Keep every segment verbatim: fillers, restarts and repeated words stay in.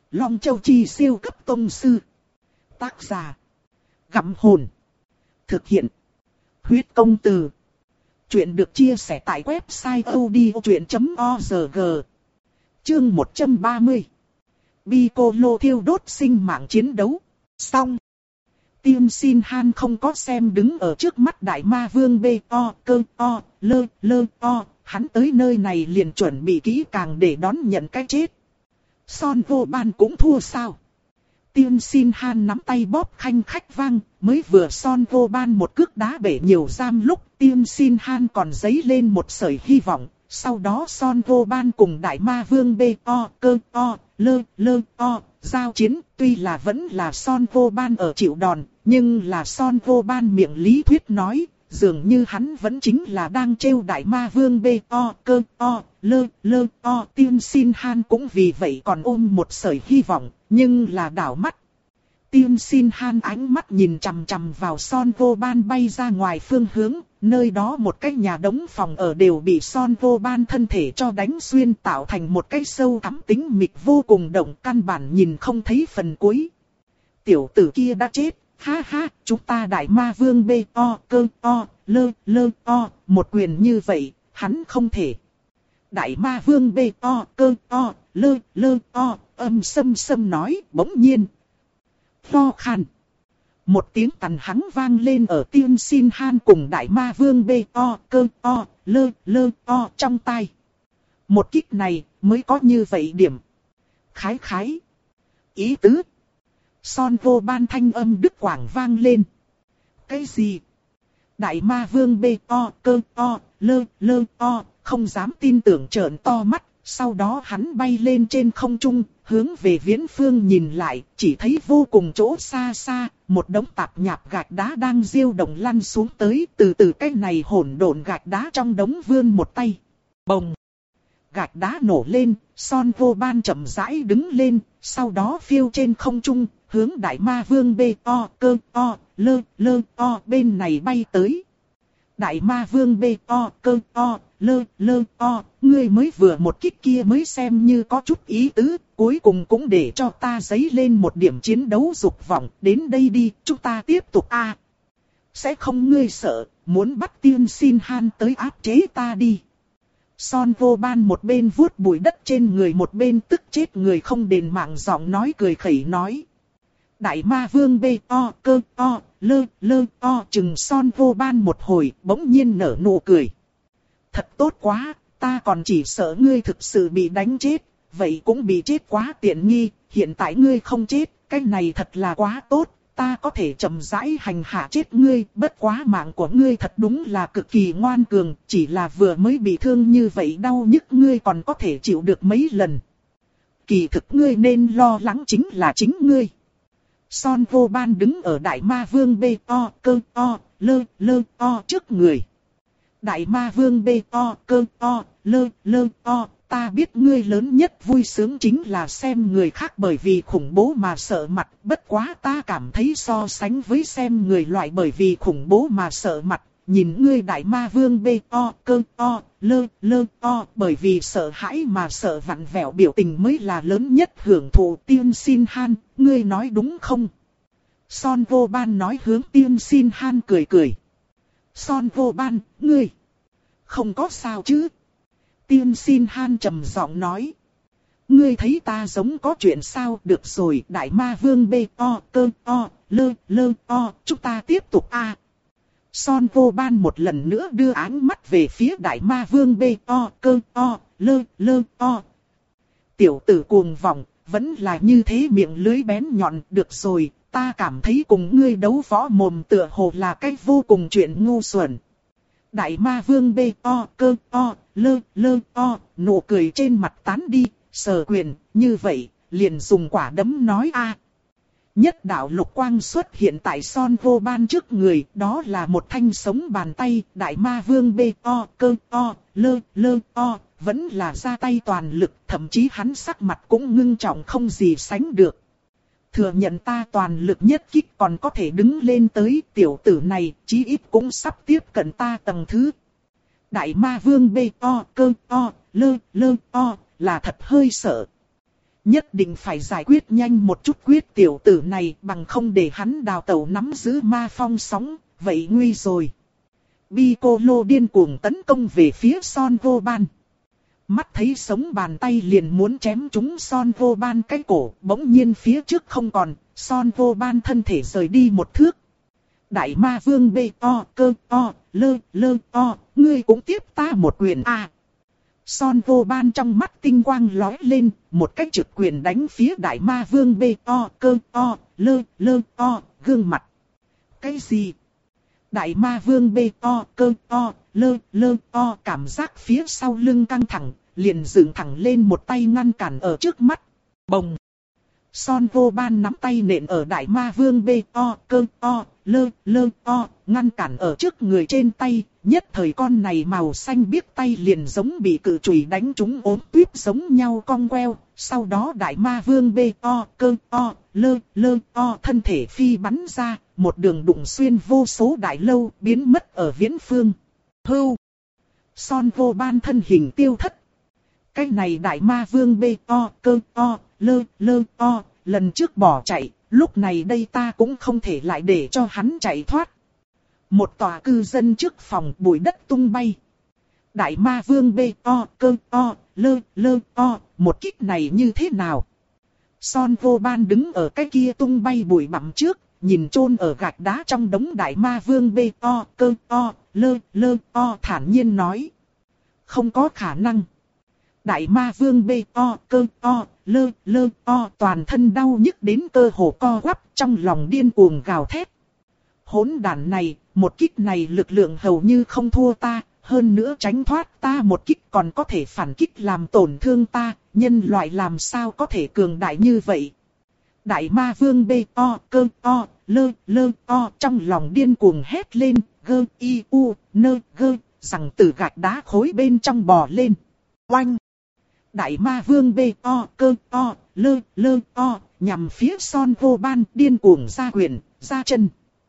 Long Châu Chi siêu cấp tông sư. Tác giả. Gặm hồn. Thực hiện. Huyết công từ. Chuyện được chia sẻ tại website audiochuyện chấm org. Chương một trăm ba mươi. Piccolo thiêu đốt sinh mạng chiến đấu. Xong. Tiên Xin Han không có xem đứng ở trước mắt đại ma vương bê o cơ o lơ lơ o. Hắn tới nơi này liền chuẩn bị kỹ càng để đón nhận cái chết. Son vô ban cũng thua sao? Tiên Xin Han nắm tay bóp khanh khách vang, mới vừa Son vô ban một cước đá bể nhiều giam lúc Tiên Xin Han còn dấy lên một sợi hy vọng. Sau đó Son vô ban cùng đại ma vương bê o cơ o lơ lơ o giao chiến, tuy là vẫn là Son vô ban ở chịu đòn, nhưng là Son vô ban miệng lý thuyết nói, dường như hắn vẫn chính là đang trêu đại ma vương bê o cơ o lơ lơ o. Tiên Xin Han cũng vì vậy còn ôm một sợi hy vọng, nhưng là đảo mắt. Tiên Xin Han ánh mắt nhìn chằm chằm vào Son vô ban bay ra ngoài phương hướng, nơi đó một cái nhà đống phòng ở đều bị Son vô ban thân thể cho đánh xuyên, tạo thành một cái sâu thắm tính mịch vô cùng động, căn bản nhìn không thấy phần cuối. Tiểu tử kia đã chết, ha ha, chúng ta đại ma vương bê o cơ o lơ lơ o, một quyền như vậy, hắn không thể. Đại ma vương bê o cơ o lơ lơ o, âm sâm sâm nói, bỗng nhiên. Lo khan. Một tiếng tàn hắng vang lên ở Tiên Xin Han cùng đại ma vương bê o cơ o lơ lơ o trong tai. Một kích này mới có như vậy điểm. Khái khái. Ý tứ. Son vô ban thanh âm đứt quãng vang lên. Cái gì? Đại ma vương bê o cơ o lơ lơ o không dám tin tưởng trợn to mắt. Sau đó hắn bay lên trên không trung, hướng về viễn phương nhìn lại, chỉ thấy vô cùng chỗ xa xa, một đống tạp nhạp gạch đá đang diêu động lăn xuống tới, từ từ cái này hỗn độn gạch đá trong đống vươn một tay. Bồng! Gạch đá nổ lên, Son vô ban chậm rãi đứng lên, sau đó phiêu trên không trung, hướng đại ma vương bê o cơ o lơ lơ o bên này bay tới. Đại ma vương bê o cơ o lơ lơ o, ngươi mới vừa một kích kia mới xem như có chút ý tứ, cuối cùng cũng để cho ta dấy lên một điểm chiến đấu dục vọng, đến đây đi, chúng ta tiếp tục a. À, sẽ không ngươi sợ, muốn bắt Tiên Xin Han tới áp chế ta đi. Son vô ban một bên vuốt bụi đất trên người một bên tức chết người không đền mạng giọng nói cười khẩy nói. Đại ma vương bê o cơ o lơ lơ o chừng Son vô ban một hồi, bỗng nhiên nở nụ cười. Thật tốt quá, ta còn chỉ sợ ngươi thực sự bị đánh chết, vậy cũng bị chết quá tiện nghi, hiện tại ngươi không chết, cái này thật là quá tốt, ta có thể chậm rãi hành hạ chết ngươi, bất quá mạng của ngươi thật đúng là cực kỳ ngoan cường, chỉ là vừa mới bị thương như vậy đau nhức ngươi còn có thể chịu được mấy lần. Kỳ thực ngươi nên lo lắng chính là chính ngươi. Son vô ban đứng ở đại ma vương bê o cơ o lơ lơ o trước người. Đại ma vương bê o cơ o lơ lơ o, ta biết ngươi lớn nhất vui sướng chính là xem người khác bởi vì khủng bố mà sợ mặt, bất quá ta cảm thấy so sánh với xem người loại bởi vì khủng bố mà sợ mặt, nhìn ngươi đại ma vương bê o cơ o lơ lơ o bởi vì sợ hãi mà sợ vặn vẹo biểu tình mới là lớn nhất hưởng thụ. Tiên Xin Han, ngươi nói đúng không? Son vô ban nói hướng Tiên Xin Han cười cười. Son vô ban, ngươi không có sao chứ? Tiên Xin Han trầm giọng nói. Ngươi thấy ta giống có chuyện sao? Được rồi, đại ma vương bê o cơ o lơ lơ o, chúng ta tiếp tục a. À, Son vô ban một lần nữa đưa ánh mắt về phía đại ma vương bê o cơ o lơ lơ o. Tiểu tử cuồng vọng, vẫn là như thế miệng lưới bén nhọn. Được rồi, ta cảm thấy cùng ngươi đấu võ mồm tựa hồ là cách vô cùng chuyện ngu xuẩn. Đại ma vương bê o cơ o lơ lơ o, nụ cười trên mặt tán đi, sờ quyền, như vậy, liền dùng quả đấm nói a. Nhất đạo lục quang xuất hiện tại Son vô ban trước người, đó là một thanh sống bàn tay. Đại ma vương bê o cơ o lơ lơ o, vẫn là ra tay toàn lực, thậm chí hắn sắc mặt cũng ngưng trọng không gì sánh được. Thừa nhận ta toàn lực nhất kích còn có thể đứng lên tới, tiểu tử này chí ít cũng sắp tiếp cận ta tầng thứ. Đại ma vương bê o cơ o lơ lơ o, là thật hơi sợ. Nhất định phải giải quyết nhanh một chút quyết tiểu tử này, bằng không để hắn đào tẩu nắm giữ ma phong sóng, vậy nguy rồi. Piccolo điên cuồng tấn công về phía Son Goban. Mắt thấy sống bàn tay liền muốn chém trúng Son Goban cái cổ, bỗng nhiên phía trước không còn, Son Goban thân thể rời đi một thước. Đại ma vương bê to, cơ to, lơ, lơ to, ngươi cũng tiếp ta một quyền a. À. Son Goban trong mắt tinh quang lóe lên, một cái trực quyền đánh phía đại ma vương bê to, cơ to, lơ, lơ to, gương mặt. Cái gì? Đại ma vương bê to, cơ to, lơ, lơ to, cảm giác phía sau lưng căng thẳng, liền dựng thẳng lên một tay ngăn cản ở trước mắt. Bồng! Son Goban nắm tay nện ở đại ma vương bê to, cơ to, lơ, lơ to, ngăn cản ở trước người trên tay, nhất thời con này màu xanh biếc tay liền giống bị cự chùy đánh trúng ốm tuyết giống nhau cong queo, sau đó đại ma vương bê to, cơ to, lơ, lơ to thân thể phi bắn ra, một đường đụng xuyên vô số đại lâu, biến mất ở viễn phương. Hưu! Son Goban thân hình tiêu thất. Cái này đại ma vương bê to, cơ to, lơ, lơ to, lần trước bỏ chạy, lúc này đây ta cũng không thể lại để cho hắn chạy thoát. Một tòa cư dân trước phòng bụi đất tung bay. Đại ma vương bê to, cơ to, lơ, lơ to, một kích này như thế nào? Son Goban đứng ở cái kia tung bay bụi bặm trước, nhìn chôn ở gạch đá trong đống đại ma vương bê to, cơ to, lơ, lơ to thản nhiên nói. Không có khả năng. Đại ma vương bê to, cơ to, lơ, lơ to toàn thân đau nhức đến cơ hồ co quắp trong lòng điên cuồng gào thét. Hỗn đản này, một kích này lực lượng hầu như không thua ta, hơn nữa tránh thoát ta một kích còn có thể phản kích làm tổn thương ta, nhân loại làm sao có thể cường đại như vậy. Đại ma vương bê to, cơ to, lơ, lơ to trong lòng điên cuồng hét lên, gơ, y, u, nơ, gơ, rằng từ gạch đá khối bên trong bò lên. Oanh! Đại ma vương bê to, cơ to, lơ, lơ to, nhằm phía Son Goban điên cuồng ra quyền, ra chân.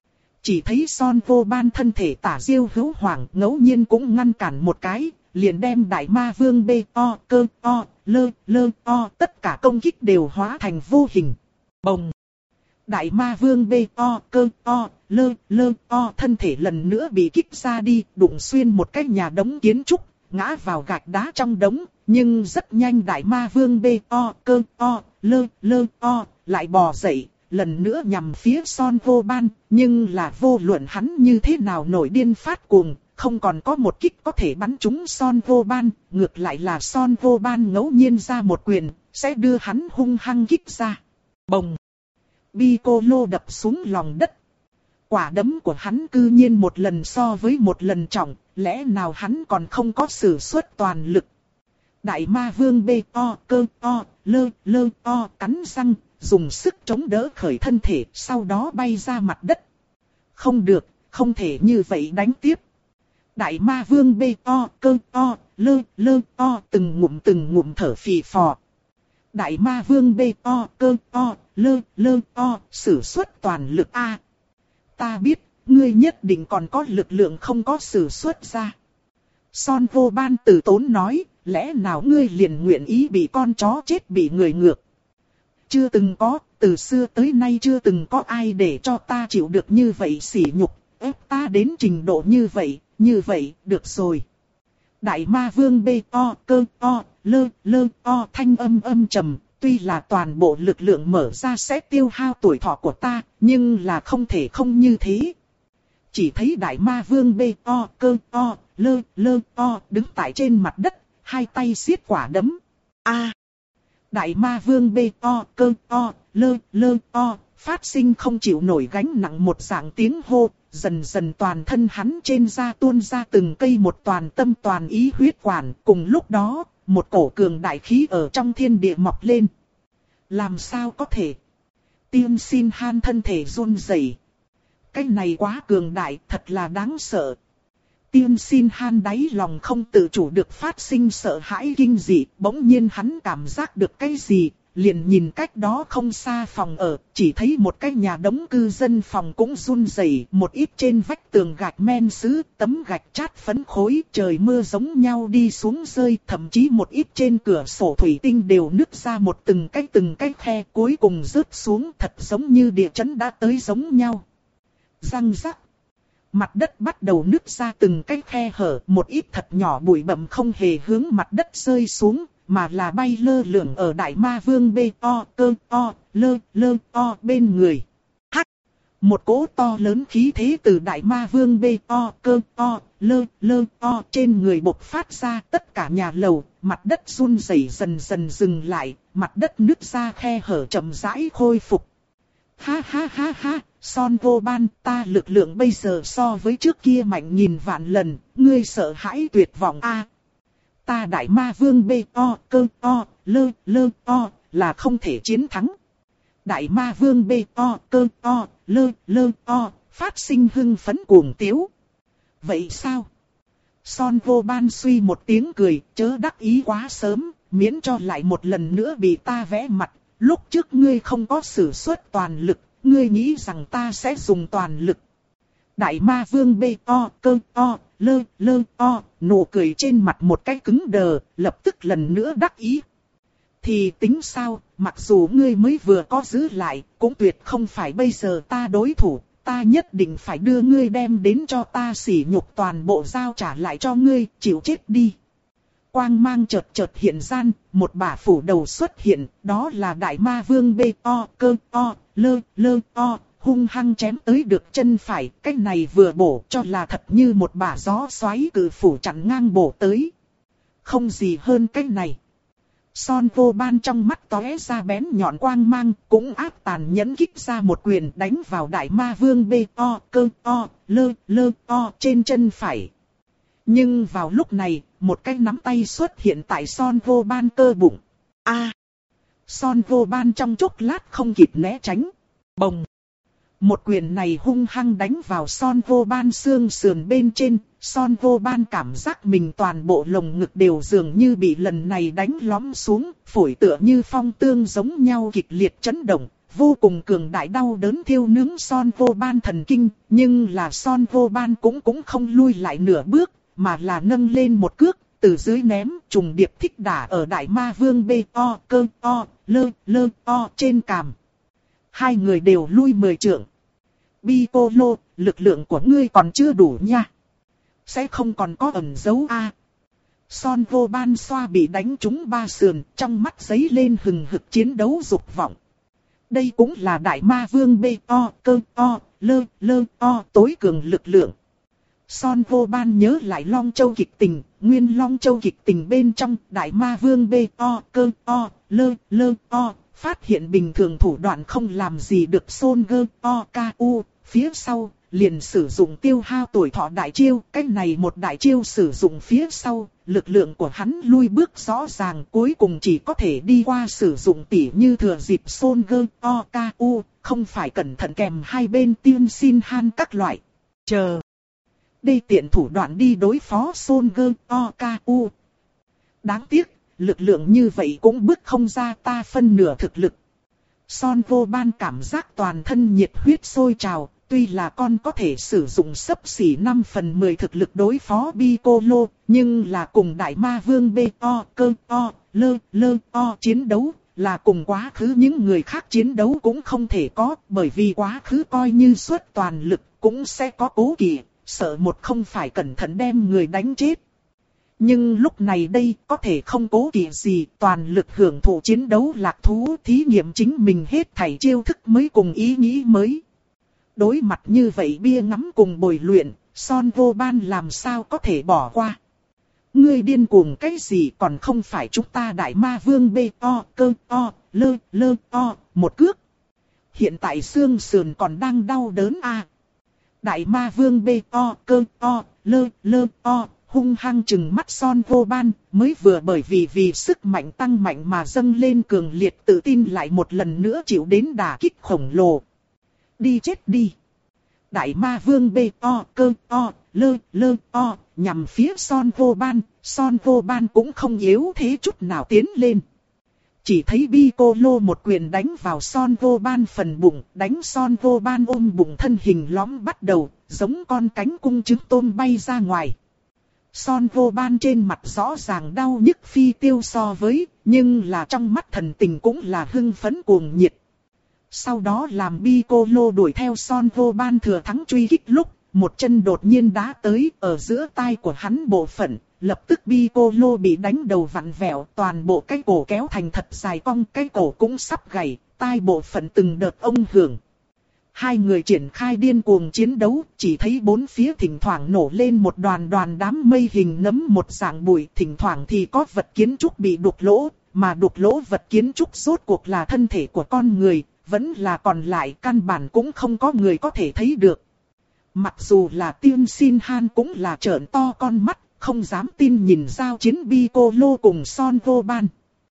Chỉ thấy Son Goban thân thể tả diêu hữu hoàng ngẫu nhiên cũng ngăn cản một cái, liền đem đại ma vương bê to, cơ to, lơ, lơ to, tất cả công kích đều hóa thành vô hình. Bồng! Đại ma vương bê to, cơ to, lơ, lơ to thân thể lần nữa bị kích ra đi, đụng xuyên một cái nhà đống kiến trúc, ngã vào gạch đá trong đống, nhưng rất nhanh đại ma vương bê to, cơ to, lơ, lơ to, lại bò dậy, lần nữa nhằm phía Son Goban, nhưng là vô luận hắn như thế nào nổi điên phát cuồng, không còn có một kích có thể bắn trúng Son Goban, ngược lại là Son Goban ngẫu nhiên ra một quyền, sẽ đưa hắn hung hăng kích ra. Bồng! Piccolo đập xuống lòng đất. Quả đấm của hắn cư nhiên một lần so với một lần trọng, lẽ nào hắn còn không có sử xuất toàn lực. Đại ma vương bê to, cơ to, lơ, lơ to cắn răng, dùng sức chống đỡ khởi thân thể, sau đó bay ra mặt đất. Không được, không thể như vậy đánh tiếp. Đại ma vương bê to, cơ to, lơ, lơ to từng ngụm từng ngụm thở phì phò. Đại ma vương bê to, cơ to, lơ, lơ to, sử xuất toàn lực a. Ta biết, ngươi nhất định còn có lực lượng không có sử xuất ra. Son Goban từ tốn nói, lẽ nào ngươi liền nguyện ý bị con chó chết bị người ngược. Chưa từng có, từ xưa tới nay chưa từng có ai để cho ta chịu được như vậy sỉ nhục, ép ta đến trình độ như vậy, như vậy, được rồi. Đại ma vương bê to, cơ to, lơ, lơ to thanh âm âm trầm, tuy là toàn bộ lực lượng mở ra sẽ tiêu hao tuổi thọ của ta, nhưng là không thể không như thế. Chỉ thấy đại ma vương bê to, cơ to, lơ, lơ to đứng tại trên mặt đất, hai tay siết quả đấm. A! Đại ma vương bê to, cơ to, lơ, lơ to, phát sinh không chịu nổi gánh nặng một dạng tiếng hô, dần dần toàn thân hắn trên da tuôn ra từng cây một toàn tâm toàn ý huyết quản, cùng lúc đó, một cổ cường đại khí ở trong thiên địa mọc lên. Làm sao có thể? Tiên Xin Han thân thể run rẩy. Cái này quá cường đại, thật là đáng sợ. Tiên Xin Han đáy lòng không tự chủ được phát sinh sợ hãi kinh dị, bỗng nhiên hắn cảm giác được cái gì, liền nhìn cách đó không xa phòng ở, chỉ thấy một cái nhà đống cư dân phòng cũng run rẩy, một ít trên vách tường gạch men sứ, tấm gạch chát phấn khối, trời mưa giống nhau đi xuống rơi, thậm chí một ít trên cửa sổ thủy tinh đều nứt ra một từng cái từng cái khe, cuối cùng rớt xuống thật giống như địa chấn đã tới giống nhau. Răng rắc. Mặt đất bắt đầu nứt ra từng cái khe hở, một ít thật nhỏ bụi bặm không hề hướng mặt đất rơi xuống, mà là bay lơ lửng ở Đại Ma Vương bê o cơ o lơ lơ o bên người. Hắc! Một cỗ to lớn khí thế từ Đại Ma Vương bê o cơ o lơ lơ o trên người bộc phát ra, tất cả nhà lầu, mặt đất run rẩy dần dần dừng lại, mặt đất nứt ra khe hở chậm rãi khôi phục. Ha ha ha ha, Son Vô Ban, ta lực lượng bây giờ so với trước kia mạnh nghìn vạn lần, ngươi sợ hãi tuyệt vọng a. Ta Đại Ma Vương bê o cơ o lơ lơ o là không thể chiến thắng. Đại Ma Vương bê o cơ o lơ lơ o phát sinh hưng phấn cuồng tiếu. Vậy sao? Son Vô Ban suy một tiếng cười, chớ đắc ý quá sớm, miễn cho lại một lần nữa bị ta vẽ mặt. Lúc trước ngươi không có sử xuất toàn lực, ngươi nghĩ rằng ta sẽ dùng toàn lực. Đại Ma Vương bê o cơ o lơ lơ o, nụ cười trên mặt một cái cứng đờ, lập tức lần nữa đắc ý. Thì tính sao, mặc dù ngươi mới vừa có giữ lại, cũng tuyệt không phải bây giờ ta đối thủ, ta nhất định phải đưa ngươi đem đến cho ta sỉ nhục toàn bộ giao trả lại cho ngươi, chịu chết đi. Quang mang chợt chợt hiện gian, một bả phủ đầu xuất hiện, đó là Đại Ma Vương bê o cơ o lơ lơ o, hung hăng chém tới được chân phải, cái này vừa bổ cho là thật như một bả gió xoáy cử phủ chặn ngang bổ tới. Không gì hơn cái này. Son Vô Ban trong mắt tóe ra bén nhọn quang mang, cũng áp tàn nhẫn kích ra một quyền đánh vào Đại Ma Vương bê o cơ o lơ lơ o trên chân phải. Nhưng vào lúc này, một cái nắm tay xuất hiện tại Son Vô Ban cơ bụng. A! À, Son Vô Ban trong chốc lát không kịp né tránh. Bồng! Một quyền này hung hăng đánh vào Son Vô Ban xương sườn bên trên. Son Vô Ban cảm giác mình toàn bộ lồng ngực đều dường như bị lần này đánh lõm xuống, phổi tựa như phong tương giống nhau kịch liệt chấn động. Vô cùng cường đại đau đớn thiêu nướng Son Vô Ban thần kinh, nhưng là Son Vô Ban cũng cũng không lui lại nửa bước, mà là nâng lên một cước, từ dưới ném, trùng điệp thích đả ở Đại Ma Vương bê o cơ o lơ lơ o trên cằm. Hai người đều lui mười trượng. Piccolo, lực lượng của ngươi còn chưa đủ nha. Sẽ không còn có ẩn dấu a. À. Son Vô Ban xoa bị đánh trúng ba sườn, trong mắt giấy lên hừng hực chiến đấu dục vọng. Đây cũng là Đại Ma Vương bê o cơ o lơ lơ o tối cường lực lượng. Son Vô Ban nhớ lại Long Châu kịch tình, nguyên Long Châu kịch tình bên trong Đại Ma Vương bê o cơ o lơ lơ o, phát hiện bình thường thủ đoạn không làm gì được Son Gơ o ca u, phía sau liền sử dụng tiêu hao tuổi thọ đại chiêu, cách này một đại chiêu sử dụng phía sau, lực lượng của hắn lui bước rõ ràng, cuối cùng chỉ có thể đi qua sử dụng tỉ như thừa dịp Son Gơ o ca u, không phải cẩn thận kèm hai bên tiên xin han các loại. Chờ! Đây tiện thủ đoạn đi đối phó Son Gơ o ca u. Đáng tiếc, lực lượng như vậy cũng bức không ra ta phân nửa thực lực. Son Vô Ban cảm giác toàn thân nhiệt huyết sôi trào, tuy là con có thể sử dụng xấp xỉ năm phần mười thực lực đối phó Piccolo, nhưng là cùng Đại Ma Vương bê o cơ o lơ lơ o chiến đấu, là cùng quá khứ những người khác chiến đấu cũng không thể có, bởi vì quá khứ coi như xuất toàn lực cũng sẽ có cố kỵ, sợ một không phải cẩn thận đem người đánh chết. Nhưng lúc này đây có thể không cố kỵ gì, toàn lực hưởng thụ chiến đấu lạc thú, thí nghiệm chính mình hết thảy chiêu thức mới cùng ý nghĩ mới. Đối mặt như vậy bia ngắm cùng bồi luyện, Son Vô Ban làm sao có thể bỏ qua. Ngươi điên cuồng cái gì, còn không phải chúng ta Đại Ma Vương bê o cơ o lơ lơ o một cước. Hiện tại xương sườn còn đang đau đớn a. À. Đại Ma Vương bê o cơ o lơ lơ o hung hăng chừng mắt Son Vô Ban, mới vừa bởi vì vì sức mạnh tăng mạnh mà dâng lên cường liệt tự tin lại một lần nữa chịu đến đả kích khổng lồ. Đi chết đi. Đại Ma Vương bê o cơ o lơ lơ o nhằm phía Son Vô Ban, Son Vô Ban cũng không yếu thế chút nào tiến lên. Chỉ thấy Piccolo một quyền đánh vào Son Gohan phần bụng, đánh Son Gohan ôm bụng thân hình lõm bắt đầu, giống con cánh cung trứng tôm bay ra ngoài. Son Gohan trên mặt rõ ràng đau nhức phi tiêu so với, nhưng là trong mắt thần tình cũng là hưng phấn cuồng nhiệt. Sau đó làm Piccolo đuổi theo Son Gohan thừa thắng truy kích lúc, một chân đột nhiên đá tới ở giữa tai của hắn bộ phận, lập tức Piccolo bị đánh đầu vặn vẹo, toàn bộ cái cổ kéo thành thật dài cong, cái cổ cũng sắp gãy, tai bộ phận từng đợt ông hưởng. Hai người triển khai điên cuồng chiến đấu, chỉ thấy bốn phía thỉnh thoảng nổ lên một đoàn đoàn đám mây hình nấm một dạng bụi, thỉnh thoảng thì có vật kiến trúc bị đục lỗ, mà đục lỗ vật kiến trúc rốt cuộc là thân thể của con người, vẫn là còn lại căn bản cũng không có người có thể thấy được. Mặc dù là Tiên Sin Han cũng là trợn to con mắt, không dám tin nhìn giao chiến Piccolo cùng Son Gohan.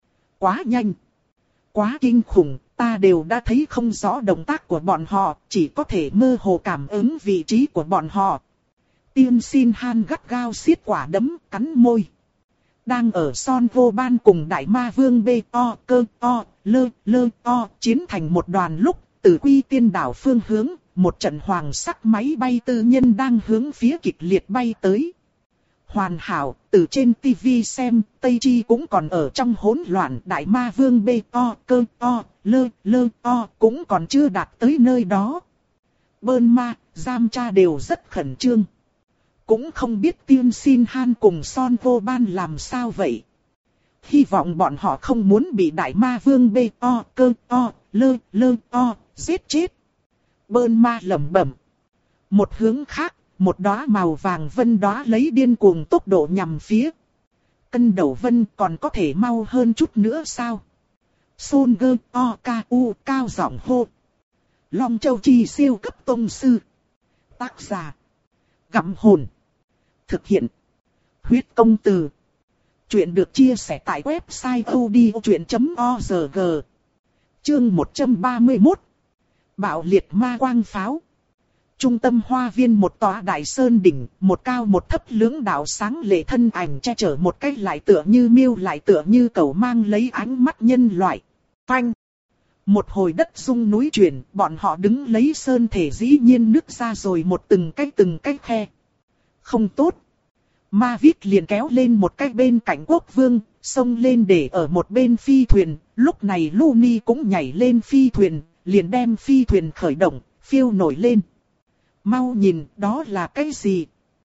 Quá nhanh, quá kinh khủng, ta đều đã thấy không rõ động tác của bọn họ, chỉ có thể mơ hồ cảm ứng vị trí của bọn họ. Tiên Sin Han gắt gao siết quả đấm, cắn môi. Đang ở Son Gohan cùng Đại Ma Vương bê o cơ o lơ lơ o chiến thành một đoàn lúc, từ Quy Tiên đảo phương hướng, một trận hoàng sắc máy bay tư nhân đang hướng phía kịch liệt bay tới. Hoàn hảo, từ trên tivi xem, Tây Chi cũng còn ở trong hỗn loạn, Đại Ma Vương bê o cơ o lơ lơ o cũng còn chưa đạt tới nơi đó. Bơn Ma, Giam Cha đều rất khẩn trương. Cũng không biết Tiên Sin Han cùng Son Gohan làm sao vậy. Hy vọng bọn họ không muốn bị Đại Ma Vương bê o cơ o lơ lơ o giết chết. Bơn Ma lẩm bẩm. Một hướng khác, một đóa màu vàng vân đóa lấy điên cuồng tốc độ nhằm phía. Cân đầu vân còn có thể mau hơn chút nữa sao? Son Gơ O K U cao giọng hô. Long Châu Chi siêu cấp tông sư. Tác giả. Gặm hồn. Thực hiện. Huyết công từ. Chuyện được chia sẻ tại website odchuyện chấm org. Chương một trăm ba mươi mốt. Bạo liệt ma quang pháo. Trung tâm hoa viên một tòa đại sơn đỉnh, một cao một thấp lưỡng đạo sáng lệ thân ảnh che chở một cách lại tựa như miêu lại tựa như cẩu mang lấy ánh mắt nhân loại. Phanh. Một hồi đất rung núi chuyển, bọn họ đứng lấy sơn thể dĩ nhiên nứt ra rồi một từng cái từng cái khe. Không tốt. Ma Vít liền kéo lên một cái bên cạnh Quốc Vương, xông lên để ở một bên phi thuyền, lúc này Looney cũng nhảy lên phi thuyền, liền đem phi thuyền khởi động, phiêu nổi lên. Mau nhìn, đó là cái gì?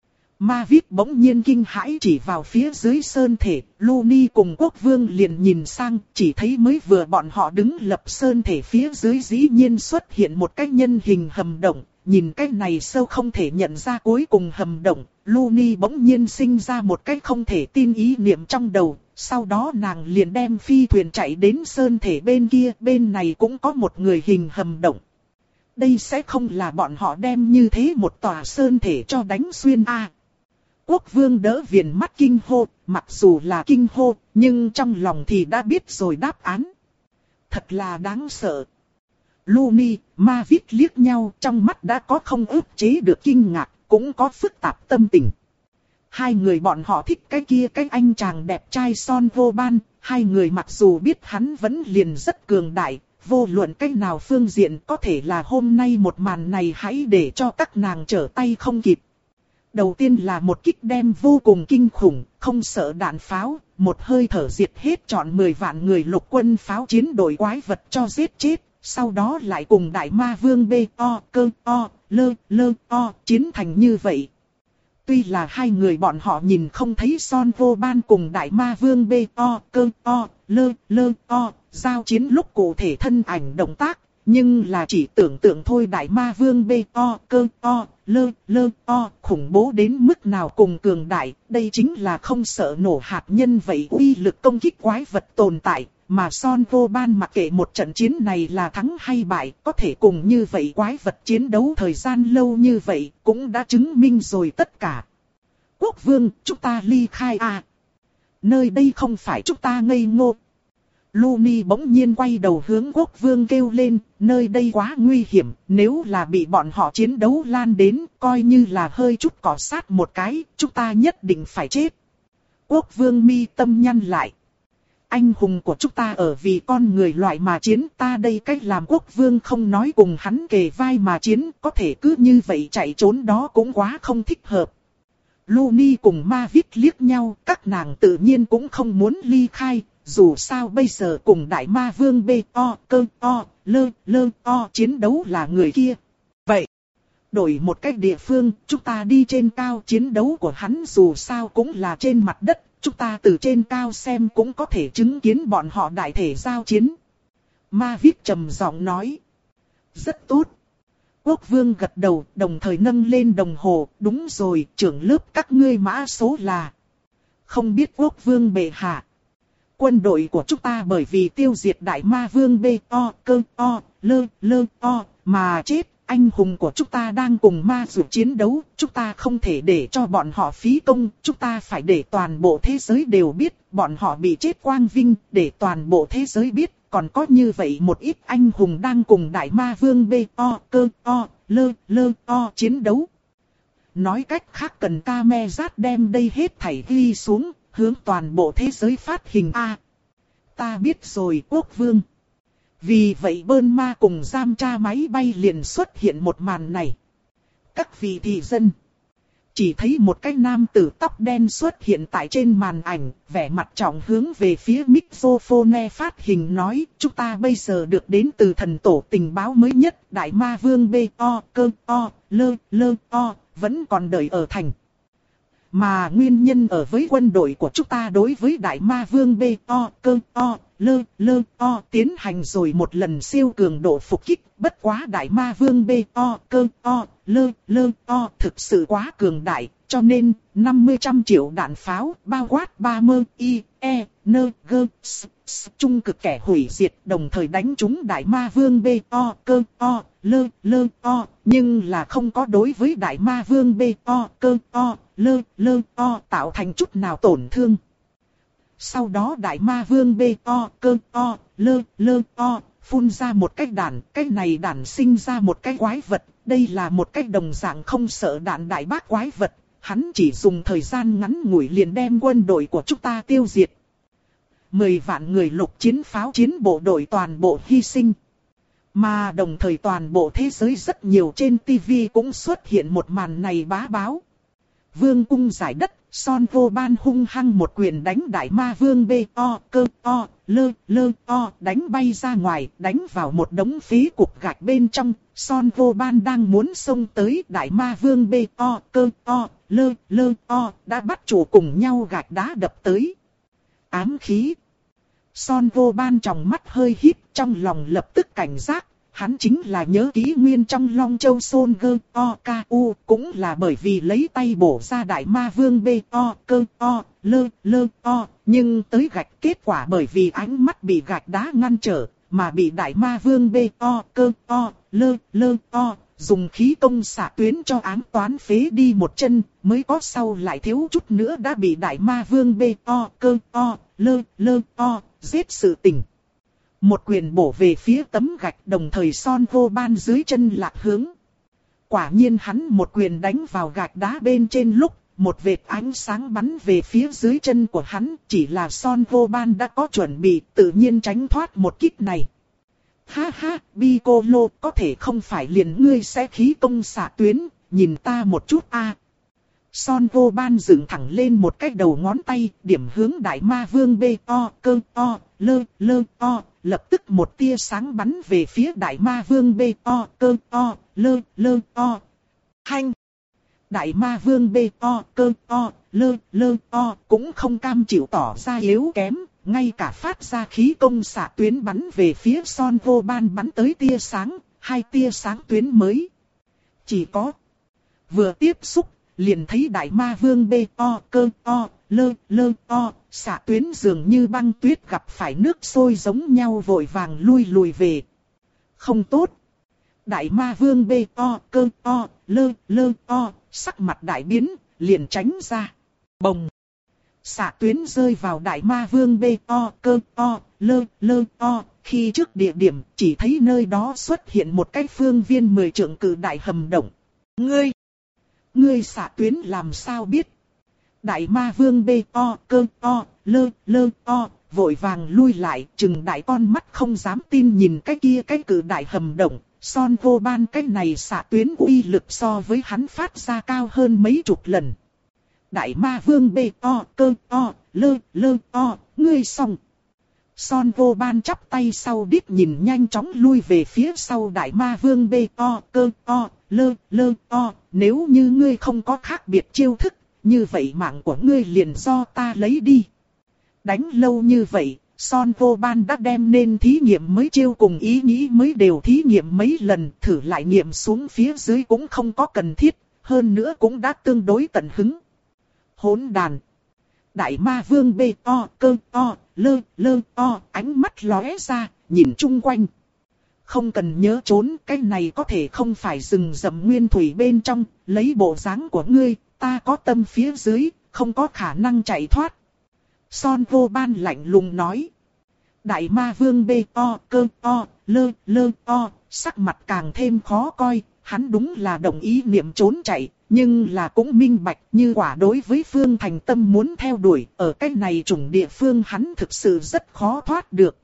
Ma Vít bỗng nhiên kinh hãi chỉ vào phía dưới sơn thể, Looney cùng Quốc Vương liền nhìn sang, chỉ thấy mới vừa bọn họ đứng lập sơn thể phía dưới dĩ nhiên xuất hiện một cái nhân hình hầm động, nhìn cái này sâu không thể nhận ra cuối cùng hầm động, Looney bỗng nhiên sinh ra một cái không thể tin ý niệm trong đầu, sau đó nàng liền đem phi thuyền chạy đến sơn thể bên kia, bên này cũng có một người hình hầm động. Đây sẽ không là bọn họ đem như thế một tòa sơn thể cho đánh xuyên a? À. Quốc Vương đỡ viền mắt kinh hô, mặc dù là kinh hô, nhưng trong lòng thì đã biết rồi đáp án. Thật là đáng sợ. Looney, Ma Vít liếc nhau, trong mắt đã có không ức chế được kinh ngạc, cũng có phức tạp tâm tình. Hai người bọn họ thích cái kia cái anh chàng đẹp trai Son Gohan, hai người mặc dù biết hắn vẫn liền rất cường đại, vô luận cách nào phương diện có thể là hôm nay một màn này hãy để cho các nàng trở tay không kịp. Đầu tiên là một kích đem vô cùng kinh khủng, không sợ đạn pháo, một hơi thở diệt hết trọn mười vạn người lục quân pháo chiến đội quái vật cho giết chết, sau đó lại cùng Đại Ma Vương bê o cơ o lơ lơ o chiến thành như vậy. Tuy là hai người bọn họ nhìn không thấy Son Gohan cùng Đại Ma Vương bê o cơ o lơ lơ o giao chiến lúc cụ thể thân ảnh động tác, nhưng là chỉ tưởng tượng thôi. Đại Ma Vương bê o cơ o lơ lơ o khủng bố đến mức nào cùng cường đại, đây chính là không sợ nổ hạt nhân vậy uy lực công kích quái vật tồn tại, mà Son Gohan mặc kệ một trận chiến này là thắng hay bại, có thể cùng như vậy quái vật chiến đấu thời gian lâu như vậy, cũng đã chứng minh rồi tất cả. Quốc Vương, chúng ta ly khai à? Nơi đây không phải chúng ta ngây ngô. Looney bỗng nhiên quay đầu hướng Quốc Vương kêu lên, nơi đây quá nguy hiểm, nếu là bị bọn họ chiến đấu lan đến, coi như là hơi chút cọ sát một cái, chúng ta nhất định phải chết. Quốc Vương mi tâm nhăn lại. Anh hùng của chúng ta ở vì con người loại mà chiến, ta đây cách làm quốc vương không nói cùng hắn kề vai mà chiến, có thể cứ như vậy chạy trốn đó cũng quá không thích hợp. Looney cùng Mavic liếc nhau, các nàng tự nhiên cũng không muốn ly khai, dù sao bây giờ cùng đại ma vương bê o, cơ o, lơ, lơ o chiến đấu là người kia. Vậy, đổi một cách địa phương, chúng ta đi trên cao, chiến đấu của hắn dù sao cũng là trên mặt đất, chúng ta từ trên cao xem cũng có thể chứng kiến bọn họ đại thể giao chiến. Mavic trầm giọng nói. Rất tốt. Quốc vương gật đầu, đồng thời nâng lên đồng hồ, đúng rồi, trưởng lớp các ngươi mã số là. Không biết quốc vương bệ hạ. Quân đội của chúng ta bởi vì tiêu diệt đại ma vương bê o, cơ o, lơ, lơ o, mà chết. Anh hùng của chúng ta đang cùng ma dược chiến đấu, chúng ta không thể để cho bọn họ phí công, chúng ta phải để toàn bộ thế giới đều biết, bọn họ bị chết quang vinh, để toàn bộ thế giới biết, còn có như vậy một ít anh hùng đang cùng đại ma vương bê o, cơ o, lơ, lơ o chiến đấu. Nói cách khác cần camera đem đây hết thảy ghi xuống, hướng toàn bộ thế giới phát hình A. Ta biết rồi quốc vương. Vì vậy Bơn Ma cùng giam tra máy bay liền xuất hiện một màn này. Các vị thị dân. Chỉ thấy một cái nam tử tóc đen xuất hiện tại trên màn ảnh, vẻ mặt trọng hướng về phía microphone phát hình nói, chúng ta bây giờ được đến từ thần tổ tình báo mới nhất, đại ma vương bê o, cơ o, lơ, lơ o, vẫn còn đợi ở thành. Mà nguyên nhân ở với quân đội của chúng ta đối với đại ma vương bê o, cơ o, lơ, lơ o tiến hành rồi một lần siêu cường độ phục kích, bất quá đại ma vương bê o, cơ o, lơ, lơ o thực sự quá cường đại, cho nên năm mươi trăm triệu đạn pháo, bao quát ba mơ, y, e, nơ, gơ, s, s, trung cực kẻ hủy diệt, đồng thời đánh trúng đại ma vương bê o, cơ o, lơ, lơ o, nhưng là không có đối với đại ma vương bê o, cơ o, lơ, lơ o tạo thành chút nào tổn thương. Sau đó đại ma vương bê o, cơ o, lơ, lơ o, phun ra một cái đạn, cái này đạn sinh ra một cái quái vật, đây là một cái đồng dạng không sợ đạn đại bác quái vật, hắn chỉ dùng thời gian ngắn ngủi liền đem quân đội của chúng ta tiêu diệt. Mười vạn người lục chiến pháo chiến bộ đội toàn bộ hy sinh. Mà đồng thời toàn bộ thế giới rất nhiều trên tivi cũng xuất hiện một màn này bá báo. Vương cung giải đất, Son Vô Ban hung hăng một quyền đánh đại ma vương bê o, cơ o, lơ, lơ o, đánh bay ra ngoài, đánh vào một đống phí cục gạch bên trong. Son Vô Ban đang muốn xông tới đại ma vương bê o, cơ o, lơ, lơ o, đã bắt chủ cùng nhau gạch đá đập tới. Ám khí. Son Vô Ban trong mắt hơi híp, trong lòng lập tức cảnh giác. Hắn chính là nhớ ký nguyên trong Long Châu Sôn Gơ O K U, cũng là bởi vì lấy tay bổ ra đại ma vương bê o, cơ o, lơ, lơ o, nhưng tới gạch kết quả bởi vì ánh mắt bị gạch đá ngăn trở, mà bị đại ma vương bê o, cơ o, lơ, lơ o, dùng khí công xạ tuyến cho ám toán phế đi một chân, mới có sau lại thiếu chút nữa đã bị đại ma vương bê o, cơ o, lơ, lơ o, giết sự tình. Một quyền bổ về phía tấm gạch, đồng thời Son Vô Ban dưới chân lạc hướng. Quả nhiên hắn một quyền đánh vào gạch đá bên trên lúc, một vệt ánh sáng bắn về phía dưới chân của hắn, chỉ là Son Vô Ban đã có chuẩn bị, tự nhiên tránh thoát một kích này. Ha ha, Piccolo, có thể không phải liền ngươi sẽ khí công xạ tuyến, nhìn ta một chút a. Son Vô Ban dựng thẳng lên một cái đầu ngón tay, điểm hướng đại ma vương bê o, cơ o, lơ, lơ o, lập tức một tia sáng bắn về phía đại ma vương bê o, cơ o, lơ, lơ o. Hanh! Đại ma vương bê o, cơ o, lơ, lơ o cũng không cam chịu tỏ ra yếu kém, ngay cả phát ra khí công xạ tuyến bắn về phía Son Vô Ban bắn tới tia sáng, hai tia sáng tuyến mới. Chỉ có vừa tiếp xúc, liền thấy đại ma vương bê o, cơ o, lơ, lơ o, xạ tuyến dường như băng tuyết gặp phải nước sôi giống nhau vội vàng lui lùi về. Không tốt. Đại ma vương bê o, cơ o, lơ, lơ o, sắc mặt đại biến, liền tránh ra. Bồng. Xạ tuyến rơi vào đại ma vương bê o, cơ o, lơ, lơ o, khi trước địa điểm chỉ thấy nơi đó xuất hiện một cái phương viên mười trượng cự đại hầm động. Ngươi! Ngươi xạ tuyến làm sao biết? Đại ma vương bê o, cơ o, lơ, lơ o, vội vàng lui lại, chừng đại con mắt không dám tin nhìn cái kia cái cự đại hầm động. Son vô ban cái này xạ tuyến uy lực so với hắn phát ra cao hơn mấy chục lần. Đại ma vương bê o cơ o lơ lơ o, ngươi xong. Son vô ban chắp tay sau đít nhìn nhanh chóng lui về phía sau đại ma vương bê o cơ o lơ lơ o. Nếu như ngươi không có khác biệt chiêu thức, như vậy mạng của ngươi liền do ta lấy đi. Đánh lâu như vậy, Son vô ban đã đem nên thí nghiệm mới chiêu cùng ý nghĩ mới đều thí nghiệm mấy lần, thử lại nghiệm xuống phía dưới cũng không có cần thiết, hơn nữa cũng đã tương đối tận hứng. Hỗn đàn. Đại ma vương bê o cơ o lơ lơ o, ánh mắt lóe ra, nhìn chung quanh. Không cần nhớ trốn, cái này có thể không phải rừng rậm nguyên thủy bên trong, lấy bộ dáng của ngươi, ta có tâm phía dưới, không có khả năng chạy thoát. Son vô ban lạnh lùng nói. Đại ma vương bê o cơ o lơ lơ o, sắc mặt càng thêm khó coi, hắn đúng là đồng ý niệm trốn chạy, nhưng là cũng minh bạch như quả đối với Phương Thành Tâm muốn theo đuổi, ở cái này chủng địa phương hắn thực sự rất khó thoát được.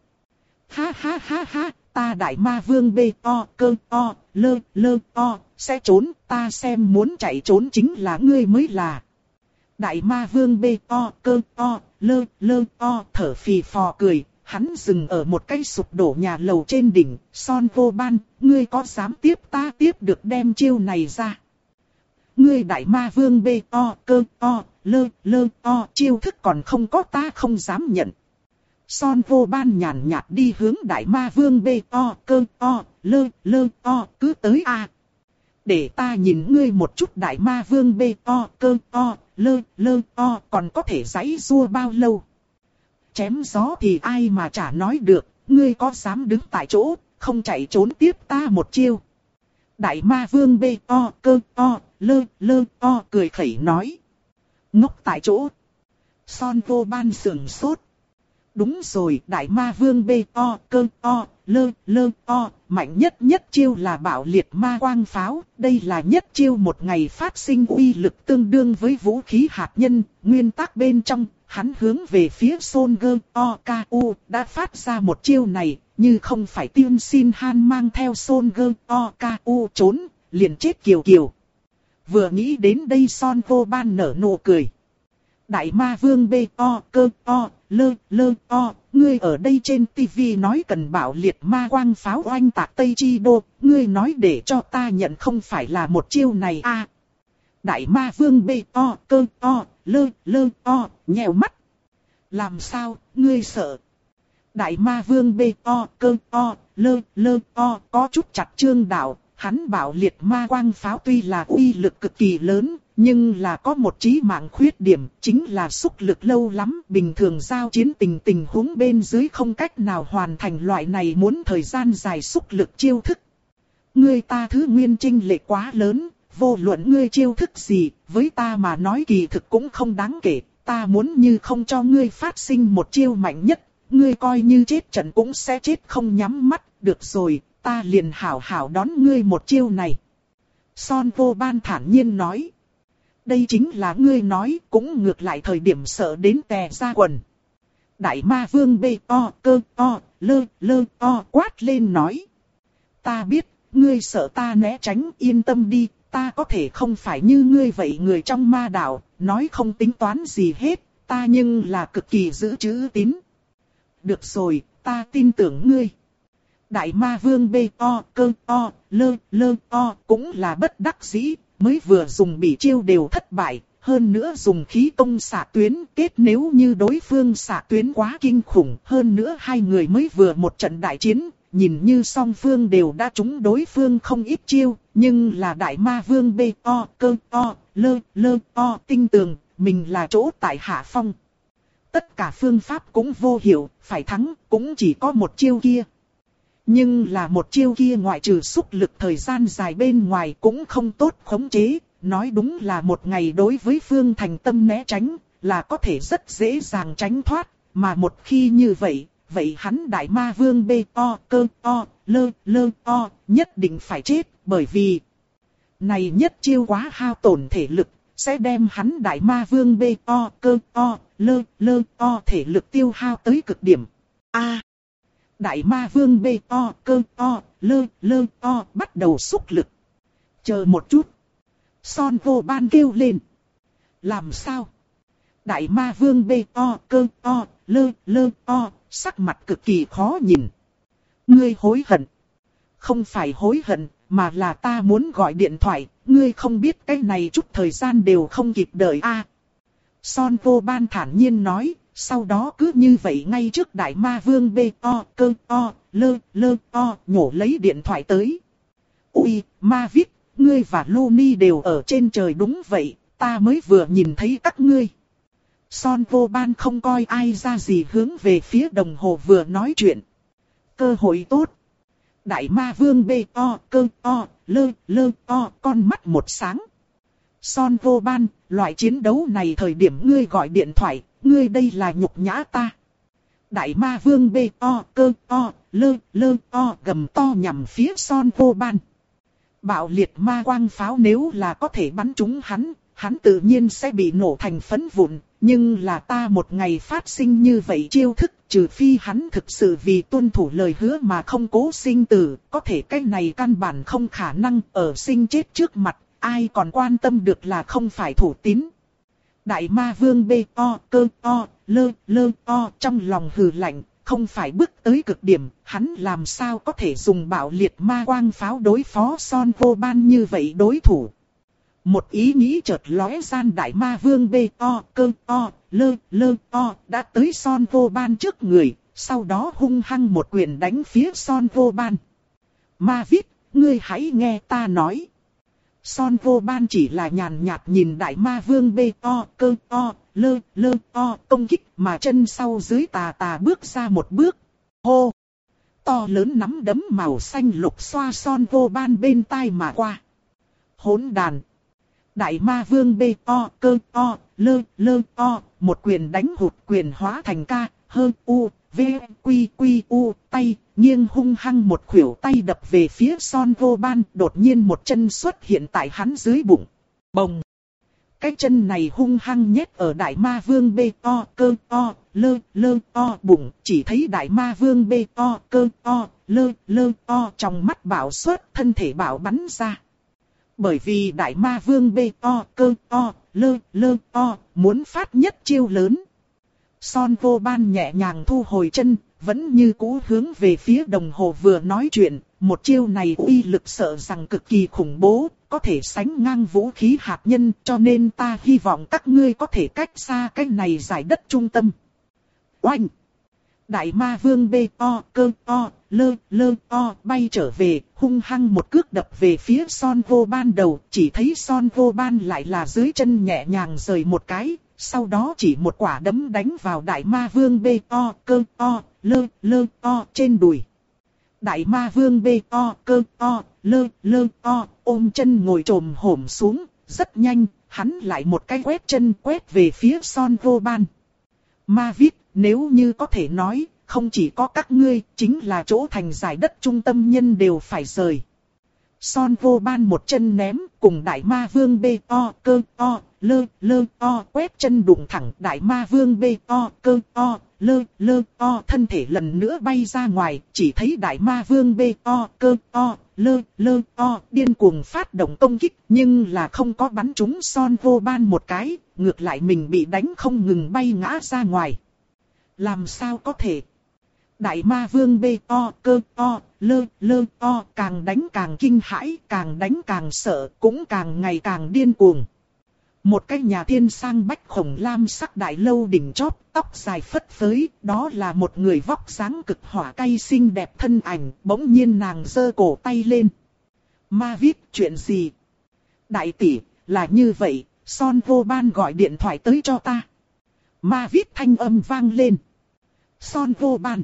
Ha ha ha ha, ta đại ma vương bê o cơ o lơ lơ o, sẽ trốn, ta xem muốn chạy trốn chính là ngươi mới là. Đại ma vương bê o cơ o lơ lơ o thở phì phò cười, hắn dừng ở một cái sụp đổ nhà lầu trên đỉnh. Son vô ban, ngươi có dám tiếp ta tiếp được đem chiêu này ra? Ngươi đại ma vương bê o cơ o lơ lơ o, chiêu thức còn không có ta không dám nhận. Son vô ban nhàn nhạt đi hướng đại ma vương bê o cơ o lơ lơ o, cứ tới a. Để ta nhìn ngươi một chút đại ma vương bê o cơ o lơ lơ o còn có thể giãy giụa bao lâu. Chém gió thì ai mà chả nói được, ngươi có dám đứng tại chỗ, không chạy trốn tiếp ta một chiêu. Đại ma vương bê o cơ o lơ lơ o cười khẩy nói. Ngốc tại chỗ. Son vô ban sườn sốt. Đúng rồi, đại ma vương bê o cơ o lơ lơ o, mạnh nhất nhất chiêu là bạo liệt ma quang pháo. Đây là nhất chiêu một ngày phát sinh uy lực tương đương với vũ khí hạt nhân. Nguyên tắc bên trong, hắn hướng về phía Son Gơ O K U đã phát ra một chiêu này. Như không phải Tiên Xin Han mang theo Son Gơ O K U trốn, liền chết kiều kiều. Vừa nghĩ đến đây Son vô ban nở nụ cười. Đại ma vương bê o cơ o lơ lơ o, ngươi ở đây trên tivi nói cần bạo liệt ma quang pháo oanh tạc Tây Chi Đô, ngươi nói để cho ta nhận không phải là một chiêu này a? À, đại ma vương bê o cơ o lơ lơ o, nhèo mắt. Làm sao, ngươi sợ? Đại ma vương bê o cơ o lơ lơ o có chút chặt chương đạo. Hắn bạo liệt ma quang pháo tuy là uy lực cực kỳ lớn, nhưng là có một chí mạng khuyết điểm, chính là xúc lực lâu lắm. Bình thường giao chiến tình tình huống bên dưới không cách nào hoàn thành loại này muốn thời gian dài xúc lực chiêu thức. Ngươi ta thứ nguyên chênh lệch quá lớn, vô luận ngươi chiêu thức gì, với ta mà nói kỳ thực cũng không đáng kể. Ta muốn như không cho ngươi phát sinh một chiêu mạnh nhất, ngươi coi như chết trận cũng sẽ chết không nhắm mắt, được rồi. Ta liền hảo hảo đón ngươi một chiêu này. Son vô ban thản nhiên nói. Đây chính là ngươi nói, cũng ngược lại thời điểm sợ đến tè ra quần. Đại ma vương bê o cơ o lơ lơ o quát lên nói. Ta biết, ngươi sợ ta né tránh, yên tâm đi, ta có thể không phải như ngươi vậy người trong ma đạo, nói không tính toán gì hết, ta nhưng là cực kỳ giữ chữ tín. Được rồi, ta tin tưởng ngươi. Đại ma vương bê o cơ o lơ lơ o cũng là bất đắc dĩ, mới vừa dùng bị chiêu đều thất bại, hơn nữa dùng khí công xạ tuyến kết, nếu như đối phương xạ tuyến quá kinh khủng, hơn nữa hai người mới vừa một trận đại chiến, nhìn như song phương đều đã trúng đối phương không ít chiêu, nhưng là đại ma vương bê o cơ o lơ lơ o tinh tường, mình là chỗ tại hạ phong. Tất cả phương pháp cũng vô hiệu, phải thắng cũng chỉ có một chiêu kia. Nhưng là một chiêu kia ngoại trừ xúc lực thời gian dài bên ngoài cũng không tốt khống chế, nói đúng là một ngày đối với Phương Thành Tâm né tránh, là có thể rất dễ dàng tránh thoát, mà một khi như vậy, vậy hắn đại ma vương bê o cơ o lơ lơ o nhất định phải chết, bởi vì này nhất chiêu quá hao tổn thể lực, sẽ đem hắn đại ma vương bê o cơ o lơ, lơ, to thể lực tiêu hao tới cực điểm. A. Đại ma vương bê to, cơ to, lơ, lơ, to, bắt đầu xúc lực. Chờ một chút. Son vô ban kêu lên. Làm sao? Đại ma vương bê to, cơ to, lơ, lơ, to, sắc mặt cực kỳ khó nhìn. Ngươi hối hận. Không phải hối hận, mà là ta muốn gọi điện thoại, ngươi không biết cái này chút thời gian đều không kịp đợi a. À, Son vô ban thản nhiên nói, sau đó cứ như vậy ngay trước đại ma vương bê to, cơ to, lơ, lơ, to, nhổ lấy điện thoại tới. Ui, ma vít, ngươi và Luni đều ở trên trời đúng vậy, ta mới vừa nhìn thấy các ngươi. Son vô ban không coi ai ra gì hướng về phía đồng hồ vừa nói chuyện. Cơ hội tốt. Đại ma vương bê to, cơ to, lơ, lơ to, con mắt một sáng. Son vô ban, loại chiến đấu này thời điểm ngươi gọi điện thoại, ngươi đây là nhục nhã ta. Đại ma vương bê to, cơ to, lơ, lơ to, gầm to nhằm phía son vô ban. Bạo liệt ma quang pháo nếu là có thể bắn trúng hắn, hắn tự nhiên sẽ bị nổ thành phấn vụn. Nhưng là ta một ngày phát sinh như vậy chiêu thức, trừ phi hắn thực sự vì tuân thủ lời hứa mà không cố sinh tử, có thể cái này căn bản không khả năng, ở sinh chết trước mặt, ai còn quan tâm được là không phải thủ tín. Đại ma vương bê to, cơ to, lơ, lơ to, trong lòng hừ lạnh, không phải bước tới cực điểm, hắn làm sao có thể dùng bạo liệt ma quang pháo đối phó Son vô ban như vậy đối thủ. Một ý nghĩ chợt lóe gian đại ma vương bê to, cơ to, lơ, lơ to, đã tới Son vô ban trước người, sau đó hung hăng một quyền đánh phía Son vô ban. Ma vít, ngươi hãy nghe ta nói. Son vô ban chỉ là nhàn nhạt nhìn đại ma vương bê to, cơ to, lơ, lơ to, công kích mà chân sau dưới tà tà bước ra một bước. Hô! To lớn nắm đấm màu xanh lục xoa Son vô ban bên tai mà qua. Hỗn đàn! Đại ma vương bê to, cơ to, lơ, lơ to, một quyền đánh hụt quyền hóa thành ca, hơ, u, v, quy, quy, u, tay, nghiêng hung hăng một khuỷu tay đập về phía Son vô ban, đột nhiên một chân xuất hiện tại hắn dưới bụng. Bồng! Cái chân này hung hăng nhét ở đại ma vương bê to, cơ to, lơ, lơ to bụng, chỉ thấy đại ma vương bê to, cơ to, lơ, lơ to trong mắt bạo xuất, thân thể bạo bắn ra. Bởi vì đại ma vương bê to, cơ to, lơ, lơ to, muốn phát nhất chiêu lớn. Son vô ban nhẹ nhàng thu hồi chân, vẫn như cũ hướng về phía đồng hồ vừa nói chuyện. Một chiêu này uy lực sợ rằng cực kỳ khủng bố, có thể sánh ngang vũ khí hạt nhân, cho nên ta hy vọng các ngươi có thể cách xa cái này giải đất trung tâm. Oanh! Đại ma vương bê to, cơ to, lơ, lơ to, bay trở về, hung hăng một cước đập về phía Son vô ban đầu, chỉ thấy Son vô ban lại là dưới chân nhẹ nhàng rời một cái, sau đó chỉ một quả đấm đánh vào đại ma vương bê to, cơ to, lơ, lơ to trên đùi. Đại ma vương bê to, cơ to, lơ, lơ to, ôm chân ngồi trồm hổm xuống, rất nhanh, hắn lại một cái quét chân quét về phía Son vô ban. Ma vít, nếu như có thể nói, không chỉ có các ngươi, chính là chỗ thành giải đất trung tâm nhân đều phải rời. Son vô ban một chân ném, cùng đại ma vương bê to, cơ to, lơ, lơ to, quét chân đụng thẳng đại ma vương bê to, cơ to, lơ, lơ to, thân thể lần nữa bay ra ngoài, chỉ thấy đại ma vương bê to, cơ to, lơ, lơ to, điên cuồng phát động công kích, nhưng là không có bắn trúng Son vô ban một cái, ngược lại mình bị đánh không ngừng bay ngã ra ngoài. Làm sao có thể? Đại ma vương bê to, cơ to, lơ, lơ to, càng đánh càng kinh hãi, càng đánh càng sợ, cũng càng ngày càng điên cuồng. Một cái nhà thiên sang bách khổng lam sắc đại lâu đỉnh chóp, tóc dài phất phới, đó là một người vóc dáng cực hỏa cay xinh đẹp thân ảnh, bỗng nhiên nàng giơ cổ tay lên. Ma vít, chuyện gì? Đại tỷ, là như vậy, Son vô ban gọi điện thoại tới cho ta. Ma vít thanh âm vang lên. Son vô ban.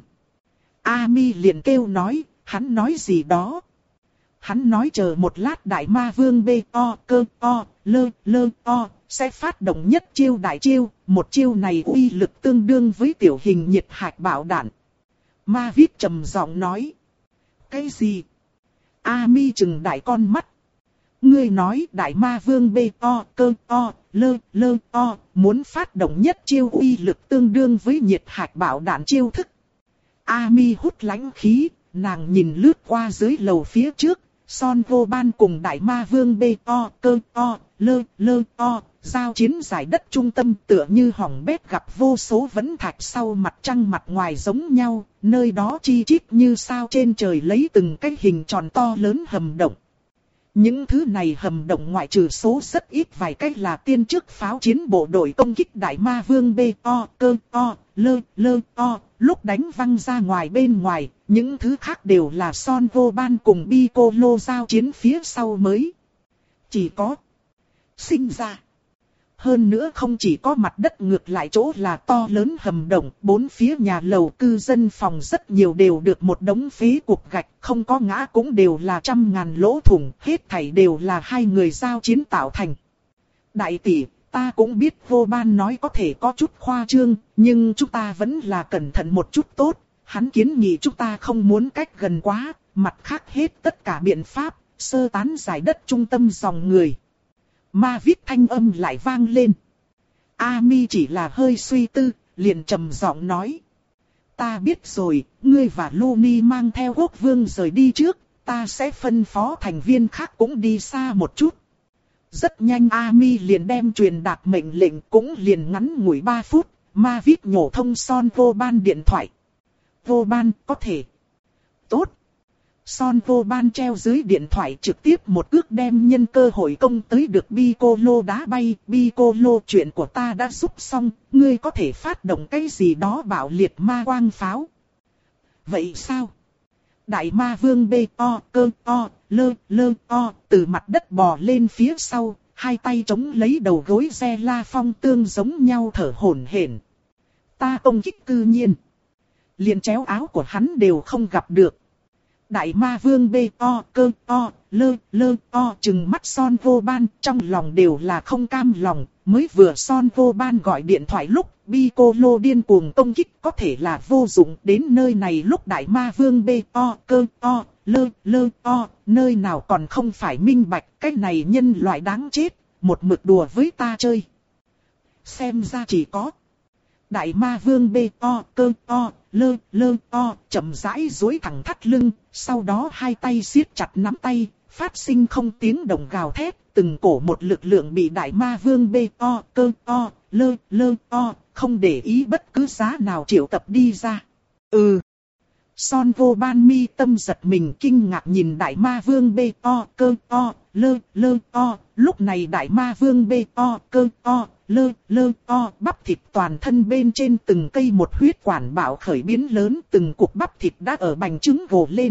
Ami liền kêu nói, hắn nói gì đó. Hắn nói chờ một lát đại ma vương bê to, cơ to, lơ, lơ to, sẽ phát động nhất chiêu đại chiêu, một chiêu này uy lực tương đương với tiểu hình nhiệt hạch bạo đạn. Ma vít trầm giọng nói. Cái gì? Ami chừng đại con mắt. Ngươi nói đại ma vương bê to cơ to, lơ lơ to, muốn phát động nhất chiêu uy lực tương đương với nhiệt hạch bạo đạn chiêu thức. Ami hút lãnh khí, nàng nhìn lướt qua dưới lầu phía trước, Son Vô Ban cùng đại ma vương bê to cơ to, lơ lơ to, giao chiến giải đất trung tâm tựa như hỏng bét gặp vô số vấn thạch sau mặt trăng mặt ngoài giống nhau, nơi đó chi chít như sao trên trời lấy từng cái hình tròn to lớn hầm động. Những thứ này hầm động ngoại trừ số rất ít vài cách là tiên trước pháo chiến bộ đội công kích đại ma vương bê to cơ to, lơ lơ to, lúc đánh văng ra ngoài bên ngoài, những thứ khác đều là Son Vô Ban cùng Piccolo giao chiến phía sau mới. Chỉ có sinh ra. Hơn nữa không chỉ có mặt đất ngược lại chỗ là to lớn hầm động, bốn phía nhà lầu cư dân phòng rất nhiều đều được một đống phế cục gạch, không có ngã cũng đều là trăm ngàn lỗ thủng, hết thảy đều là hai người giao chiến tạo thành. Đại tỷ, ta cũng biết Vô Ban nói có thể có chút khoa trương, nhưng chúng ta vẫn là cẩn thận một chút tốt, hắn kiến nghị chúng ta không muốn cách gần quá, mặt khác hết tất cả biện pháp, sơ tán giải đất trung tâm dòng người. Ma viết thanh âm lại vang lên. Ami chỉ là hơi suy tư, liền trầm giọng nói. Ta biết rồi, ngươi và Luni mang theo quốc vương rời đi trước, ta sẽ phân phó thành viên khác cũng đi xa một chút. Rất nhanh Ami liền đem truyền đạt mệnh lệnh cũng liền ngắn ngủi ba phút, ma viết nhổ thông Son Vô Ban điện thoại. Vô Ban có thể. Tốt. Son Vô Ban treo dưới điện thoại trực tiếp một cước đem nhân cơ hội công tới được Piccolo đá bay. Piccolo, chuyện của ta đã giúp xong, ngươi có thể phát động cái gì đó bạo liệt ma quang pháo. Vậy sao? Đại ma vương bê to cơ to, lơ lơ to, từ mặt đất bò lên phía sau, hai tay chống lấy đầu gối xe la phong tương giống nhau thở hổn hển. Ta công kích cư nhiên. Liền chéo áo của hắn đều không gặp được. Đại ma vương bê to cơ to, lơ lơ to trừng mắt Son Vô Ban, trong lòng đều là không cam lòng. Mới vừa Son Vô Ban gọi điện thoại lúc Piccolo điên cuồng công kích có thể là vô dụng, đến nơi này lúc đại ma vương bê to cơ to, lơ lơ to, nơi nào còn không phải minh bạch, cái này nhân loại đáng chết, một mực đùa với ta chơi. Xem ra chỉ có đại ma vương bê to cơ to, lơ lơ to, chậm rãi duỗi thẳng thắt lưng, sau đó hai tay siết chặt nắm tay, phát sinh không tiếng động gào thét, từng cổ một lực lượng bị đại ma vương bê to cơ to, lơ lơ to, không để ý bất cứ giá nào triệu tập đi ra. Ừ. Son Vô Ban mi tâm giật mình kinh ngạc nhìn đại ma vương bê to cơ to, lơ lơ to, lúc này đại ma vương bê to cơ to, lơ lơ to, bắp thịt toàn thân bên trên từng cây một huyết quản bạo khởi biến lớn, từng cục bắp thịt đã ở bành trứng gồ lên.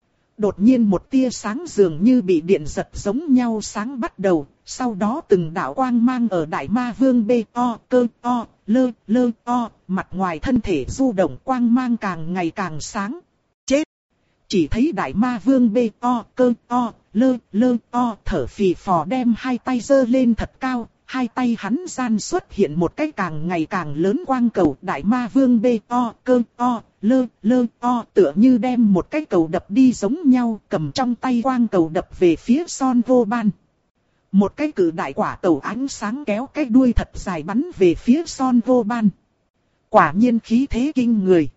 Đột nhiên một tia sáng dường như bị điện giật giống nhau sáng bắt đầu, sau đó từng đạo quang mang ở đại ma vương bê to cơ to, lơ lơ to, mặt ngoài thân thể du động quang mang càng ngày càng sáng. Chết! Chỉ thấy đại ma vương bê to cơ to, lơ lơ to, thở phì phò đem hai tay giơ lên thật cao. Hai tay hắn gian xuất hiện một cái càng ngày càng lớn quang cầu, đại ma vương bê to cơ to, lơ lơ to, tựa như đem một cái cầu đập đi giống nhau, cầm trong tay quang cầu đập về phía Son Vô Ban. Một cái cử đại quả cầu ánh sáng kéo cái đuôi thật dài bắn về phía Son Vô Ban. Quả nhiên khí thế kinh người.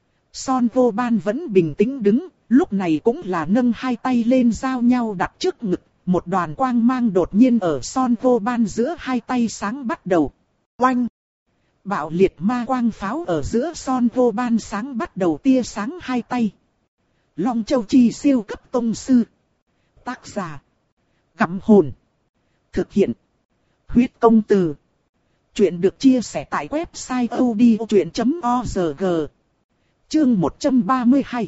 Son Vô Ban vẫn bình tĩnh đứng, lúc này cũng là nâng hai tay lên giao nhau đặt trước ngực. Một đoàn quang mang đột nhiên ở Son Vô Ban giữa hai tay sáng bắt đầu. Oanh! Bạo liệt ma quang pháo ở giữa Son Vô Ban sáng bắt đầu tia sáng hai tay. Long Châu Chi siêu cấp tông sư. Tác giả. Gặm hồn. Thực hiện. Huyết công từ. Chuyện được chia sẻ tại website odchuyện chấm org. Chương một trăm ba mươi hai.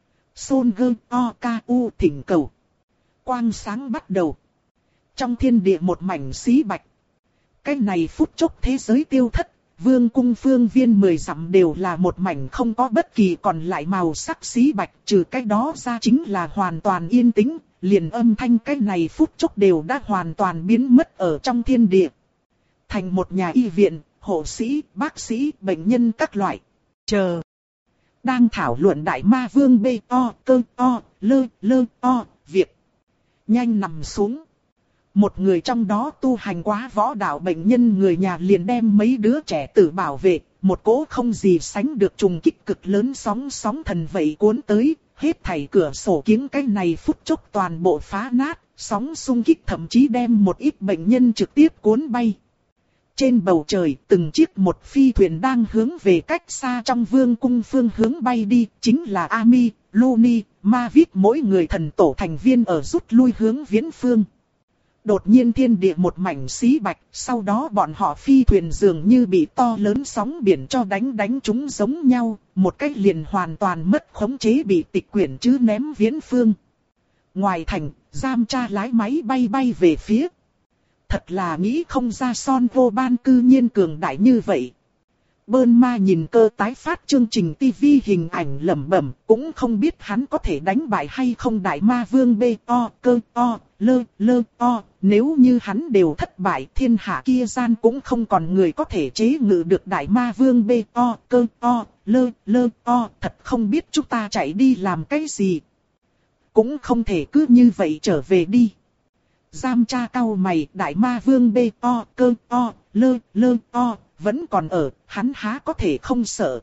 Son Gơ O K U thỉnh cầu. Quang sáng bắt đầu. Trong thiên địa một mảnh xí bạch. Cái này phút chốc thế giới tiêu thất, vương cung phương viên mười dặm đều là một mảnh không có bất kỳ còn lại màu sắc xí bạch, trừ cái đó ra chính là hoàn toàn yên tĩnh, liền âm thanh cái này phút chốc đều đã hoàn toàn biến mất ở trong thiên địa. Thành một nhà y viện, hộ sĩ, bác sĩ, bệnh nhân các loại. Chờ. Đang thảo luận đại ma vương bê to, cơ to, lơ, lơ to, việc. Nhanh nằm xuống. Một người trong đó tu hành quá võ đạo bệnh nhân người nhà liền đem mấy đứa trẻ tử bảo vệ, một cỗ không gì sánh được trùng kích cực lớn sóng sóng thần vậy cuốn tới, hết thảy cửa sổ kiếng cái này phút chốc toàn bộ phá nát, sóng xung kích thậm chí đem một ít bệnh nhân trực tiếp cuốn bay. Trên bầu trời, từng chiếc một phi thuyền đang hướng về cách xa trong vương cung phương hướng bay đi, chính là Ami, Luni, Mavis mỗi người thần tổ thành viên ở rút lui hướng viễn phương. Đột nhiên thiên địa một mảnh xí bạch, sau đó bọn họ phi thuyền dường như bị to lớn sóng biển cho đánh đánh chúng giống nhau, một cách liền hoàn toàn mất khống chế bị tịch quyển chứ ném viễn phương. Ngoài thành, Giam Cha lái máy bay bay về phía. Thật là nghĩ không ra Son Vô Ban cư nhiên cường đại như vậy. Burma nhìn cơ tái phát chương trình ti vi hình ảnh lẩm bẩm, cũng không biết hắn có thể đánh bại hay không đại ma vương bê o cơ o lơ lơ o. Nếu như hắn đều thất bại, thiên hạ kia gian cũng không còn người có thể chế ngự được đại ma vương bê o cơ o lơ lơ o. Thật không biết chúng ta chạy đi làm cái gì. Cũng không thể cứ như vậy trở về đi. Giam Cha cau mày, đại ma vương bê o cơ o lơ lơ o vẫn còn ở, hắn há có thể không sợ.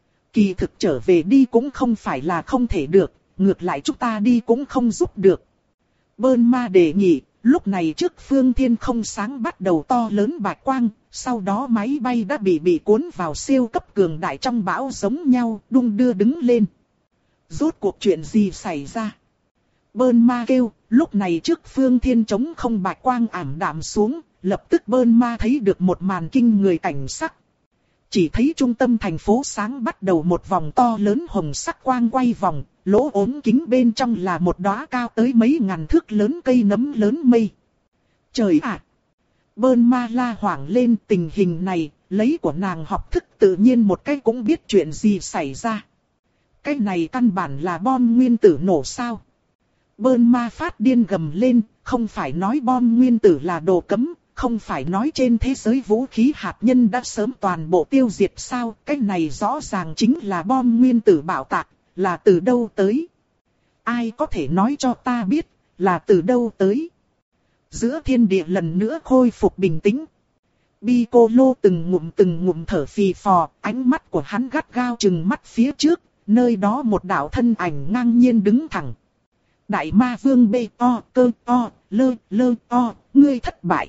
Kỳ thực trở về đi cũng không phải là không thể được, ngược lại chúng ta đi cũng không giúp được. Burma đề nghị, lúc này trước phương thiên không sáng bắt đầu to lớn bạch quang, sau đó máy bay đã bị bị cuốn vào siêu cấp cường đại trong bão giống nhau, đung đưa đứng lên. Rốt cuộc chuyện gì xảy ra? Burma kêu, lúc này trước phương thiên trống không bạch quang ảm đạm xuống, lập tức Burma thấy được một màn kinh người cảnh sắc. Chỉ thấy trung tâm thành phố sáng bắt đầu một vòng to lớn hồng sắc quang quay vòng, lỗ ốm kính bên trong là một đóa cao tới mấy ngàn thước lớn cây nấm lớn mây. Trời ạ! Burma la hoảng lên tình hình này, lấy của nàng học thức tự nhiên một cái cũng biết chuyện gì xảy ra. Cái này căn bản là bom nguyên tử nổ sao? Burma phát điên gầm lên, không phải nói bom nguyên tử là đồ cấm, không phải nói trên thế giới vũ khí hạt nhân đã sớm toàn bộ tiêu diệt sao, cái này rõ ràng chính là bom nguyên tử bạo tạc, là từ đâu tới? Ai có thể nói cho ta biết, là từ đâu tới? Giữa thiên địa lần nữa khôi phục bình tĩnh. Piccolo từng ngụm từng ngụm thở phì phò, ánh mắt của hắn gắt gao chừng mắt phía trước, nơi đó một đạo thân ảnh ngang nhiên đứng thẳng. Đại ma vương bê o cơ o lơ lơ o, ngươi thất bại.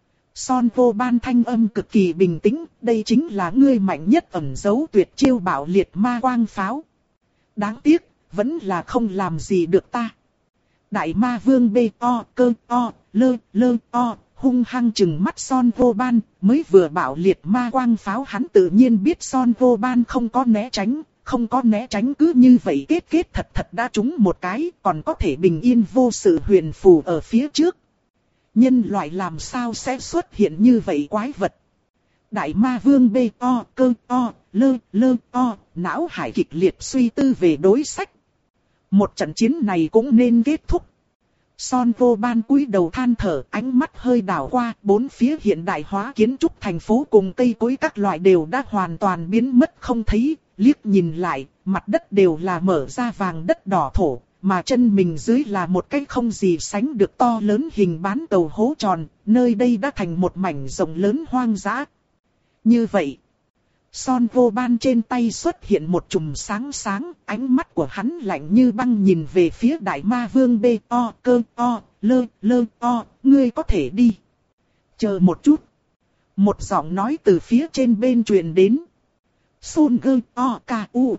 Son Vô Ban thanh âm cực kỳ bình tĩnh, đây chính là ngươi mạnh nhất ẩn giấu tuyệt chiêu bạo liệt ma quang pháo. Đáng tiếc, vẫn là không làm gì được ta. Đại ma vương bê o cơ o lơ lơ o, hung hăng chừng mắt Son Vô Ban, mới vừa bạo liệt ma quang pháo hắn tự nhiên biết Son Vô Ban không có né tránh. Không có né tránh cứ như vậy kết kết thật thật đã trúng một cái, còn có thể bình yên vô sự huyền phù ở phía trước. Nhân loại làm sao sẽ xuất hiện như vậy quái vật? Đại ma vương bê o cơ o lơ lơ o, não hải kịch liệt suy tư về đối sách. Một trận chiến này cũng nên kết thúc. Son Vô Ban cúi đầu than thở, ánh mắt hơi đảo qua, bốn phía hiện đại hóa kiến trúc thành phố cùng cây cối các loại đều đã hoàn toàn biến mất không thấy. Liếc nhìn lại, mặt đất đều là mở ra vàng đất đỏ thổ, mà chân mình dưới là một cái không gì sánh được to lớn hình bán cầu hố tròn, nơi đây đã thành một mảnh rộng lớn hoang dã. Như vậy, Son Vô Ban trên tay xuất hiện một chùm sáng sáng, ánh mắt của hắn lạnh như băng nhìn về phía đại ma vương bê o cơ o lơ lơ o, ngươi có thể đi. Chờ một chút. Một giọng nói từ phía trên bên truyền đến. Sun gơ o ka u.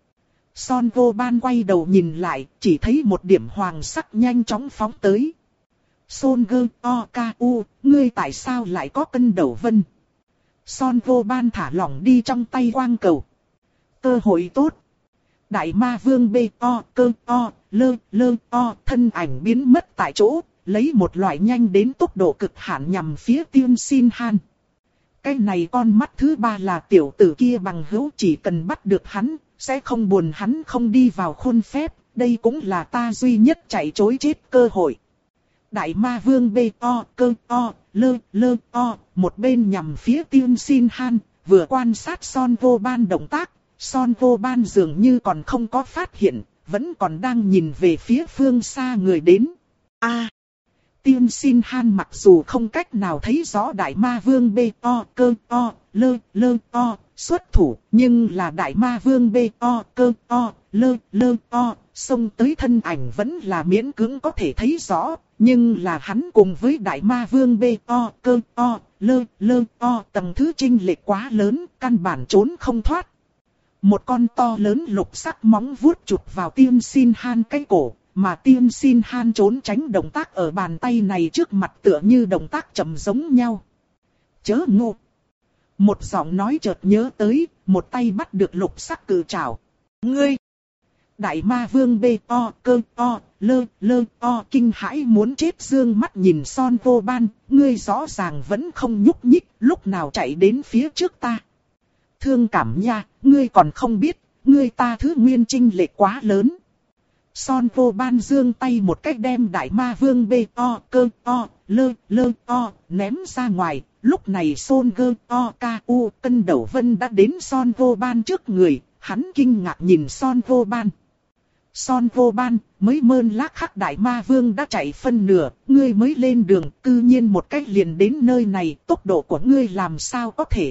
Son Vô Ban quay đầu nhìn lại, chỉ thấy một điểm hoàng sắc nhanh chóng phóng tới. Son gơ o ka u, ngươi tại sao lại có cân đầu vân? Son Vô Ban thả lỏng đi trong tay quang cầu. Cơ hội tốt. Đại ma vương bê o cơ o lơ lơ o, thân ảnh biến mất tại chỗ, lấy một loại nhanh đến tốc độ cực hạn nhằm phía Tiên Xin Han. Cái này con mắt thứ ba là tiểu tử kia bằng hữu, chỉ cần bắt được hắn, sẽ không buồn hắn không đi vào khuôn phép, đây cũng là ta duy nhất chạy trối chết cơ hội. Đại ma vương bê o cơ o lơ lơ o, một bên nhằm phía Tiên Xin Han, vừa quan sát Son Vô Ban động tác, Son Vô Ban dường như còn không có phát hiện, vẫn còn đang nhìn về phía phương xa người đến. A, Tiên Xin Han mặc dù không cách nào thấy rõ đại ma vương bê o cơ o lơ lơ o xuất thủ, nhưng là đại ma vương bê o cơ o lơ lơ o xông tới thân ảnh vẫn là miễn cưỡng có thể thấy rõ. Nhưng là hắn cùng với đại ma vương bê o cơ o lơ lơ o tầng thứ chênh lệch quá lớn, căn bản trốn không thoát. Một con to lớn lục sắc móng vuốt chụp vào Tiên Xin Han cái cổ, mà Tiên Xin Han trốn tránh động tác ở bàn tay này trước mặt tựa như động tác chậm giống nhau. Chớ ngu! Một giọng nói chợt nhớ tới, một tay bắt được lục sắc cự trảo. Ngươi! Đại ma vương bê o cơ o lơ lơ o kinh hãi muốn chết, dương mắt nhìn Son Vô Ban, ngươi rõ ràng vẫn không nhúc nhích, lúc nào chạy đến phía trước ta. Thương cảm nha, ngươi còn không biết, ngươi ta thứ nguyên chênh lệch quá lớn. Son Vô Ban giương tay một cách đem đại ma vương bê o cơ o lơ lơ o ném ra ngoài. Lúc này Son Gơ o ca u Cân Đầu Vân đã đến Son Vô Ban trước người, hắn kinh ngạc nhìn Son Vô Ban. Son Vô Ban, mới mơn lác khắc đại ma vương đã chạy phân nửa, ngươi mới lên đường, cư nhiên một cách liền đến nơi này, tốc độ của ngươi làm sao có thể.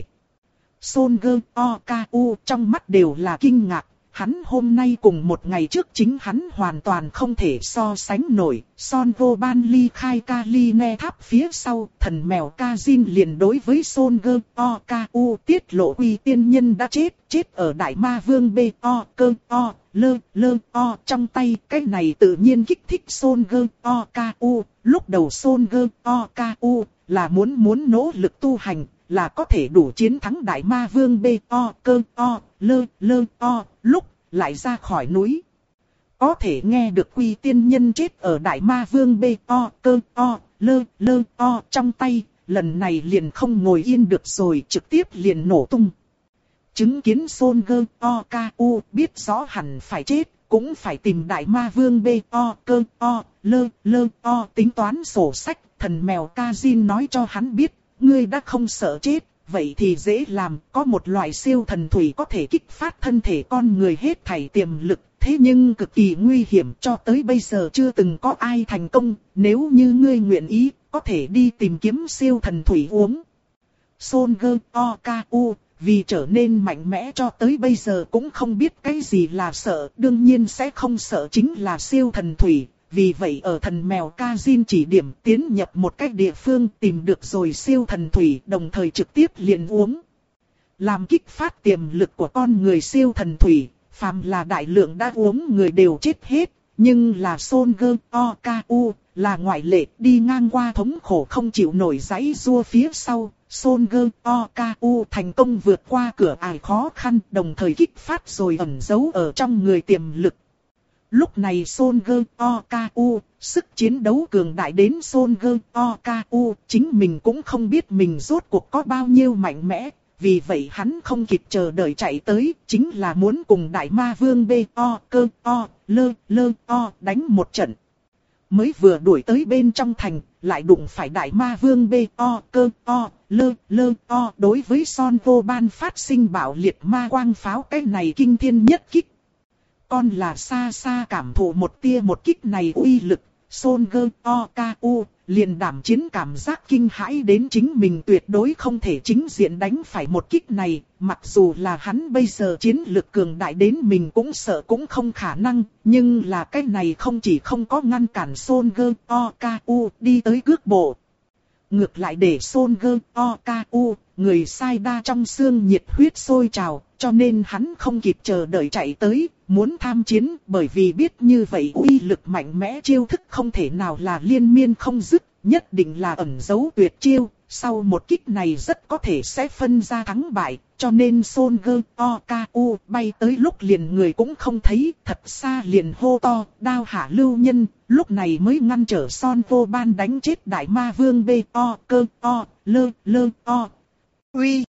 Son Gơ o ca u trong mắt đều là kinh ngạc, hắn hôm nay cùng một ngày trước chính hắn hoàn toàn không thể so sánh nổi. Son Vô Ban ly khai Kali Ne tháp phía sau, thần mèo Kazin liền đối với Son Gơ o ca u tiết lộ Quy Tiên Nhân đã chết, chết ở đại ma vương bê o cơ o lơ lơ o trong tay. Cái này tự nhiên kích thích Son Gơ o ca u, lúc đầu Son Gơ o ca u là muốn muốn nỗ lực tu hành, là có thể đủ chiến thắng đại ma vương bê o cơ o lơ lơ o, lúc lại ra khỏi núi. Có thể nghe được Quy Tiên Nhân chết ở đại ma vương bê o cơ o lơ lơ o trong tay, lần này liền không ngồi yên được rồi, trực tiếp liền nổ tung. Chứng kiến Son Gơ o ca u biết rõ hẳn phải chết, cũng phải tìm đại ma vương bê o cơ o lơ lơ o tính toán sổ sách. Thần mèo Kazin nói cho hắn biết, ngươi đã không sợ chết, vậy thì dễ làm. Có một loại siêu thần thủy có thể kích phát thân thể con người hết thảy tiềm lực, thế nhưng cực kỳ nguy hiểm, cho tới bây giờ chưa từng có ai thành công. Nếu như ngươi nguyện ý, có thể đi tìm kiếm siêu thần thủy uống. Son Gơ o ca u vì trở nên mạnh mẽ cho tới bây giờ cũng không biết cái gì là sợ, đương nhiên sẽ không sợ chính là siêu thần thủy. Vì vậy ở thần mèo Kazin chỉ điểm tiến nhập một cách địa phương, tìm được rồi siêu thần thủy, đồng thời trực tiếp liền uống. Làm kích phát tiềm lực của con người siêu thần thủy, phàm là đại lượng đã uống người đều chết hết. Nhưng là Son Gơ o ca u là ngoại lệ, đi ngang qua thống khổ không chịu nổi giãy giụa phía sau. Son Gơ o ca u thành công vượt qua cửa ải khó khăn, đồng thời kích phát rồi ẩn giấu ở trong người tiềm lực. Lúc này Son Gơ o ca u, sức chiến đấu cường đại đến Son Gơ o ca u, chính mình cũng không biết mình rốt cuộc có bao nhiêu mạnh mẽ. Vì vậy hắn không kịp chờ đợi chạy tới, chính là muốn cùng đại ma vương bê o cơ o lơ lơ o đánh một trận. Mới vừa đuổi tới bên trong thành, lại đụng phải đại ma vương bê o cơ o lơ lơ o. Đối với Son Vô Ban phát sinh bạo liệt ma quang pháo, cái này kinh thiên nhất kích. Con là xa xa cảm thụ một tia một kích này uy lực, Son Gơ o ca u liền đảm chiến cảm giác kinh hãi đến chính mình tuyệt đối không thể chính diện đánh phải một kích này. Mặc dù là hắn bây giờ chiến lực cường đại đến mình cũng sợ cũng không khả năng, nhưng là cái này không chỉ không có ngăn cản Son Gơ o ca u đi tới cước bộ. Ngược lại để Son Gơ o ca u, người sai đa trong xương nhiệt huyết sôi trào, cho nên hắn không kịp chờ đợi chạy tới, muốn tham chiến, bởi vì biết như vậy uy lực mạnh mẽ chiêu thức không thể nào là liên miên không dứt, nhất định là ẩn giấu tuyệt chiêu, sau một kích này rất có thể sẽ phân ra thắng bại, cho nên Son Gơ o ca u bay tới lúc liền người cũng không thấy, thật xa liền hô to, đao hạ lưu nhân, lúc này mới ngăn trở Son Vô Ban đánh chết đại ma vương bê o cơ o lơ lơ o. Uy!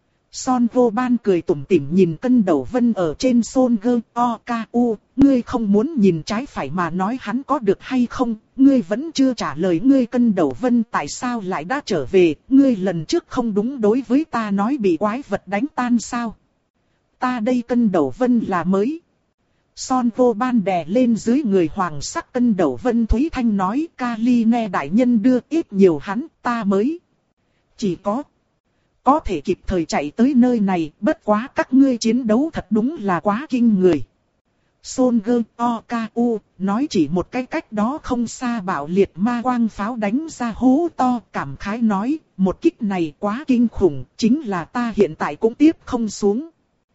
Son Vô Ban cười tủm tỉm nhìn Cân Đầu Vân ở trên Son Gơ o ca u, ngươi không muốn nhìn trái phải mà nói hắn có được hay không, ngươi vẫn chưa trả lời. Ngươi Cân Đầu Vân tại sao lại đã trở về, ngươi lần trước không đúng đối với ta nói bị quái vật đánh tan sao? Ta đây Cân Đầu Vân là mới. Son vô ban đè lên dưới người hoàng sắc cân đầu Vân Thúy Thanh nói, Kali nghe đại nhân đưa ít nhiều hắn, ta mới. Chỉ có. Có thể kịp thời chạy tới nơi này, bất quá các ngươi chiến đấu thật đúng là quá kinh người. Son gơ o ca u, nói chỉ một cái cách đó không xa bạo liệt ma quang pháo đánh ra hố to, cảm khái nói, một kích này quá kinh khủng, chính là ta hiện tại cũng tiếp không xuống.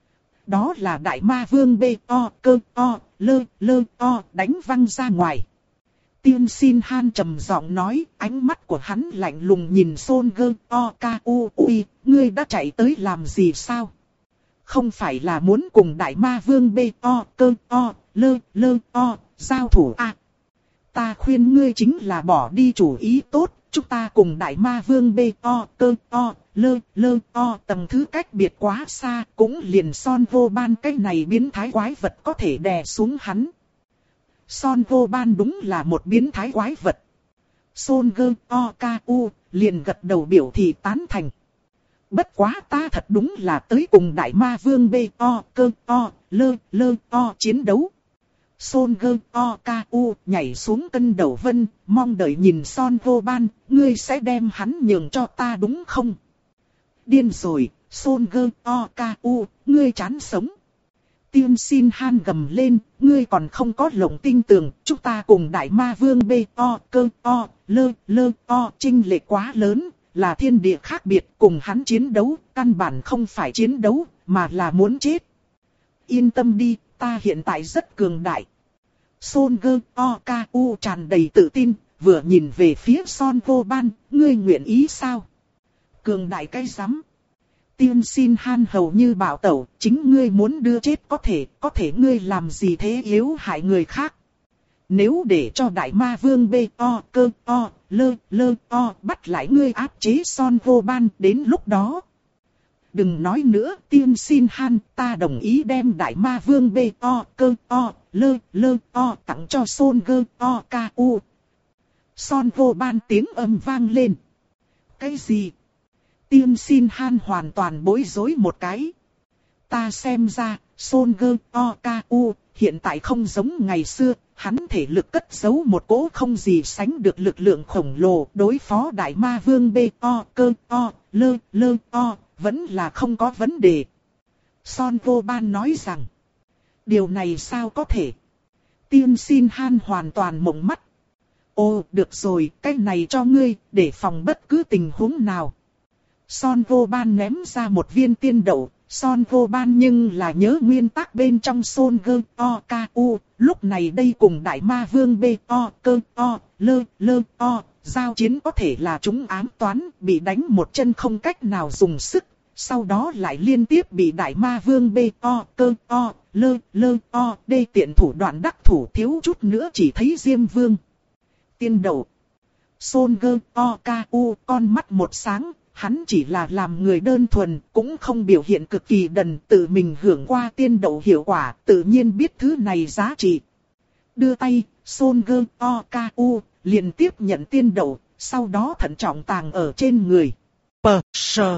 Đó là đại ma vương bê o cơ o, lơ lơ o, đánh văng ra ngoài. Tiên Xin Han trầm giọng nói, ánh mắt của hắn lạnh lùng nhìn Son gơ o ca u, ui, ngươi đã chạy tới làm gì sao? Không phải là muốn cùng đại ma vương bê o cơ o, lơ lơ o, giao thủ à? Ta khuyên ngươi chính là bỏ đi chủ ý tốt, chúng ta cùng đại ma vương bê o cơ o, lơ lơ o tầng thứ cách biệt quá xa, cũng liền Son vô ban cái này biến thái quái vật có thể đè xuống hắn. Son vô ban đúng là một biến thái quái vật. Son gơ o ca u liền gật đầu biểu thị tán thành. Bất quá ta thật đúng là tới cùng đại ma vương bê o cơ o, lơ lơ o chiến đấu. Son gơ o ca u nhảy xuống cân đầu vân, mong đợi nhìn Son vô ban, ngươi sẽ đem hắn nhường cho ta đúng không? Điên rồi, Son gơ o ca u, ngươi chán sống. Tiên Xin Han gầm lên, ngươi còn không có lồng tinh tường, chúng ta cùng đại ma vương bê o cơ o, lơ lơ o chênh lệch quá lớn, là thiên địa khác biệt, cùng hắn chiến đấu, căn bản không phải chiến đấu, mà là muốn chết. Yên tâm đi, ta hiện tại rất cường đại. Son gơ o ca u tràn đầy tự tin, vừa nhìn về phía Son vô ban, ngươi nguyện ý sao? Cường đại cái rắm. Tiên Xin Han hầu như bảo tẩu, chính ngươi muốn đưa chết có thể, có thể ngươi làm gì thế yếu hại người khác. Nếu để cho đại ma vương bê o cơ o, lơ lơ o bắt lại ngươi áp chế Son vô ban đến lúc đó. Đừng nói nữa, Tiên Xin Han, ta đồng ý đem đại ma vương bê o cơ o, lơ lơ o tặng cho Son gơ o ca u. Son vô ban tiếng âm vang lên. Cái gì? Tiên Xin Han hoàn toàn bối rối một cái. Ta xem ra, Son gơ o ca u hiện tại không giống ngày xưa, hắn thể lực cất giấu một cỗ không gì sánh được lực lượng khổng lồ, đối phó đại ma vương bê o cơ o, lơ lơ o, vẫn là không có vấn đề. Son vô ban nói rằng, điều này sao có thể? Tiên Xin Han hoàn toàn mộng mắt. Ô, được rồi, cái này cho ngươi, để phòng bất cứ tình huống nào. Son vô ban ném ra một viên tiên đậu. Son vô ban nhưng là nhớ nguyên tắc bên trong Son gơ o ca u, lúc này đây cùng đại ma vương bê o cơ o, lơ lơ o, giao chiến có thể là chúng ám toán, bị đánh một chân không cách nào dùng sức, sau đó lại liên tiếp bị đại ma vương bê o cơ o, lơ lơ o, đê tiện thủ đoạn đắc thủ thiếu chút nữa chỉ thấy Diêm Vương. Tiên đậu. Son gơ o ca u con mắt một sáng. Hắn chỉ là làm người đơn thuần, cũng không biểu hiện cực kỳ đần, tự mình hưởng qua tiên đậu hiệu quả, tự nhiên biết thứ này giá trị. Đưa tay, Son gơ o ca u, liền tiếp nhận tiên đậu, sau đó thận trọng tàng ở trên người. Pờ sờ.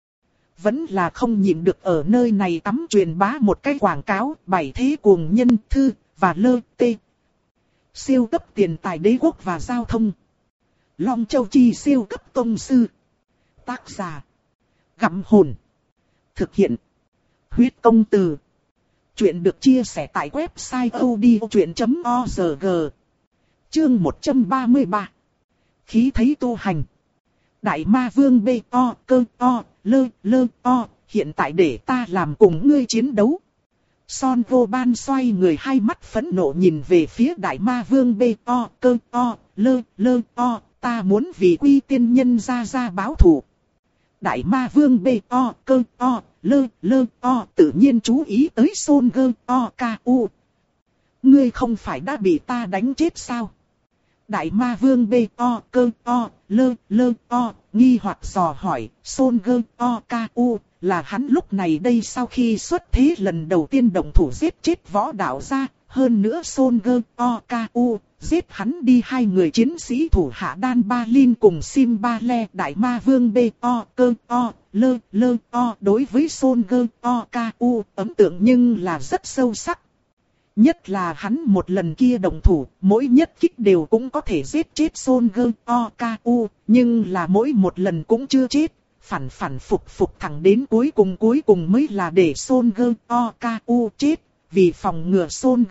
Vẫn là không nhịn được ở nơi này tắm truyền bá một cái quảng cáo, bảy thế cuồng nhân thư, và lơ tê. Siêu cấp tiền tài đế quốc và giao thông. Long Châu Chi siêu cấp tông sư. Tác giả. Gặm hồn. Thực hiện. Huyết công từ. Chuyện được chia sẻ tại website odchuyện chấm org. Chương một trăm ba mươi ba. Khí thấy tu hành. Đại ma vương bê o cơ o, lơ lơ o, hiện tại để ta làm cùng ngươi chiến đấu. Son vô ban xoay người hai mắt phẫn nộ nhìn về phía đại ma vương bê o cơ o, lơ lơ o, ta muốn vì quy tiên nhân ra ra báo thù. Đại ma vương bê o cơ o, lơ lơ o tự nhiên chú ý tới Son gơ o ca u. Ngươi không phải đã bị ta đánh chết sao? Đại ma vương bê o cơ o, lơ lơ o, nghi hoặc dò hỏi, Son gơ o ca u, là hắn lúc này đây sau khi xuất thế lần đầu tiên động thủ giết chết võ đạo gia, hơn nữa Son gơ o ca u, giết hắn đi hai người chiến sĩ thủ hạ Đan Ba Linh cùng Sim Ba Le. Đại ma vương bê o cơ o, lơ lơ o đối với Son gơ o ca u ấn tượng nhưng là rất sâu sắc. Nhất là hắn một lần kia động thủ, mỗi nhất kích đều cũng có thể giết chết Son Goku, nhưng là mỗi một lần cũng chưa chết, phản phản phục phục thẳng đến cuối cùng cuối cùng mới là để Son Goku chết, vì phòng ngừa Son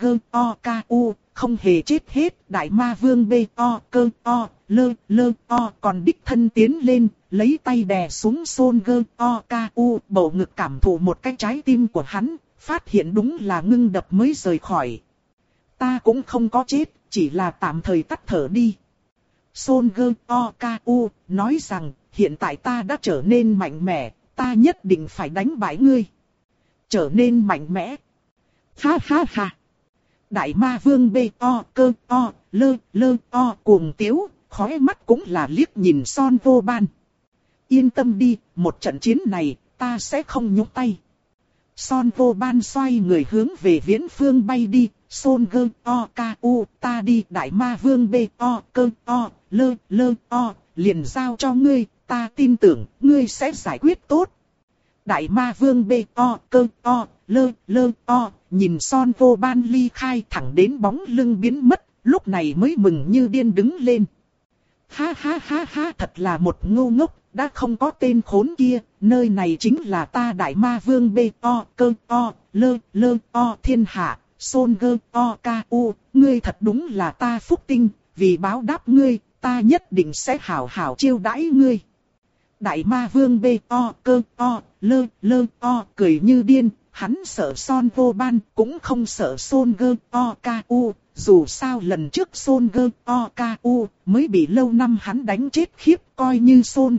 Goku không hề chết hết, Đại Ma Vương bê o cơ o lơ lơ o còn đích thân tiến lên, lấy tay đè xuống Son Goku, bầu ngực cảm thụ một cái trái tim của hắn, phát hiện đúng là ngưng đập mới rời khỏi. Ta cũng không có chết, chỉ là tạm thời tắt thở đi. Son Goku nói rằng, hiện tại ta đã trở nên mạnh mẽ, ta nhất định phải đánh bại ngươi. Trở nên mạnh mẽ. Ha ha ha. Đại Ma Vương bê o cơ o lơ lơ o cuồng tiếu, khóe mắt cũng là liếc nhìn Son Vô Ban. Yên tâm đi, một trận chiến này, ta sẽ không nhúc tay. Son Vô Ban xoay người hướng về viễn phương bay đi, Son Goku, ta đi. Đại Ma Vương bê o cơ o lơ lơ o, liền giao cho ngươi, ta tin tưởng ngươi sẽ giải quyết tốt. Đại Ma Vương bê o cơ o lơ lơ o, nhìn Son Vô Ban ly khai thẳng đến bóng lưng biến mất, lúc này mới mừng như điên đứng lên. Ha ha ha ha, thật là một ngu ngốc, đã không có tên khốn kia, nơi này chính là ta Đại Ma Vương bê o cơ o lơ lơ o thiên hạ, Son Goku, ngươi thật đúng là ta phúc tinh, vì báo đáp ngươi, ta nhất định sẽ hảo hảo chiêu đãi ngươi. Đại Ma Vương bê o cơ o lơ lơ o cười như điên, hắn sợ Son Vô Ban, cũng không sợ Son Goku, dù sao lần trước Son Goku mới bị lâu năm hắn đánh chết khiếp, coi như Son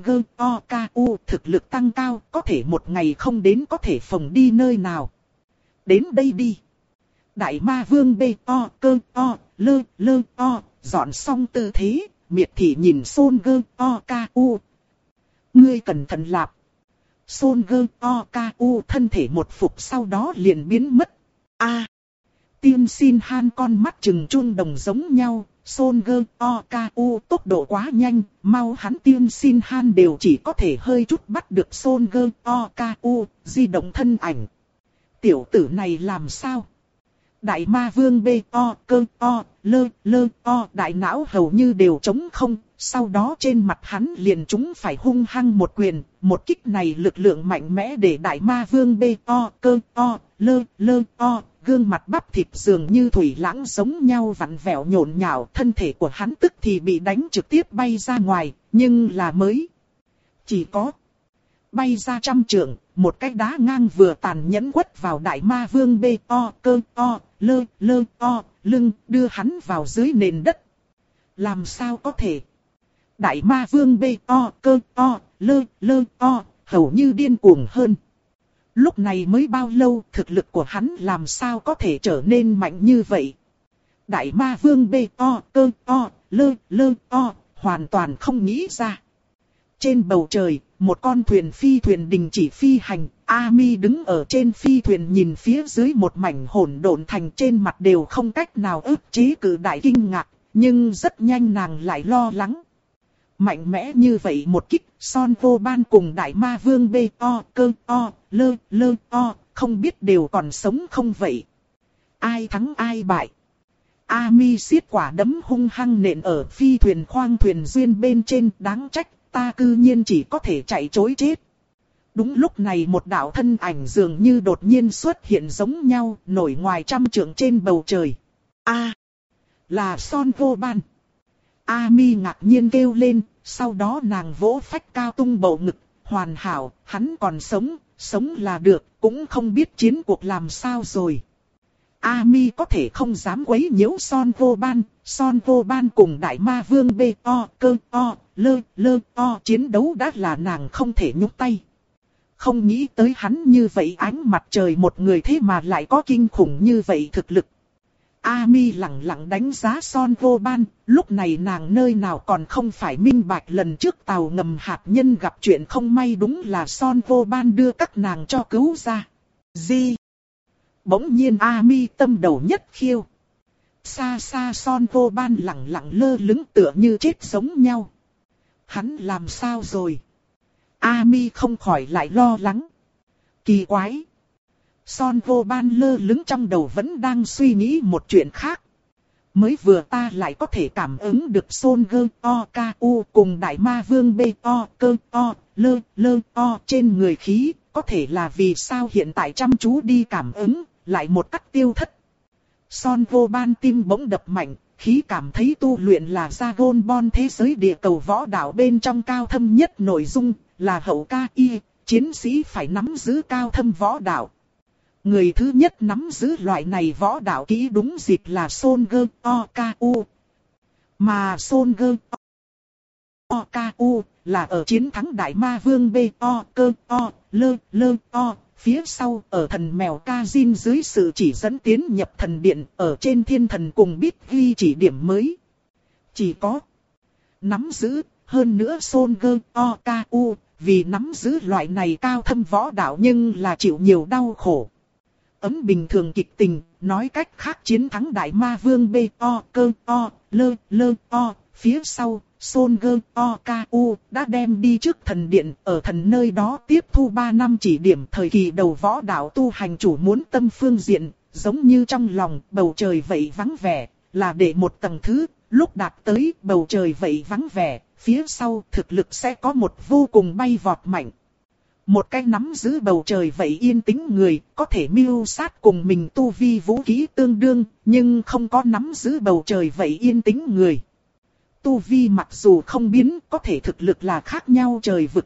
Goku thực lực tăng cao, có thể một ngày không đến có thể phồng đi nơi nào. Đến đây đi. Đại Ma Vương bê o cơ o lơ lơ o dọn xong tư thế, miệt thị nhìn Son Goku. Ngươi cẩn thận lạp. Son Goku thân thể một phục sau đó liền biến mất. A, à, Tiên Xin Han con mắt trừng chuông đồng giống nhau, Son Goku tốc độ quá nhanh, mau hắn Tiên Xin Han đều chỉ có thể hơi chút bắt được Son Goku, di động thân ảnh. Tiểu tử này làm sao? Đại Ma Vương bê o cơ o lơ lơ o đại não hầu như đều trống không, sau đó trên mặt hắn liền trúng phải hung hăng một quyền, một kích này lực lượng mạnh mẽ để Đại Ma Vương bê o cơ o lơ lơ o, gương mặt bắp thịt dường như thủy lãng giống nhau vặn vẹo nhộn nhạo, thân thể của hắn tức thì bị đánh trực tiếp bay ra ngoài, nhưng là mới chỉ có bay ra trăm trượng, một cái đá ngang vừa tàn nhẫn quất vào Đại Ma Vương bê o cơ o lơ lơ o lưng, đưa hắn vào dưới nền đất. Làm sao có thể? Đại Ma Vương bê o cơ o lơ lơ o hầu như điên cuồng hơn. Lúc này mới bao lâu, thực lực của hắn làm sao có thể trở nên mạnh như vậy? Đại Ma Vương bê o cơ o lơ lơ o hoàn toàn không nghĩ ra. Trên bầu trời, một con thuyền phi thuyền đình chỉ phi hành, Ami đứng ở trên phi thuyền nhìn phía dưới một mảnh hỗn độn thành, trên mặt đều không cách nào ức chế cử đại kinh ngạc, nhưng rất nhanh nàng lại lo lắng. Mạnh mẽ như vậy một kích, Son Vô Ban cùng Đại Ma Vương bê o cơ o lơ lơ o không biết đều còn sống không vậy? Ai thắng ai bại? Ami siết quả đấm hung hăng nện ở phi thuyền khoang thuyền duyên bên trên, đáng trách ta cư nhiên chỉ có thể chạy trối chết. Đúng lúc này một đạo thân ảnh dường như đột nhiên xuất hiện giống nhau, nổi ngoài trăm trượng trên bầu trời. A, à, là Son Vô Ban. Ami ngạc nhiên kêu lên, sau đó nàng vỗ phách cao tung bầu ngực, hoàn hảo, hắn còn sống, sống là được, cũng không biết chiến cuộc làm sao rồi. Ami có thể không dám quấy nhiễu Son Vô Ban, Son Vô Ban cùng Đại Ma Vương bê o cơ o lơ lơ o chiến đấu đã là nàng không thể nhúc tay. Không nghĩ tới hắn như vậy ánh mặt trời một người thế mà lại có kinh khủng như vậy thực lực. Ami lặng lặng đánh giá Son Vô Ban, lúc này nàng nơi nào còn không phải minh bạch lần trước tàu ngầm hạt nhân gặp chuyện không may đúng là Son Vô Ban đưa các nàng cho cứu ra. Gì? Bỗng nhiên Ami tâm đầu nhất khiêu. Xa xa Son Vô Ban lặng lặng lơ lửng tựa như chết sống nhau. Hắn làm sao rồi? Ami không khỏi lại lo lắng. Kỳ quái. Son vô ban lơ lửng trong đầu vẫn đang suy nghĩ một chuyện khác. Mới vừa ta lại có thể cảm ứng được Son gơ o ca u cùng đại ma vương bê o cơ o lơ lơ o trên người khí. Có thể là vì sao hiện tại chăm chú đi cảm ứng, lại một cách tiêu thất. Son vô ban tim bỗng đập mạnh, khí cảm thấy tu luyện là Dragon Ball thế giới địa cầu võ đạo bên trong cao thâm nhất nội dung, là hậu ca y, chiến sĩ phải nắm giữ cao thâm võ đạo. Người thứ nhất nắm giữ loại này võ đạo kỹ đúng dịp là Son gơ o ca u. Mà Son gơ o ca u là ở chiến thắng đại ma vương bê o cơ o lơ lơ o. Phía sau, ở thần mèo Kazin dưới sự chỉ dẫn tiến nhập thần điện, ở trên thiên thần cùng biết ghi chỉ điểm mới. Chỉ có nắm giữ, hơn nữa Son gơ o ca u, vì nắm giữ loại này cao thâm võ đạo nhưng là chịu nhiều đau khổ. Ấm bình thường kịch tình, nói cách khác chiến thắng đại ma vương bê o cơ o lơ lơ o. Phía sau, Son gơ o ca u đã đem đi trước thần điện, ở thần nơi đó tiếp thu ba năm chỉ điểm. Thời kỳ đầu võ đạo tu hành chủ muốn tâm phương diện, giống như trong lòng bầu trời vậy vắng vẻ, là để một tầng thứ, lúc đạt tới bầu trời vậy vắng vẻ, phía sau thực lực sẽ có một vô cùng bay vọt mạnh. Một cái nắm giữ bầu trời vậy yên tĩnh người, có thể mưu sát cùng mình tu vi vũ khí tương đương, nhưng không có nắm giữ bầu trời vậy yên tĩnh người. Tu vi mặc dù không biến, có thể thực lực là khác nhau trời vực.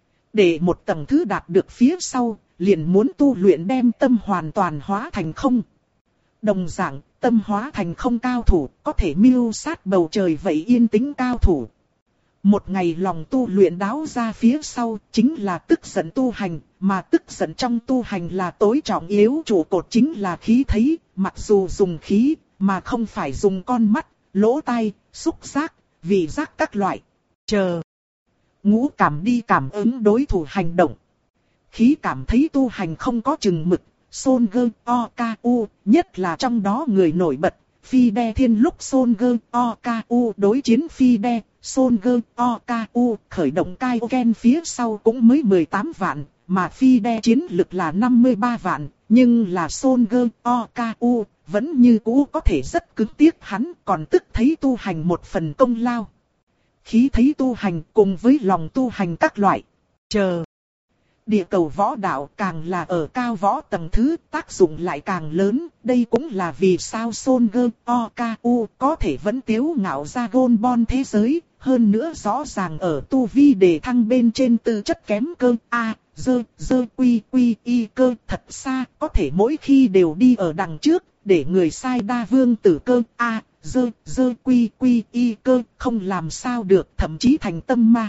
Để một tầng thứ đạt được phía sau, liền muốn tu luyện đem tâm hoàn toàn hóa thành không. Đồng dạng, tâm hóa thành không cao thủ, có thể mưu sát bầu trời vậy yên tĩnh cao thủ. Một ngày lòng tu luyện đáo ra phía sau, chính là tức giận tu hành, mà tức giận trong tu hành là tối trọng yếu trụ cột chính là khí thấy, mặc dù dùng khí, mà không phải dùng con mắt, lỗ tai, xúc giác, vị giác các loại. Chờ. Ngũ cảm đi cảm ứng đối thủ hành động. Khí cảm thấy tu hành không có chừng mực, Son gơ o ca u, nhất là trong đó người nổi bật, Phi Đe Thiên lúc Son gơ o ca u đối chiến Phi Đe, Son gơ o ca u khởi động Kaioken phía sau cũng mới mười tám vạn, mà Phi Đe chiến lực là năm mươi ba vạn, nhưng là Son gơ o ca u vẫn như cũ có thể rất cứng tiếc hắn, còn tức thấy tu hành một phần công lao. Khí thấy tu hành cùng với lòng tu hành các loại. Chờ. Địa cầu võ đạo càng là ở cao võ tầng thứ, tác dụng lại càng lớn, đây cũng là vì sao Son gơ o ca u có thể vẫn tiếu ngạo Dragon Ball thế giới, hơn nữa rõ ràng ở tu vi đề thăng bên trên tư chất kém cơ A, dơ, dơ quy quy y cơ thật xa, có thể mỗi khi đều đi ở đằng trước, để người sai đa vương tử cơ A, dơ, dơ quy quy y cơ không làm sao được, thậm chí thành tâm ma.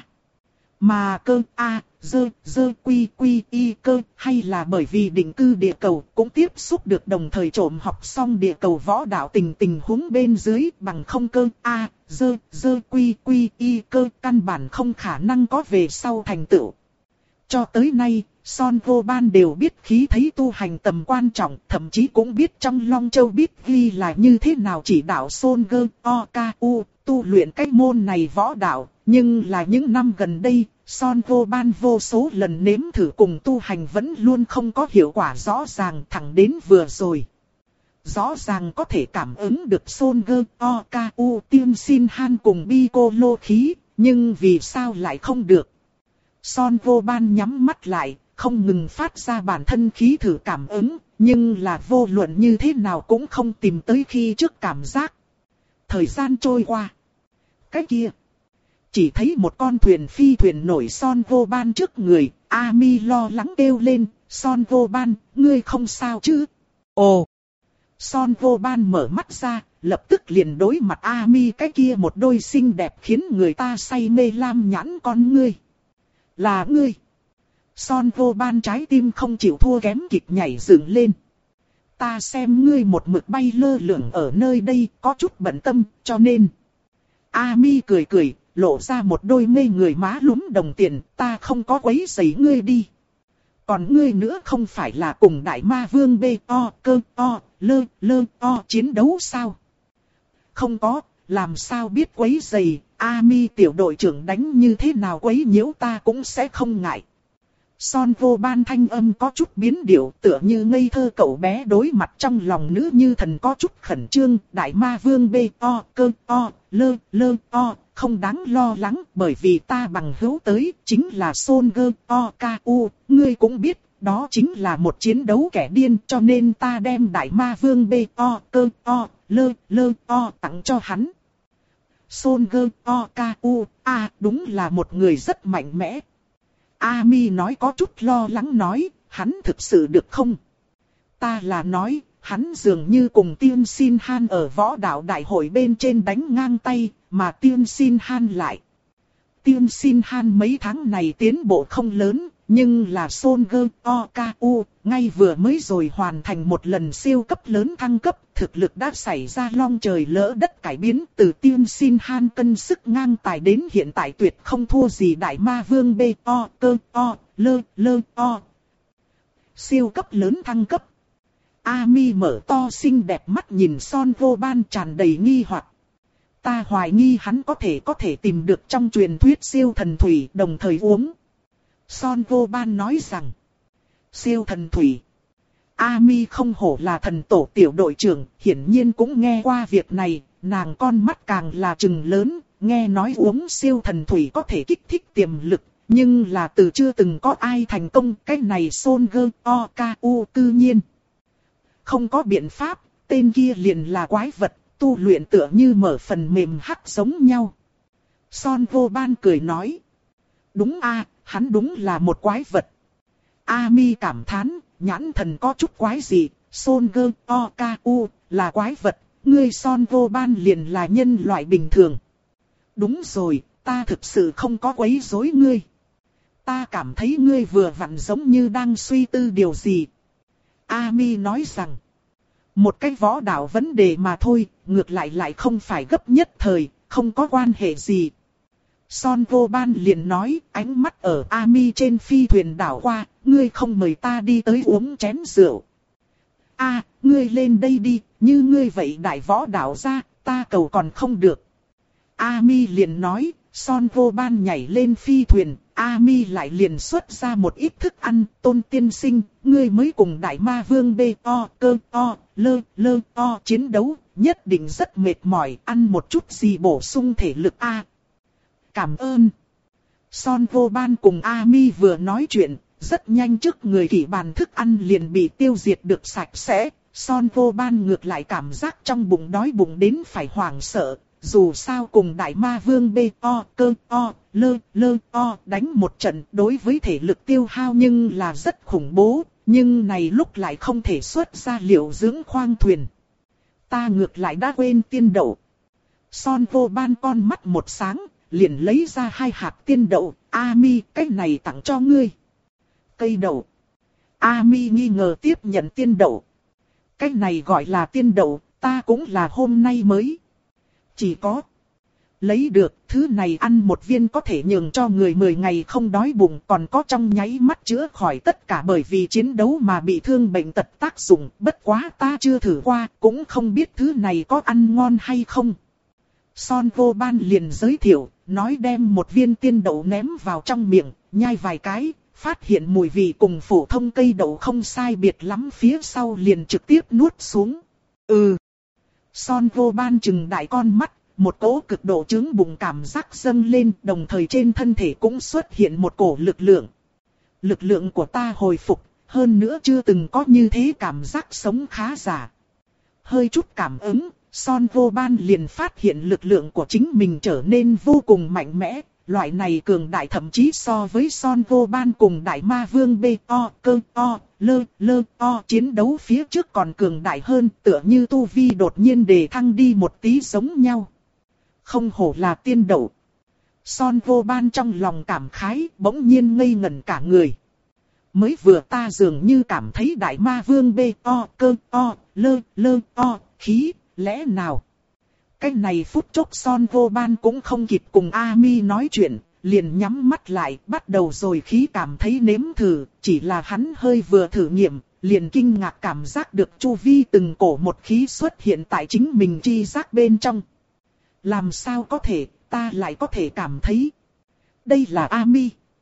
Mà cơ A, dơ, dơ quy quy y cơ hay là bởi vì định cư địa cầu cũng tiếp xúc được đồng thời trộm học xong địa cầu võ đạo tình tình huống bên dưới, bằng không cơ A, dơ, dơ quy quy y cơ căn bản không khả năng có về sau thành tựu. Cho tới nay, Son vô ban đều biết khí thấy tu hành tầm quan trọng, thậm chí cũng biết trong Long Châu biết ghi là như thế nào chỉ đạo Son gơ o ca u tu luyện cái môn này võ đạo. Nhưng là những năm gần đây, Son vô ban vô số lần nếm thử cùng tu hành vẫn luôn không có hiệu quả rõ ràng, thẳng đến vừa rồi. Rõ ràng có thể cảm ứng được Son gơ o ca u tiêm xin han cùng bi cô lô khí, nhưng vì sao lại không được? Son vô ban nhắm mắt lại, không ngừng phát ra bản thân khí thử cảm ứng, nhưng là vô luận như thế nào cũng không tìm tới khi trước cảm giác. Thời gian trôi qua. Cái kia. Chỉ thấy một con thuyền phi thuyền nổi Son vô ban trước người, Ami lo lắng kêu lên, Son vô ban, ngươi không sao chứ? Ồ! Son vô ban mở mắt ra, lập tức liền đối mặt Ami cái kia một đôi xinh đẹp khiến người ta say mê lam nhãn con ngươi. Là ngươi! Son vô ban trái tim không chịu thua kém kịch nhảy dựng lên. Ta xem ngươi một mực bay lơ lửng ở nơi đây, có chút bận tâm, cho nên. Ami cười cười, lộ ra một đôi mê người má lúm đồng tiền, ta không có quấy rầy ngươi đi. Còn ngươi nữa không phải là cùng đại ma vương bê o cơ o lơ lơ o chiến đấu sao? Không có, làm sao biết quấy rầy, Ami tiểu đội trưởng đánh như thế nào quấy nhiễu ta cũng sẽ không ngại. Son vô ban thanh âm có chút biến điệu, tựa như ngây thơ cậu bé đối mặt trong lòng nữ như thần có chút khẩn trương. Đại ma vương bê o cơ o lơ lơ o, không đáng lo lắng, bởi vì ta bằng hữu tới chính là Son gơ o ca u. Ngươi cũng biết đó chính là một chiến đấu kẻ điên, cho nên ta đem đại ma vương bê o cơ o lơ lơ o tặng cho hắn. Son gơ o ca u, à đúng là một người rất mạnh mẽ. Ami nói có chút lo lắng nói, hắn thực sự được không? Ta là nói, hắn dường như cùng Tiên Xin Han ở võ đạo đại hội bên trên đánh ngang tay, mà Tiên Xin Han lại. Tiên Xin Han mấy tháng này tiến bộ không lớn, nhưng là Son gơ o ca u, ngay vừa mới rồi hoàn thành một lần siêu cấp lớn thăng cấp, thực lực đã xảy ra long trời lỡ đất cải biến, từ Tiên Xin Han cân sức ngang tài đến hiện tại tuyệt không thua gì đại ma vương bê o cơ o lơ lơ o. Siêu cấp lớn thăng cấp. Ami mở to xinh đẹp mắt nhìn Son vô ban tràn đầy nghi hoặc. Ta hoài nghi hắn có thể có thể tìm được trong truyền thuyết siêu thần thủy đồng thời uống. Son vô ban nói rằng, siêu thần thủy. Ami không hổ là thần tổ tiểu đội trưởng, hiển nhiên cũng nghe qua việc này, nàng con mắt càng là trừng lớn, nghe nói uống siêu thần thủy có thể kích thích tiềm lực, nhưng là từ chưa từng có ai thành công, cái này Son gơ o ca u cư nhiên. Không có biện pháp, tên kia liền là quái vật, tu luyện tựa như mở phần mềm hắc giống nhau. Son vô ban cười nói, đúng a, hắn đúng là một quái vật. Ami cảm thán, nhãn thần có chút quái gì, Son gơ o ca u là quái vật, ngươi Son vô ban liền là nhân loại bình thường. Đúng rồi, ta thực sự không có quấy rối ngươi. Ta cảm thấy ngươi vừa vặn giống như đang suy tư điều gì. Ami nói rằng, một cái võ đạo vấn đề mà thôi, ngược lại lại không phải gấp nhất thời, không có quan hệ gì. Son vô ban liền nói, ánh mắt ở Ami trên phi thuyền đảo qua, ngươi không mời ta đi tới uống chén rượu. A, à, ngươi lên đây đi, như ngươi vậy đại võ đạo ra, ta cầu còn không được. Ami liền nói, Son vô ban nhảy lên phi thuyền, Ami lại liền xuất ra một ít thức ăn, Tôn tiên sinh, ngươi mới cùng đại ma vương bê o cơ o lơ lơ o chiến đấu, nhất định rất mệt mỏi, ăn một chút gì bổ sung thể lực a. À, cảm ơn. Son vô ban cùng Ami vừa nói chuyện, rất nhanh trước người kỷ bàn thức ăn liền bị tiêu diệt được sạch sẽ. Son vô ban ngược lại cảm giác trong bụng đói bụng đến phải hoảng sợ. Dù sao cùng đại ma vương bê o cơ o lơ lơ o đánh một trận đối với thể lực tiêu hao nhưng là rất khủng bố. Nhưng này lúc lại không thể xuất ra liệu dưỡng khoang thuyền. Ta ngược lại đã quên tiên đậu. Son vô ban con mắt một sáng, liền lấy ra hai hạt tiên đậu. Ami, cái này tặng cho ngươi. Cây đậu. Ami nghi ngờ tiếp nhận tiên đậu. Cái này gọi là tiên đậu, ta cũng là hôm nay mới. Chỉ có lấy được, thứ này ăn một viên có thể nhường cho người mười ngày không đói bụng, còn có trong nháy mắt chữa khỏi tất cả bởi vì chiến đấu mà bị thương bệnh tật tác dụng. Bất quá ta chưa thử qua, cũng không biết thứ này có ăn ngon hay không. Son vô ban liền giới thiệu, nói đem một viên tiên đậu ném vào trong miệng, nhai vài cái, phát hiện mùi vị cùng phổ thông cây đậu không sai biệt lắm, phía sau liền trực tiếp nuốt xuống. Ừ. Son vô ban trừng đại con mắt, một cỗ cực độ chứng bụng cảm giác dâng lên, đồng thời trên thân thể cũng xuất hiện một cổ lực lượng. Lực lượng của ta hồi phục, hơn nữa chưa từng có như thế cảm giác sống khá giả. Hơi chút cảm ứng, Son vô ban liền phát hiện lực lượng của chính mình trở nên vô cùng mạnh mẽ. Loại này cường đại thậm chí so với Son vô ban cùng đại ma vương bê o cơ o lơ lơ o chiến đấu phía trước còn cường đại hơn, tựa như tu vi đột nhiên đề thăng đi một tí giống nhau. Không hổ là tiên đậu. Son vô ban trong lòng cảm khái, bỗng nhiên ngây ngẩn cả người. Mới vừa ta dường như cảm thấy đại ma vương bê o cơ o lơ lơ o khí, lẽ nào? Cái này phút chốc Son vô ban cũng không kịp cùng Ami nói chuyện, liền nhắm mắt lại, bắt đầu rồi khí cảm thấy nếm thử, chỉ là hắn hơi vừa thử nghiệm, liền kinh ngạc cảm giác được chu vi từng cổ một khí xuất hiện tại chính mình chi giác bên trong. Làm sao có thể, ta lại có thể cảm thấy. Đây là Ami.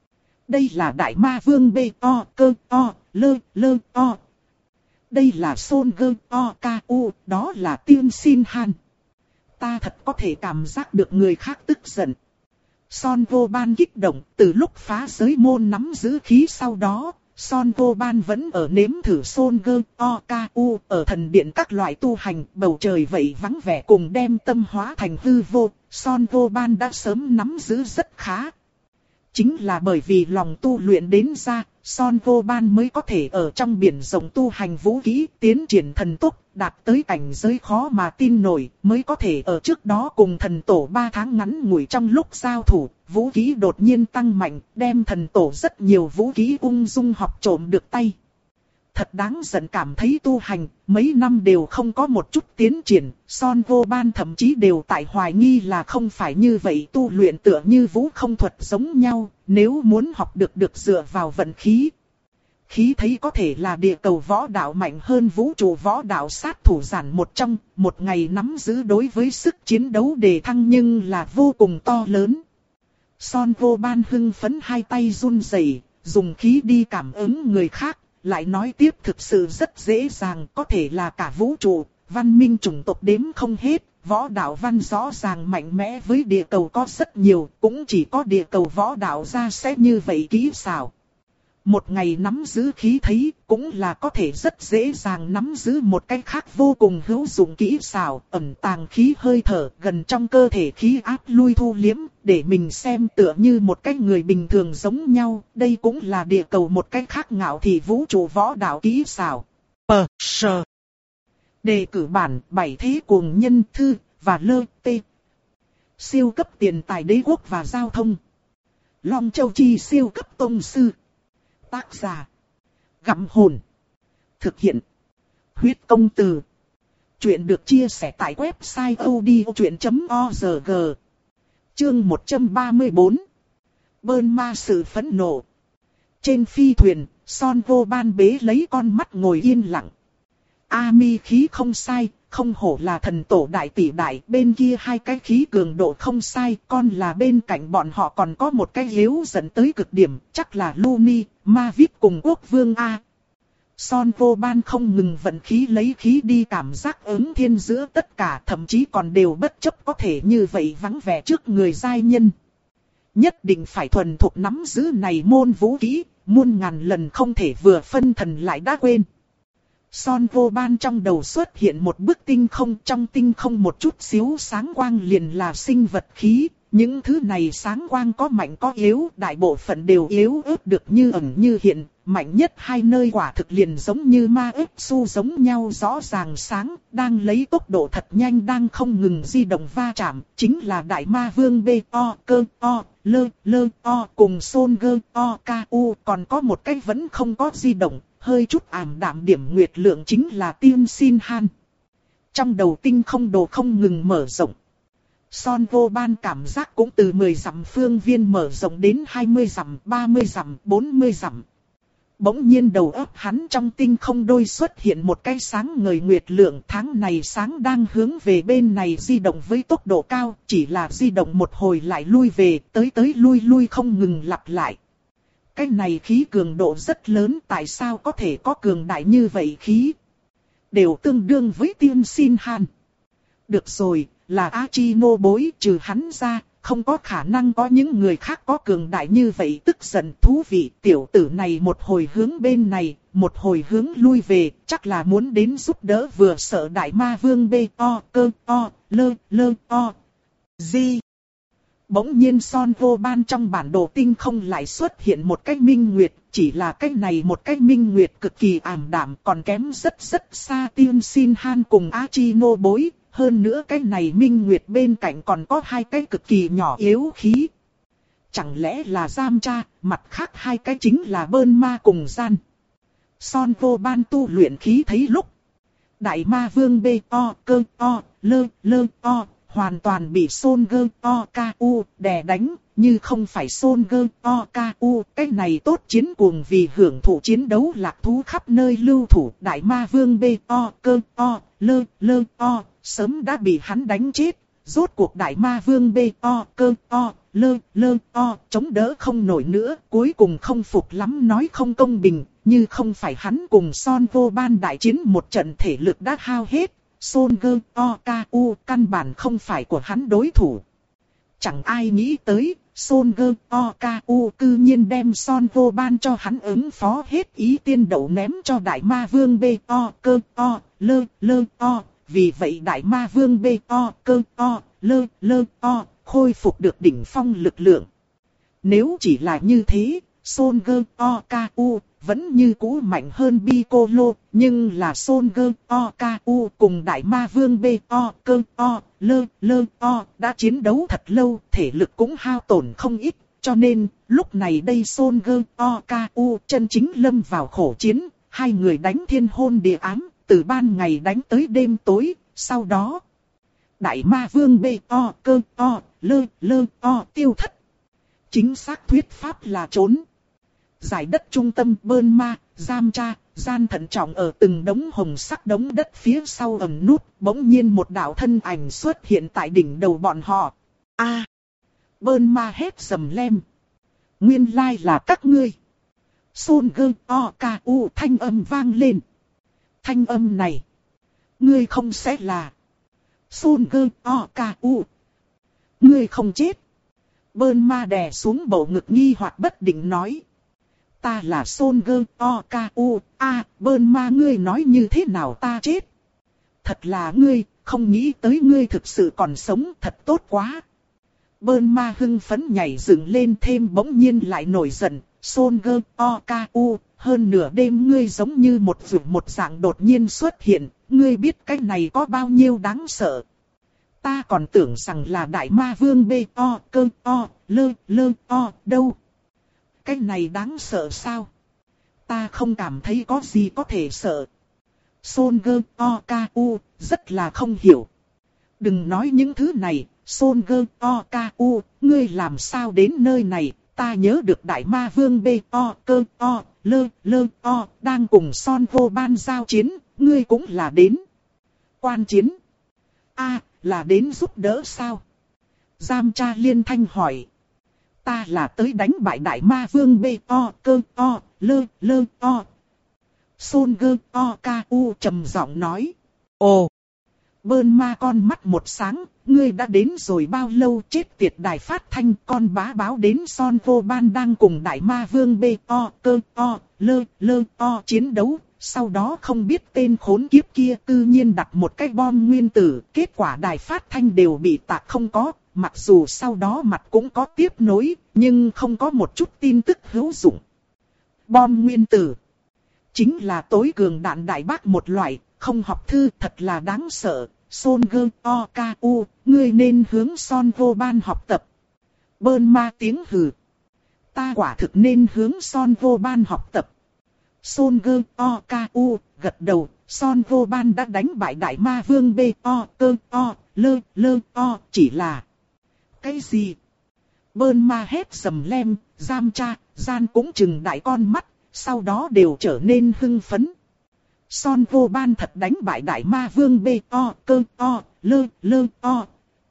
Đây là đại ma vương bê to cơ to, lơ lơ to. Đây là Son Gơ to ca u, đó là Tiên Xin Han. Ta thật có thể cảm giác được người khác tức giận. Son Vô Ban kích động, từ lúc phá giới môn nắm giữ khí sau đó, Son Vô Ban vẫn ở nếm thử Son Gơ to ca u, ở thần điện các loại tu hành, bầu trời vậy vắng vẻ cùng đem tâm hóa thành hư vô, Son Vô Ban đã sớm nắm giữ rất khá. Chính là bởi vì lòng tu luyện đến ra, Son Vô Ban mới có thể ở trong biển rộng tu hành vũ kỹ, tiến triển thần tốc, đạt tới cảnh giới khó mà tin nổi, mới có thể ở trước đó cùng thần tổ ba tháng ngắn ngủi trong lúc giao thủ, vũ kỹ đột nhiên tăng mạnh, đem thần tổ rất nhiều vũ kỹ ung dung học trộm được tay. Thật đáng giận, cảm thấy tu hành, mấy năm đều không có một chút tiến triển, Son Vô Ban thậm chí đều tại hoài nghi là không phải như vậy, tu luyện tựa như vũ không thuật giống nhau, nếu muốn học được được dựa vào vận khí. Khí thấy có thể là địa cầu võ đạo mạnh hơn vũ trụ võ đạo sát thủ giản một trong, một ngày nắm giữ đối với sức chiến đấu đề thăng nhưng là vô cùng to lớn. Son Vô Ban hưng phấn hai tay run rẩy, dùng khí đi cảm ứng người khác. Lại nói tiếp thực sự rất dễ dàng, có thể là cả vũ trụ, văn minh chủng tộc đếm không hết, võ đạo văn rõ ràng mạnh mẽ với địa cầu có rất nhiều, cũng chỉ có địa cầu võ đạo ra sẽ như vậy kỹ xảo. Một ngày nắm giữ khí thấy, cũng là có thể rất dễ dàng nắm giữ một cách khác vô cùng hữu dụng kỹ xảo, ẩn tàng khí hơi thở gần trong cơ thể khí áp lui thu liếm, để mình xem tựa như một cái người bình thường giống nhau, đây cũng là địa cầu một cách khác ngạo thị vũ trụ võ đạo kỹ xảo. Pờ, sờ. Đề cử bản bảy thế cuồng nhân thư, và lơ, tê. Siêu cấp tiền tài đế quốc và giao thông. Long Châu Chi siêu cấp tông sư. Tác giả. Gặm hồn. Thực hiện. Huyết công từ. Chuyện được chia sẻ tại website odchuyện chấm org. Chương một trăm ba mươi bốn. Bơn ma sự phẫn nộ. Trên phi thuyền, Son Vô Ban bế lấy con mắt ngồi yên lặng. A mi khí không sai, không hổ là thần tổ đại tỷ đại, bên kia hai cái khí cường độ không sai, con là bên cạnh bọn họ còn có một cái yếu dẫn tới cực điểm, chắc là Luni, Mavic cùng Quốc Vương A. Son Vô Ban không ngừng vận khí lấy khí đi cảm giác ứng thiên giữa tất cả, thậm chí còn đều bất chấp có thể như vậy vắng vẻ trước người giai nhân. Nhất định phải thuần thục nắm giữ này môn vũ kỹ, muôn ngàn lần không thể vừa phân thần lại đã quên. Son Vô Ban trong đầu xuất hiện một bức tinh không, trong tinh không một chút xíu sáng quang liền là sinh vật khí, những thứ này sáng quang có mạnh có yếu, đại bộ phận đều yếu ớt được như ẩn như hiện, mạnh nhất hai nơi quả thực liền giống như ma ếp su giống nhau rõ ràng sáng, đang lấy tốc độ thật nhanh đang không ngừng di động va chạm, chính là đại ma vương bê to cơ to, lơ lơ to cùng Son Gơ to ca u, còn có một cái vẫn không có di động. Hơi chút ảm đạm điểm nguyệt lượng chính là Tiên Xin Han. Trong đầu tinh không đồ không ngừng mở rộng. Son Vô Ban cảm giác cũng từ mười dặm phương viên mở rộng đến hai mươi dặm, ba mươi dặm, bốn mươi dặm. Bỗng nhiên đầu óc hắn trong tinh không đôi xuất hiện một cái sáng ngời nguyệt lượng, tháng này sáng đang hướng về bên này di động với tốc độ cao, chỉ là di động một hồi lại lui về, tới tới lui lui không ngừng lặp lại. Cái này khí cường độ rất lớn, tại sao có thể có cường đại như vậy khí? Đều tương đương với Tiên Xin Han. Được rồi, là Achino bối, trừ hắn ra, không có khả năng có những người khác có cường đại như vậy. Tức giận thú vị, tiểu tử này một hồi hướng bên này, một hồi hướng lui về, chắc là muốn đến giúp đỡ vừa sợ đại ma vương bê to cơ to, lơ lơ to. Gì? Bỗng nhiên Son Vô Ban trong bản đồ tinh không lại xuất hiện một cái minh nguyệt, chỉ là cái này một cái minh nguyệt cực kỳ ảm đạm, còn kém rất rất xa Tiên Xin Han cùng Achino bối, hơn nữa cái này minh nguyệt bên cạnh còn có hai cái cực kỳ nhỏ yếu khí. Chẳng lẽ là giam tra, mặt khác hai cái chính là bơn ma cùng gian. Son Vô Ban tu luyện khí thấy lúc đại ma vương bê to cơ to, lơ lơ to, hoàn toàn bị Son Gơ to ca u đè đánh, như không phải Son Gơ to ca u, cái này tốt chiến cuồng vì hưởng thụ chiến đấu lạc thú khắp nơi lưu thủ, đại ma vương bê to cơ to, lơ lơ to, sớm đã bị hắn đánh chết. Rốt cuộc đại ma vương bê to cơ to, lơ, lơ, o, chống đỡ không nổi nữa, cuối cùng không phục lắm nói không công bình, như không phải hắn cùng Son Vô Ban đại chiến một trận thể lực đã hao hết, Son Gơ, O, K, U căn bản không phải của hắn đối thủ. Chẳng ai nghĩ tới, Son Gơ, O, K, U cư nhiên đem Son Vô Ban cho hắn ứng phó hết ý tiên đậu ném cho Đại Ma Vương B, O, Cơ, O, Lơ, Lơ, O, vì vậy Đại Ma Vương B, O, Cơ, O, Lơ, Lơ, O, khôi phục được đỉnh phong lực lượng. Nếu chỉ là như thế, Son Gơ, O, K, U vẫn như cũ mạnh hơn Piccolo, nhưng là Son Gơ, O, K, U cùng Đại Ma Vương B, O, Cơ, O, Lơ, Lơ, O đã chiến đấu thật lâu, thể lực cũng hao tổn không ít, cho nên lúc này đây Son Gơ, O, K, U chân chính lâm vào khổ chiến, hai người đánh thiên hôn địa ám, từ ban ngày đánh tới đêm tối, sau đó Đại Ma Vương B, O, Cơ, O, Lơ, Lơ, O tiêu thất. Chính xác thuyết pháp là trốn. Giải đất trung tâm Bơn Ma, Giam Cha, gian thận trọng ở từng đống hồng sắc đống đất phía sau ẩn nút, bỗng nhiên một đạo thân ảnh xuất hiện tại đỉnh đầu bọn họ. A, à, Bơn Ma hét sầm lem. Nguyên lai là các ngươi. Son Gơ, O, K, U thanh âm vang lên. Thanh âm này, ngươi không sẽ là Son Gơ, O, K, U. Ngươi không chết. Bơn Ma đè xuống bầu ngực nghi hoặc bất định nói. Ta là Son Gơ, O, K, U, a, Bơn Ma ngươi nói như thế nào ta chết? Thật là ngươi, không nghĩ tới ngươi thực sự còn sống, thật tốt quá. Bơn Ma hưng phấn nhảy dựng lên thêm bỗng nhiên lại nổi giận, Son Gơ, O, K, U, hơn nửa đêm ngươi giống như một vượt một dạng đột nhiên xuất hiện, ngươi biết cái này có bao nhiêu đáng sợ. Ta còn tưởng rằng là Đại Ma Vương B, O, Cơ, O, Lơ, Lơ, O, đâu. Cái này đáng sợ sao? Ta không cảm thấy có gì có thể sợ. Son Gơ, O, K, U, rất là không hiểu. Đừng nói những thứ này, Son Gơ, O, K, U, ngươi làm sao đến nơi này? Ta nhớ được Đại Ma Vương B, O, Cơ, O, Lơ, Lơ, O, đang cùng Son Vô Ban giao chiến, ngươi cũng là đến quan chiến. A, là đến giúp đỡ sao? Giam Cha liên thanh hỏi. Ta là tới đánh bại Đại Ma Vương B, O, Cơ, O, Lơ, Lơ, O. Son Gơ, O, K, U trầm giọng nói. Ồ! Bơn Ma con mắt một sáng, ngươi đã đến rồi bao lâu? Chết tiệt đài phát thanh, con bá báo đến Son Vô Ban đang cùng Đại Ma Vương B, O, Cơ, O, Lơ, Lơ, O chiến đấu. Sau đó không biết tên khốn kiếp kia tự nhiên đặt một cái bom nguyên tử, kết quả đài phát thanh đều bị tạc không có. Mặc dù sau đó mặt cũng có tiếp nối, nhưng không có một chút tin tức hữu dụng. Bom nguyên tử chính là tối cường đạn đại bác một loại, không học thư thật là đáng sợ. Son Gơ, O, K, U, ngươi nên hướng Son Vô Ban học tập. Bơn Ma tiếng hừ. Ta quả thực nên hướng Son Vô Ban học tập. Son Gơ, O, K, U gật đầu. Son Vô Ban đã đánh bại Đại Ma Vương B, O, Cơ, O, Lơ, Lơ, O chỉ là... Cái gì? Bơn Ma hét sầm lem, Giam Cha, gian cũng chừng đại con mắt, sau đó đều trở nên hưng phấn. Son Vô Ban thật đánh bại Đại Ma Vương B, O, Cơ, O, Lơ, Lơ, O.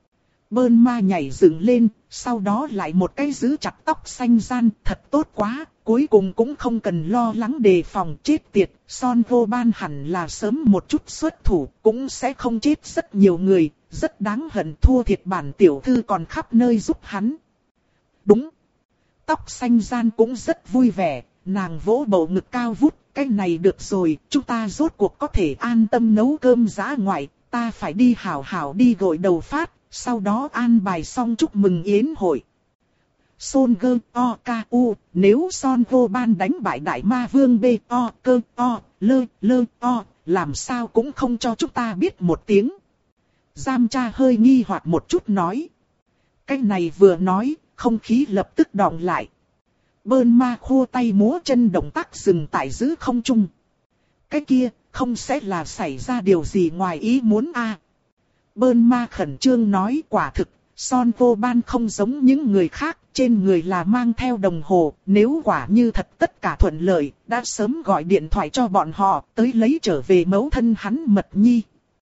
Bơn Ma nhảy dựng lên, sau đó lại một cái giữ chặt tóc xanh gian, thật tốt quá, cuối cùng cũng không cần lo lắng đề phòng chết tiệt. Son Vô Ban hẳn là sớm một chút xuất thủ, cũng sẽ không chết rất nhiều người, rất đáng hận, thua thiệt bản tiểu thư còn khắp nơi giúp hắn. Đúng. Tóc xanh gian cũng rất vui vẻ, nàng vỗ bầu ngực cao vút, cái này được rồi, chúng ta rốt cuộc có thể an tâm nấu cơm dã ngoại, ta phải đi hảo hảo đi gội đầu phát, sau đó an bài xong chúc mừng yến hội. Son Gơ, O, K, U, nếu Son Vô Ban đánh bại Đại Ma Vương B, O, Cơ, O, Lơ, Lơ, O, làm sao cũng không cho chúng ta biết một tiếng. Giam Cha hơi nghi hoặc một chút nói. Cái này vừa nói, không khí lập tức đọng lại. Bơn Ma khô tay múa chân động tác dừng tại giữa không trung. Cái kia, không sẽ là xảy ra điều gì ngoài ý muốn a? À? Bơn Ma khẩn trương nói quả thực, Son Vô Ban không giống những người khác, trên người là mang theo đồng hồ, nếu quả như thật tất cả thuận lợi, đã sớm gọi điện thoại cho bọn họ, tới lấy trở về mẫu thân hắn Mật Nhi.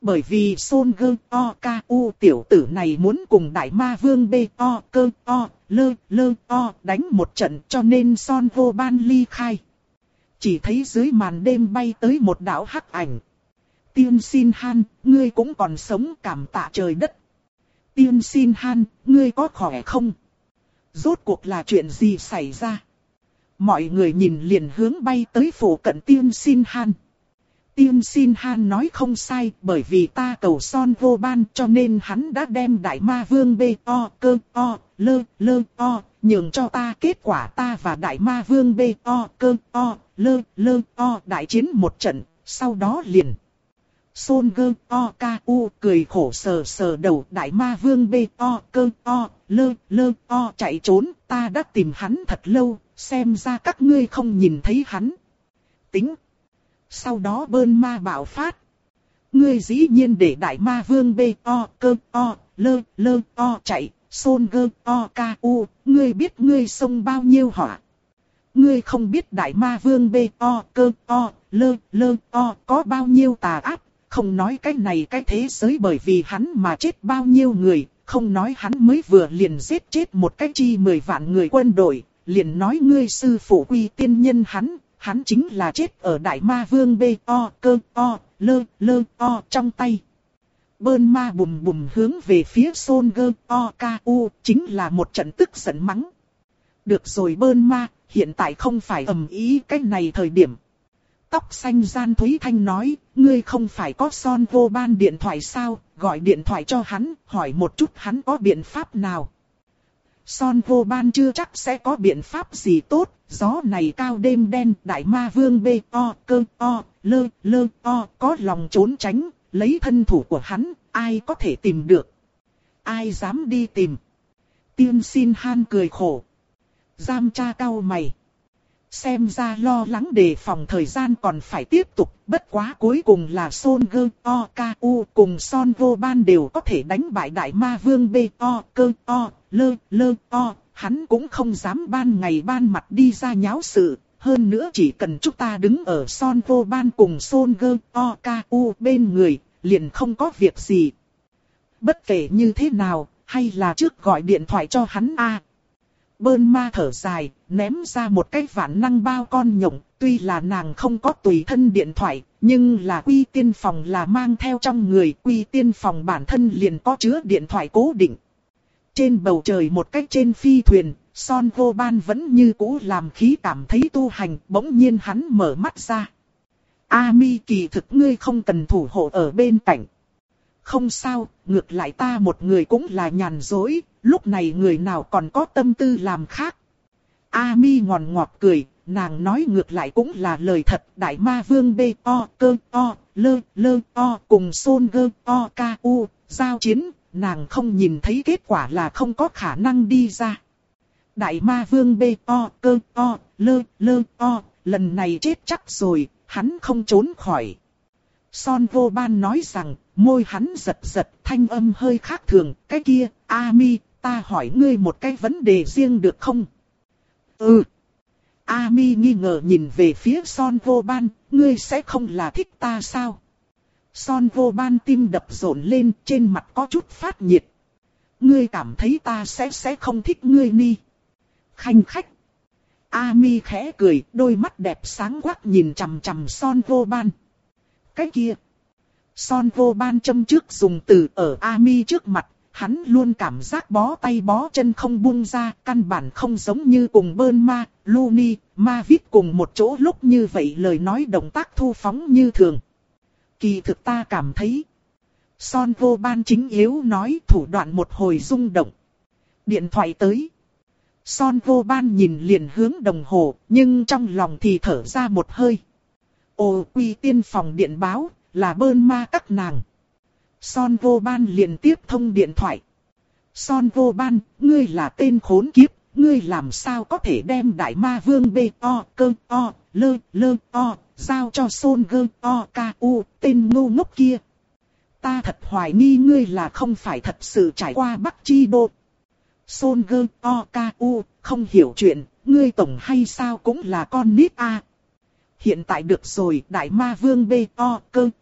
Bởi vì Son Gơ O Ca U tiểu tử này muốn cùng Đại Ma Vương B O Cơ O Lơ Lơ O đánh một trận cho nên Son Vô Ban ly khai. Chỉ thấy dưới màn đêm bay tới một đạo hắc ảnh. Tiên Xin Han, ngươi cũng còn sống, cảm tạ trời đất. Tiên Xin Han, ngươi có khỏe không? Rốt cuộc là chuyện gì xảy ra? Mọi người nhìn liền hướng bay tới phủ cận Tiên Xin Han. Tiên Xin Han nói không sai, bởi vì ta cầu Son Vô Ban cho nên hắn đã đem Đại Ma Vương B O Cơ O Lơ Lơ O nhường cho ta. Kết quả ta và Đại Ma Vương B O Cơ O Lơ Lơ O đại chiến một trận, sau đó liền. Son Gơ O Ca U cười khổ sờ sờ đầu. Đại Ma Vương B O Cơ O Lơ Lơ O chạy trốn, ta đã tìm hắn thật lâu, xem ra các ngươi không nhìn thấy hắn. Tính. Sau đó Bơn Ma bạo phát. Ngươi dĩ nhiên để Đại Ma Vương B O Cơ O Lơ Lơ O chạy. Son Gơ O Ca U, ngươi biết ngươi xông bao nhiêu hỏa? Ngươi không biết Đại Ma Vương B O Cơ O Lơ Lơ O có bao nhiêu tà ác? Không nói cái này cái thế giới bởi vì hắn mà chết bao nhiêu người, không nói hắn mới vừa liền giết chết một cái chi mười vạn người quân đội, liền nói ngươi sư phụ Quy Tiên Nhân hắn, hắn chính là chết ở Đại Ma Vương B O Cơ O Lơ Lơ O trong tay. Bơn Ma bùm bùm hướng về phía Son Gơ O Ca U, chính là một trận tức giận mắng. Được rồi Bơn Ma, hiện tại không phải ầm ý cái này thời điểm. Tóc xanh Gian Thúy Thanh nói, ngươi không phải có Son Vô Ban điện thoại sao, gọi điện thoại cho hắn, hỏi một chút hắn có biện pháp nào. Son Vô Ban chưa chắc sẽ có biện pháp gì tốt, gió này cao đêm đen, Đại Ma Vương B O Cơ O Lơ Lơ O có lòng trốn tránh, lấy thân thủ của hắn, ai có thể tìm được. Ai dám đi tìm. Tiên Xin Han cười khổ. Giam cha cau mày. Xem ra lo lắng đề phòng thời gian còn phải tiếp tục, bất quá cuối cùng là Son Gơ O Ca U cùng Son Vô Ban đều có thể đánh bại Đại Ma Vương B O Cơ O Lơ Lơ O, hắn cũng không dám ban ngày ban mặt đi ra nháo sự, hơn nữa chỉ cần chúng ta đứng ở Son Vô Ban cùng Son Gơ O Ca U bên người, liền không có việc gì. Bất kể như thế nào, hay là trước gọi điện thoại cho hắn a. À. Bơn Ma thở dài, ném ra một cái vạn năng bao con nhộng, tuy là nàng không có tùy thân điện thoại, nhưng là Quy Tiên Phòng là mang theo trong người, Quy Tiên Phòng bản thân liền có chứa điện thoại cố định. Trên bầu trời một cách trên phi thuyền, Son Vô Ban vẫn như cũ làm khí cảm thấy tu hành, bỗng nhiên hắn mở mắt ra. A Mi kỳ thực ngươi không cần thủ hộ ở bên cạnh. Không sao, ngược lại ta một người cũng là nhàn dối, lúc này người nào còn có tâm tư làm khác. A Mi ngòn ngọt cười, nàng nói ngược lại cũng là lời thật. Đại Ma Vương B O Cơ O Lơ Lơ O cùng Son Gơ O Ca U giao chiến, nàng không nhìn thấy kết quả là không có khả năng đi ra. Đại Ma Vương B O Cơ O Lơ Lơ O lần này chết chắc rồi, hắn không trốn khỏi. Son Vô Ban nói rằng, môi hắn giật giật, thanh âm hơi khác thường. Cái kia, A Mi, ta hỏi ngươi một cái vấn đề riêng được không? Ừ. A Mi nghi ngờ nhìn về phía Son Vô Ban, ngươi sẽ không là thích ta sao? Son Vô Ban tim đập rộn lên, trên mặt có chút phát nhiệt. Ngươi cảm thấy ta sẽ sẽ không thích ngươi ni? Khanh khách. A Mi khẽ cười, đôi mắt đẹp sáng quắc nhìn chằm chằm Son Vô Ban. Cái kia. Son Vô Ban châm trước dùng từ ở A Mi trước mặt, hắn luôn cảm giác bó tay bó chân không buông ra, căn bản không giống như cùng Bơn Ma, Luni, Ma Vít cùng một chỗ lúc như vậy lời nói động tác thu phóng như thường. Kỳ thực ta cảm thấy. Son Vô Ban chính yếu nói thủ đoạn một hồi rung động. Điện thoại tới. Son Vô Ban nhìn liền hướng đồng hồ, nhưng trong lòng thì thở ra một hơi. Ồ, Quy Tiên Phòng điện báo, là Bơn Ma các nàng. Son Vô Ban liền tiếp thông điện thoại. Son Vô Ban, ngươi là tên khốn kiếp, ngươi làm sao có thể đem Đại Ma Vương B O Cơ O Lơ Lơ O giao cho Son Gơ O Ca U, tên ngu ngốc kia. Ta thật hoài nghi ngươi là không phải thật sự trải qua Bắc Chi Đô. Son Gơ O Ca U, không hiểu chuyện, ngươi tổng hay sao cũng là con nít a. À. Hiện tại được rồi, Đại Ma Vương B O Cơ O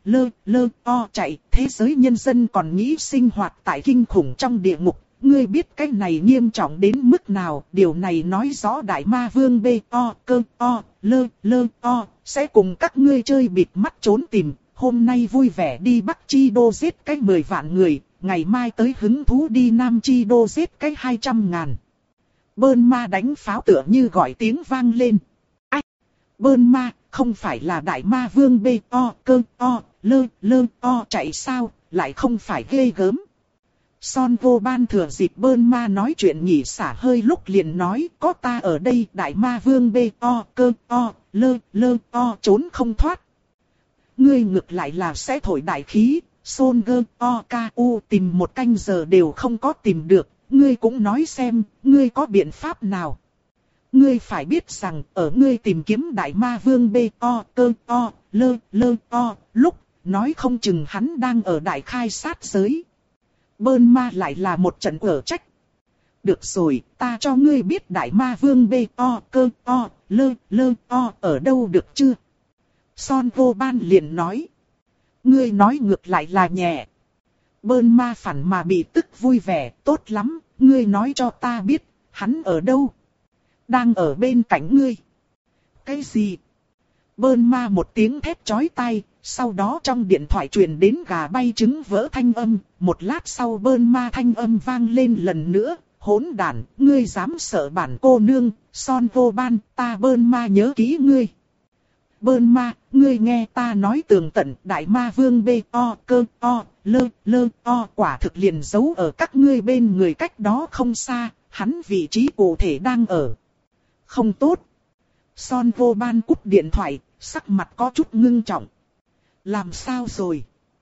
lơ, lơ, o chạy, thế giới nhân dân còn nghĩ sinh hoạt tại kinh khủng trong địa ngục. Ngươi biết cái này nghiêm trọng đến mức nào, điều này nói rõ đại ma vương bê o cơ o lơ lơ o sẽ cùng các ngươi chơi bịt mắt trốn tìm. Hôm nay vui vẻ đi Bắc Chi Đô giết cái mười vạn người, ngày mai tới hứng thú đi Nam Chi Đô giết cái hai trăm ngàn. Bơn ma đánh pháo tựa như gọi tiếng vang lên. Ách! Bơn ma, không phải là đại ma vương bê o cơ o lơ lơ o chạy sao, lại không phải ghê gớm. Son vô ban thừa dịp bơn ma nói chuyện nghỉ xả hơi lúc liền nói, có ta ở đây đại ma vương bê o cơ o lơ lơ o trốn không thoát. Ngươi ngược lại là sẽ thổi đại khí, Son gơ o ca u tìm một canh giờ đều không có tìm được, ngươi cũng nói xem, ngươi có biện pháp nào. Ngươi phải biết rằng, ở ngươi tìm kiếm đại ma vương bê o cơ o lơ lơ o lúc, nói không chừng hắn đang ở đại khai sát giới. Bơn ma lại là một trận ở trách. Được rồi, ta cho ngươi biết đại ma vương bê o cơ o lơ lơ o ở đâu được chưa? Son vô ban liền nói. Ngươi nói ngược lại là nhẹ. Bơn ma phản mà bị tức vui vẻ, tốt lắm, ngươi nói cho ta biết, hắn ở đâu? Đang ở bên cạnh ngươi. Cái gì? Bơn ma một tiếng thét chói tai, sau đó trong điện thoại truyền đến gà bay trứng vỡ thanh âm, một lát sau bơn ma thanh âm vang lên lần nữa, hỗn đản, ngươi dám sợ bản cô nương, Son vô ban, ta bơn ma nhớ kỹ ngươi. Bơn ma, ngươi nghe ta nói tường tận, đại ma vương bê o cơ o lơ lơ o quả thực liền giấu ở các ngươi bên người cách đó không xa, hắn vị trí cụ thể đang ở. Không tốt. Son vô ban cúp điện thoại, sắc mặt có chút ngưng trọng. Làm sao rồi?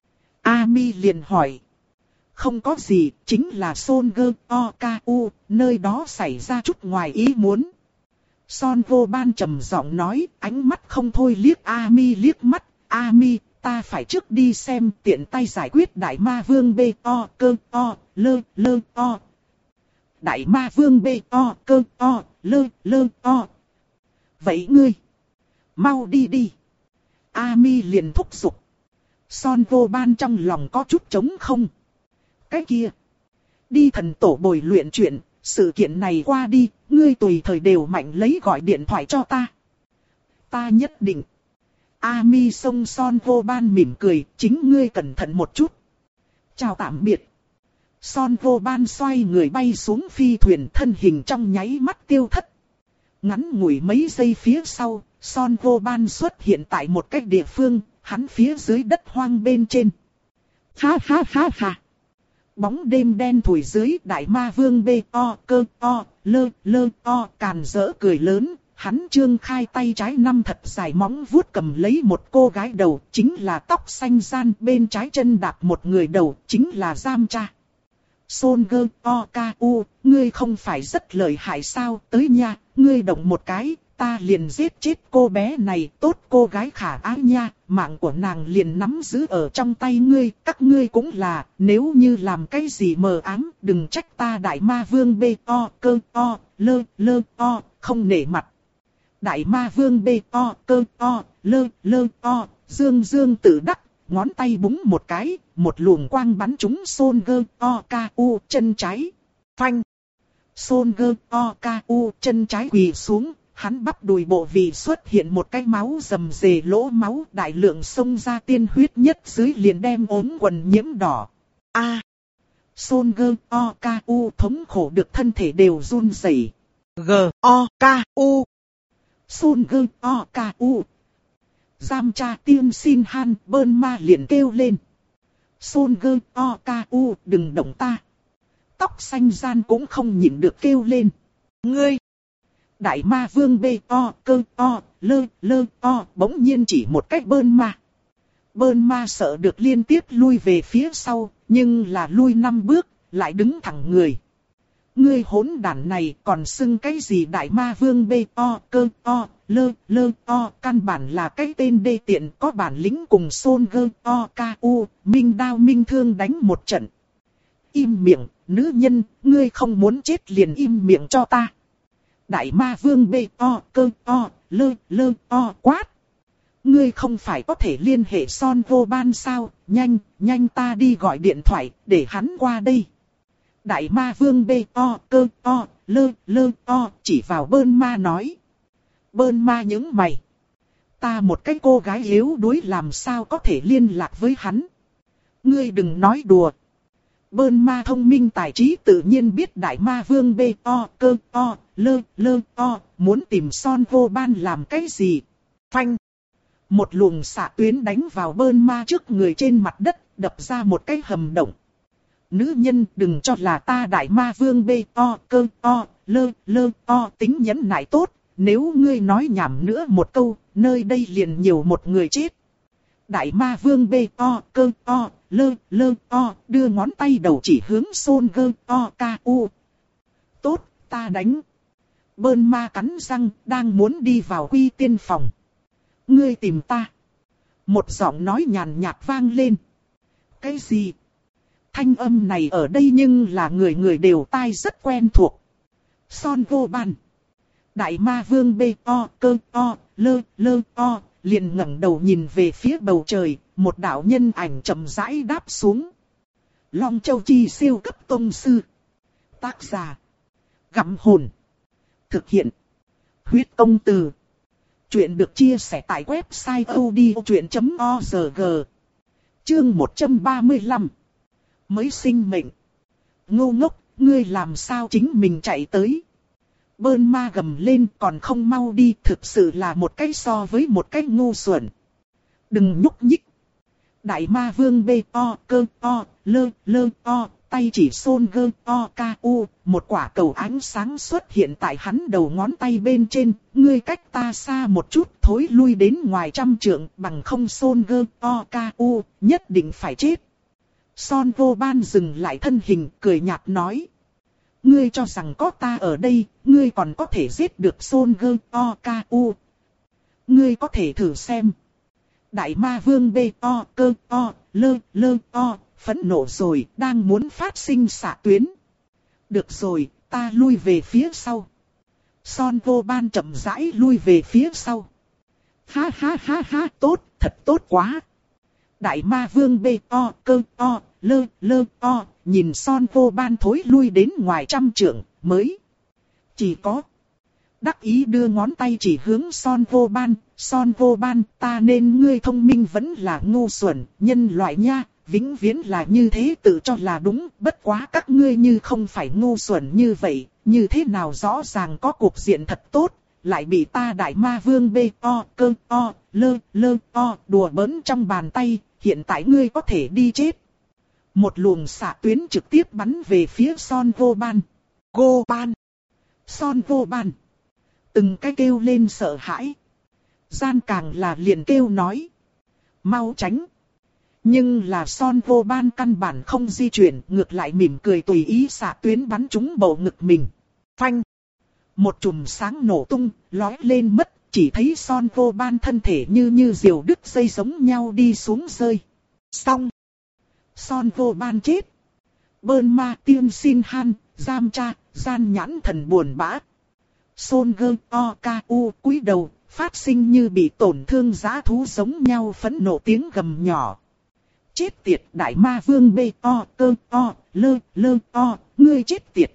Ami liền hỏi. Không có gì, chính là Son gơ o ca u, nơi đó xảy ra chút ngoài ý muốn. Son vô ban trầm giọng nói, ánh mắt không thôi liếc Ami liếc mắt. Ami, ta phải trước đi xem tiện tay giải quyết đại ma vương bê o cơ o lơ lơ o. Đại ma vương bê o cơ o lơ lơ o. Vậy ngươi, mau đi đi. Ami liền thúc giục. Son vô ban trong lòng có chút trống không. Cái kia, đi thần tổ bồi luyện chuyện, sự kiện này qua đi, ngươi tùy thời đều mạnh lấy gọi điện thoại cho ta. Ta nhất định. Ami xông Son vô ban mỉm cười, chính ngươi cẩn thận một chút. Chào tạm biệt. Son vô ban xoay người bay xuống phi thuyền, thân hình trong nháy mắt tiêu thất. Ngắn ngủi mấy giây phía sau, Son vô ban xuất hiện tại một cái địa phương, hắn phía dưới đất hoang bên trên. Ha ha ha ha. Bóng đêm đen thủi dưới đại ma vương bê o cơ o lơ lơ o càn rỡ cười lớn. Hắn trương khai tay trái năm thật dài móng vuốt cầm lấy một cô gái đầu, chính là tóc xanh gian, bên trái chân đạp một người đầu, chính là Giam Cha. Son gơ o ca u, ngươi không phải rất lợi hại sao, tới nha, ngươi động một cái, ta liền giết chết cô bé này, tốt cô gái khả ái nha, mạng của nàng liền nắm giữ ở trong tay ngươi, các ngươi cũng là, nếu như làm cái gì mờ ám, đừng trách ta đại ma vương bê o cơ o lơ lơ o, không nể mặt. Đại ma vương bê o cơ o lơ lơ o, dương dương tự đắc, ngón tay búng một cái, một luồng quang bắn trúng Son gơ o ca u chân trái. Phanh! Son gơ o ca u chân trái quỳ xuống, hắn bắp đùi bộ vị xuất hiện một cái máu rầm rề lỗ máu, đại lượng xông ra tiên huyết nhất dưới liền đem ốm quần nhiễm đỏ. A! À, Son gơ o ca u thống khổ được thân thể đều run rẩy. G o ca u Son gơ o ca u. Giam Cha tiên xin han, bơn ma liền kêu lên. Son gơ o ca u, đừng động ta. Tóc xanh gian cũng không nhịn được kêu lên. Ngươi! Đại ma vương bê o cơ o lơ lơ o bỗng nhiên chỉ một cách bơn ma. Bơn ma sợ được liên tiếp lui về phía sau, nhưng là lui năm bước, lại đứng thẳng người. Ngươi hỗn đản này còn xưng cái gì đại ma vương bê o cơ o lơ lơ o, căn bản là cái tên đê tiện, có bản lĩnh cùng Son gơ o ca u minh đao minh thương đánh một trận. Im miệng, nữ nhân, ngươi không muốn chết liền im miệng cho ta. Đại ma vương bê o cơ o lơ lơ o quát. ngươi không phải có thể liên hệ Son Vô Ban sao, nhanh, nhanh ta đi gọi điện thoại, để hắn qua đây. Đại ma vương bê o cơ o, lơ lơ o, chỉ vào Bơn Ma nói. Bơn Ma nhướng mày. Ta một cái cô gái yếu đuối làm sao có thể liên lạc với hắn. Ngươi đừng nói đùa. Bơn Ma thông minh tài trí tự nhiên biết đại ma vương bê o cơ o, lơ lơ o, muốn tìm Son Vô Ban làm cái gì. Phanh. Một luồng xạ tuyến đánh vào Bơn Ma trước người trên mặt đất, đập ra một cái hầm động. Nữ nhân đừng cho là ta đại ma vương bê o cơ o, lơ lơ o tính nhẫn nại tốt. Nếu ngươi nói nhảm nữa một câu, nơi đây liền nhiều một người chết. Đại ma vương bê o cơ o, lơ lơ o, đưa ngón tay đầu chỉ hướng Son Gơ o ca u. Tốt, ta đánh. Bơn Ma cắn răng, đang muốn đi vào quy tiên phòng. Ngươi tìm ta. Một giọng nói nhàn nhạt vang lên. Cái gì? Thanh âm này ở đây nhưng là người người đều tai rất quen thuộc. Son Vô Ban. Đại ma vương bê o cơ o, lơ lơ o, liền ngẩng đầu nhìn về phía bầu trời, một đạo nhân ảnh chậm rãi đáp xuống. Long Châu Chi siêu cấp tông sư. Tác giả. Gặm hồn. Thực hiện. Huyết công từ. Chuyện được chia sẻ tại website odchuyện chấm org. Chương một trăm ba mươi lăm. Mới sinh mệnh. Ngu ngốc, ngươi làm sao chính mình chạy tới. Bơn Ma gầm lên còn không mau đi, thực sự là một cái so với một cái ngu xuẩn. Đừng nhúc nhích. Đại ma vương bê o cơ o, lơ lơ o, tay chỉ Son Gơ o ca u, một quả cầu ánh sáng xuất hiện tại hắn đầu ngón tay bên trên. Ngươi cách ta xa một chút, thối lui đến ngoài trăm trượng, bằng không Son Gơ o ca u, nhất định phải chết. Son Vô Ban dừng lại thân hình, cười nhạt nói. Ngươi cho rằng có ta ở đây, ngươi còn có thể giết được Son Gơ o ca u. Ngươi có thể thử xem. Đại ma vương bê o cơ o, lơ lơ o, phẫn nộ rồi, đang muốn phát sinh xạ tuyến. Được rồi, ta lui về phía sau. Son Vô Ban chậm rãi lui về phía sau. Ha ha ha ha, tốt, thật tốt quá. Đại ma vương bê o cơ o, lơ lơ o, nhìn Son Vô Ban thối lui đến ngoài trăm trượng, mới. Chỉ có. Đắc ý đưa ngón tay chỉ hướng Son Vô Ban. Son Vô Ban, ta nên ngươi thông minh vẫn là ngu xuẩn, nhân loại nha, vĩnh viễn là như thế tự cho là đúng. Bất quá các ngươi như không phải ngu xuẩn như vậy, như thế nào rõ ràng có cuộc diện thật tốt, lại bị ta đại ma vương bê o cơ o, lơ lơ o, đùa bỡn trong bàn tay, hiện tại ngươi có thể đi chết. Một luồng xạ tuyến trực tiếp bắn về phía Son Vô Ban. Vô Ban. Son Vô Ban. Từng cái kêu lên sợ hãi. Gian càng là liền kêu nói. Mau tránh. Nhưng là Son Vô Ban căn bản không di chuyển, ngược lại mỉm cười tùy ý xạ tuyến bắn trúng bầu ngực mình. Phanh. Một chùm sáng nổ tung, lói lên mất, chỉ thấy Son Vô Ban thân thể như như diều đứt dây giống nhau đi xuống rơi. Xong. Son Vô Ban chết. Bơn Ma tiên xin han, giam cha, gian nhãn thần buồn bã. Son Gơ o ca u cúi đầu, phát sinh như bị tổn thương dã thú giống nhau phẫn nộ tiếng gầm nhỏ. Chết tiệt đại ma vương bê o cơ o, lơ lơ o, ngươi chết tiệt.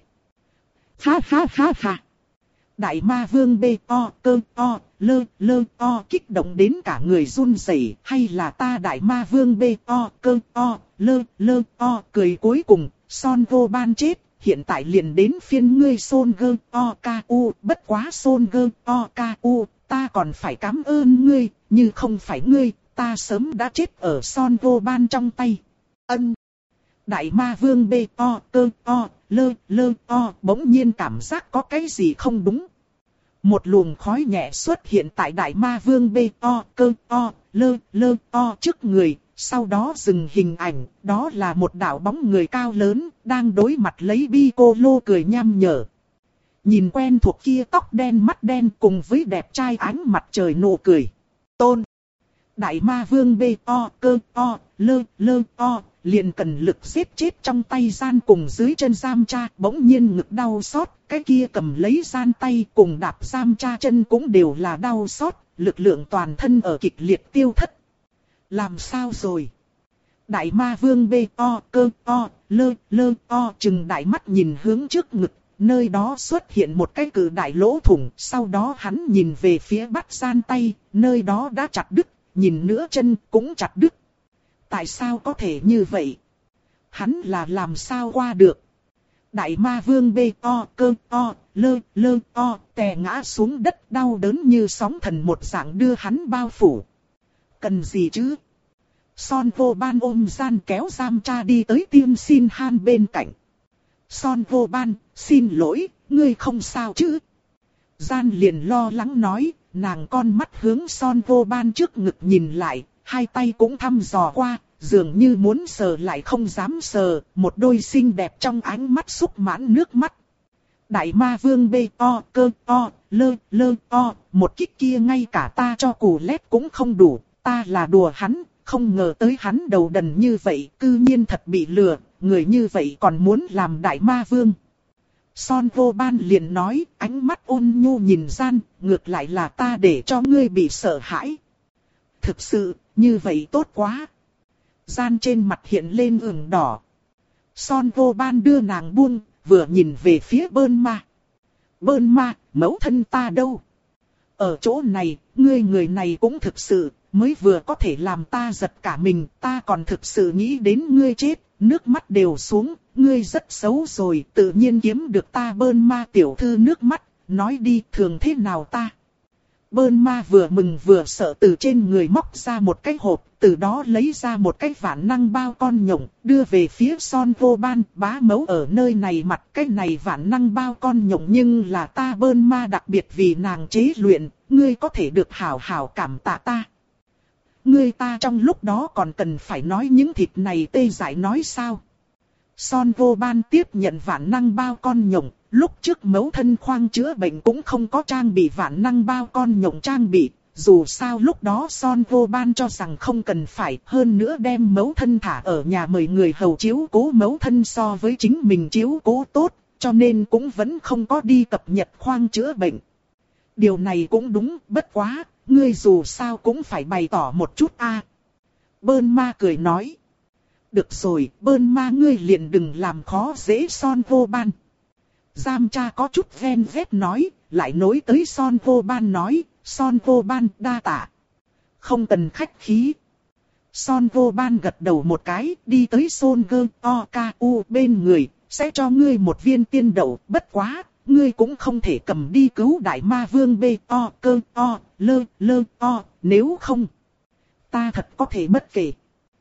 Ha ha ha ha. Đại ma vương bê o cơ o, lơ lơ o kích động đến cả người run rẩy, hay là ta đại ma vương bê o cơ o, lơ lơ o cười cuối cùng, Son Vô Ban chết. Hiện tại liền đến phiên ngươi Son Gơ o ca u, bất quá Son Gơ o ca u, ta còn phải cảm ơn ngươi, như không phải ngươi, ta sớm đã chết ở Son Vô Ban trong tay. Ân. Đại ma vương bê o cơ o, lơ lơ o, bỗng nhiên cảm giác có cái gì không đúng. Một luồng khói nhẹ xuất hiện tại đại ma vương bê o cơ o, lơ lơ o trước người. Sau đó dừng hình ảnh, đó là một đạo bóng người cao lớn, đang đối mặt lấy Piccolo cười nham nhở. Nhìn quen thuộc kia tóc đen mắt đen cùng với đẹp trai ánh mặt trời nụ cười. Tôn. Đại ma vương bê o cơ o, lơ lơ o, liền cần lực giết chết trong tay gian cùng dưới chân giam cha, bỗng nhiên ngực đau xót, cái kia cầm lấy gian tay cùng đạp giam cha chân cũng đều là đau xót, lực lượng toàn thân ở kịch liệt tiêu thất. Làm sao rồi? Đại ma vương bê o cơ o lơ lơ o chừng đại mắt nhìn hướng trước ngực, nơi đó xuất hiện một cái cự đại lỗ thủng, sau đó hắn nhìn về phía Bát Gian tay, nơi đó đã chặt đứt, nhìn nữa chân cũng chặt đứt. Tại sao có thể như vậy? Hắn là làm sao qua được? Đại ma vương bê o cơ o lơ lơ o tè ngã xuống đất, đau đớn như sóng thần một dạng đưa hắn bao phủ. Cần gì chứ? Son Vô Ban ôm Gian kéo Giam Cha đi tới Tiên Xin Han bên cạnh. Son Vô Ban, xin lỗi, ngươi không sao chứ? Gian liền lo lắng nói, nàng con mắt hướng Son Vô Ban trước ngực nhìn lại, hai tay cũng thăm dò qua, dường như muốn sờ lại không dám sờ, một đôi xinh đẹp trong ánh mắt xúc mãn nước mắt. Đại ma vương bê o cơ o lơ lơ o, một kích kia ngay cả ta cho củ lét cũng không đủ, ta là đùa hắn, không ngờ tới hắn đầu đần như vậy, cư nhiên thật bị lừa, người như vậy còn muốn làm đại ma vương. Son Vô Ban liền nói, ánh mắt ôn nhu nhìn Gian, ngược lại là ta để cho ngươi bị sợ hãi. Thực sự, như vậy tốt quá. Gian trên mặt hiện lên ửng đỏ. Son Vô Ban đưa nàng buông, vừa nhìn về phía Bơn Ma. Bơn Ma, mẫu thân ta đâu? Ở chỗ này, ngươi người này cũng thực sự, mới vừa có thể làm ta giật cả mình, ta còn thực sự nghĩ đến ngươi chết, nước mắt đều xuống, ngươi rất xấu rồi, tự nhiên kiếm được ta. Bơn Ma tiểu thư nước mắt, nói đi thường thế nào ta? Bơn Ma vừa mừng vừa sợ từ trên người móc ra một cái hộp, từ đó lấy ra một cái vạn năng bao con nhộng, đưa về phía Son Vô Ban. Bá mẫu ở nơi này mặt, cái này vạn năng bao con nhộng nhưng là ta Bơn Ma đặc biệt vì nàng chế luyện, ngươi có thể được hảo hảo cảm tạ ta. Ngươi ta trong lúc đó còn cần phải nói những thịt này tê dại nói sao? Son Vô Ban tiếp nhận vạn năng bao con nhộng, lúc trước mẫu thân khoang chữa bệnh cũng không có trang bị vạn năng bao con nhộng trang bị, dù sao lúc đó Son Vô Ban cho rằng không cần phải, hơn nữa đem mẫu thân thả ở nhà mời người hầu chiếu cố mẫu thân so với chính mình chiếu cố tốt, cho nên cũng vẫn không có đi cập nhật khoang chữa bệnh. Điều này cũng đúng, bất quá, ngươi dù sao cũng phải bày tỏ một chút a. Bơn Ma cười nói. Được rồi, Bơn Ma ngươi liền đừng làm khó dễ Son Vô Ban. Giam Cha có chút ven vét nói, lại nối tới Son Vô Ban nói, Son Vô Ban đa tạ. Không cần khách khí. Son Vô Ban gật đầu một cái, đi tới Son Gơ O Ca U bên người, sẽ cho ngươi một viên tiên đậu, bất quá, ngươi cũng không thể cầm đi cứu đại ma vương bê o cơ o lơ lơ o, nếu không, ta thật có thể bất kể.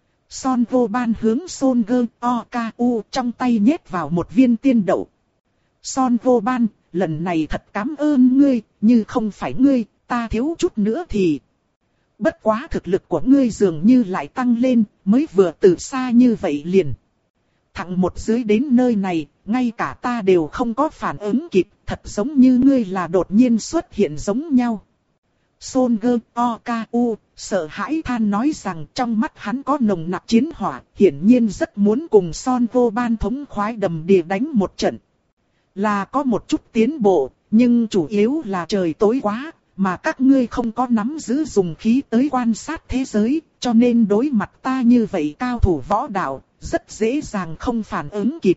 Son Vô Ban hướng Son Gơ O Ca U trong tay nhét vào một viên tiên đậu. Son Vô Ban, lần này thật cảm ơn ngươi, như không phải ngươi, ta thiếu chút nữa thì... Bất quá thực lực của ngươi dường như lại tăng lên, mới vừa từ xa như vậy liền. Thẳng một dưới đến nơi này, ngay cả ta đều không có phản ứng kịp, thật giống như ngươi là đột nhiên xuất hiện giống nhau. Son Gơ O Ca U sợ hãi than nói rằng trong mắt hắn có nồng nặc chiến hỏa, hiển nhiên rất muốn cùng Son Vô Ban thống khoái đầm đìa đánh một trận. Là có một chút tiến bộ, nhưng chủ yếu là trời tối quá, mà các ngươi không có nắm giữ dùng khí tới quan sát thế giới, cho nên đối mặt ta như vậy cao thủ võ đạo, rất dễ dàng không phản ứng kịp.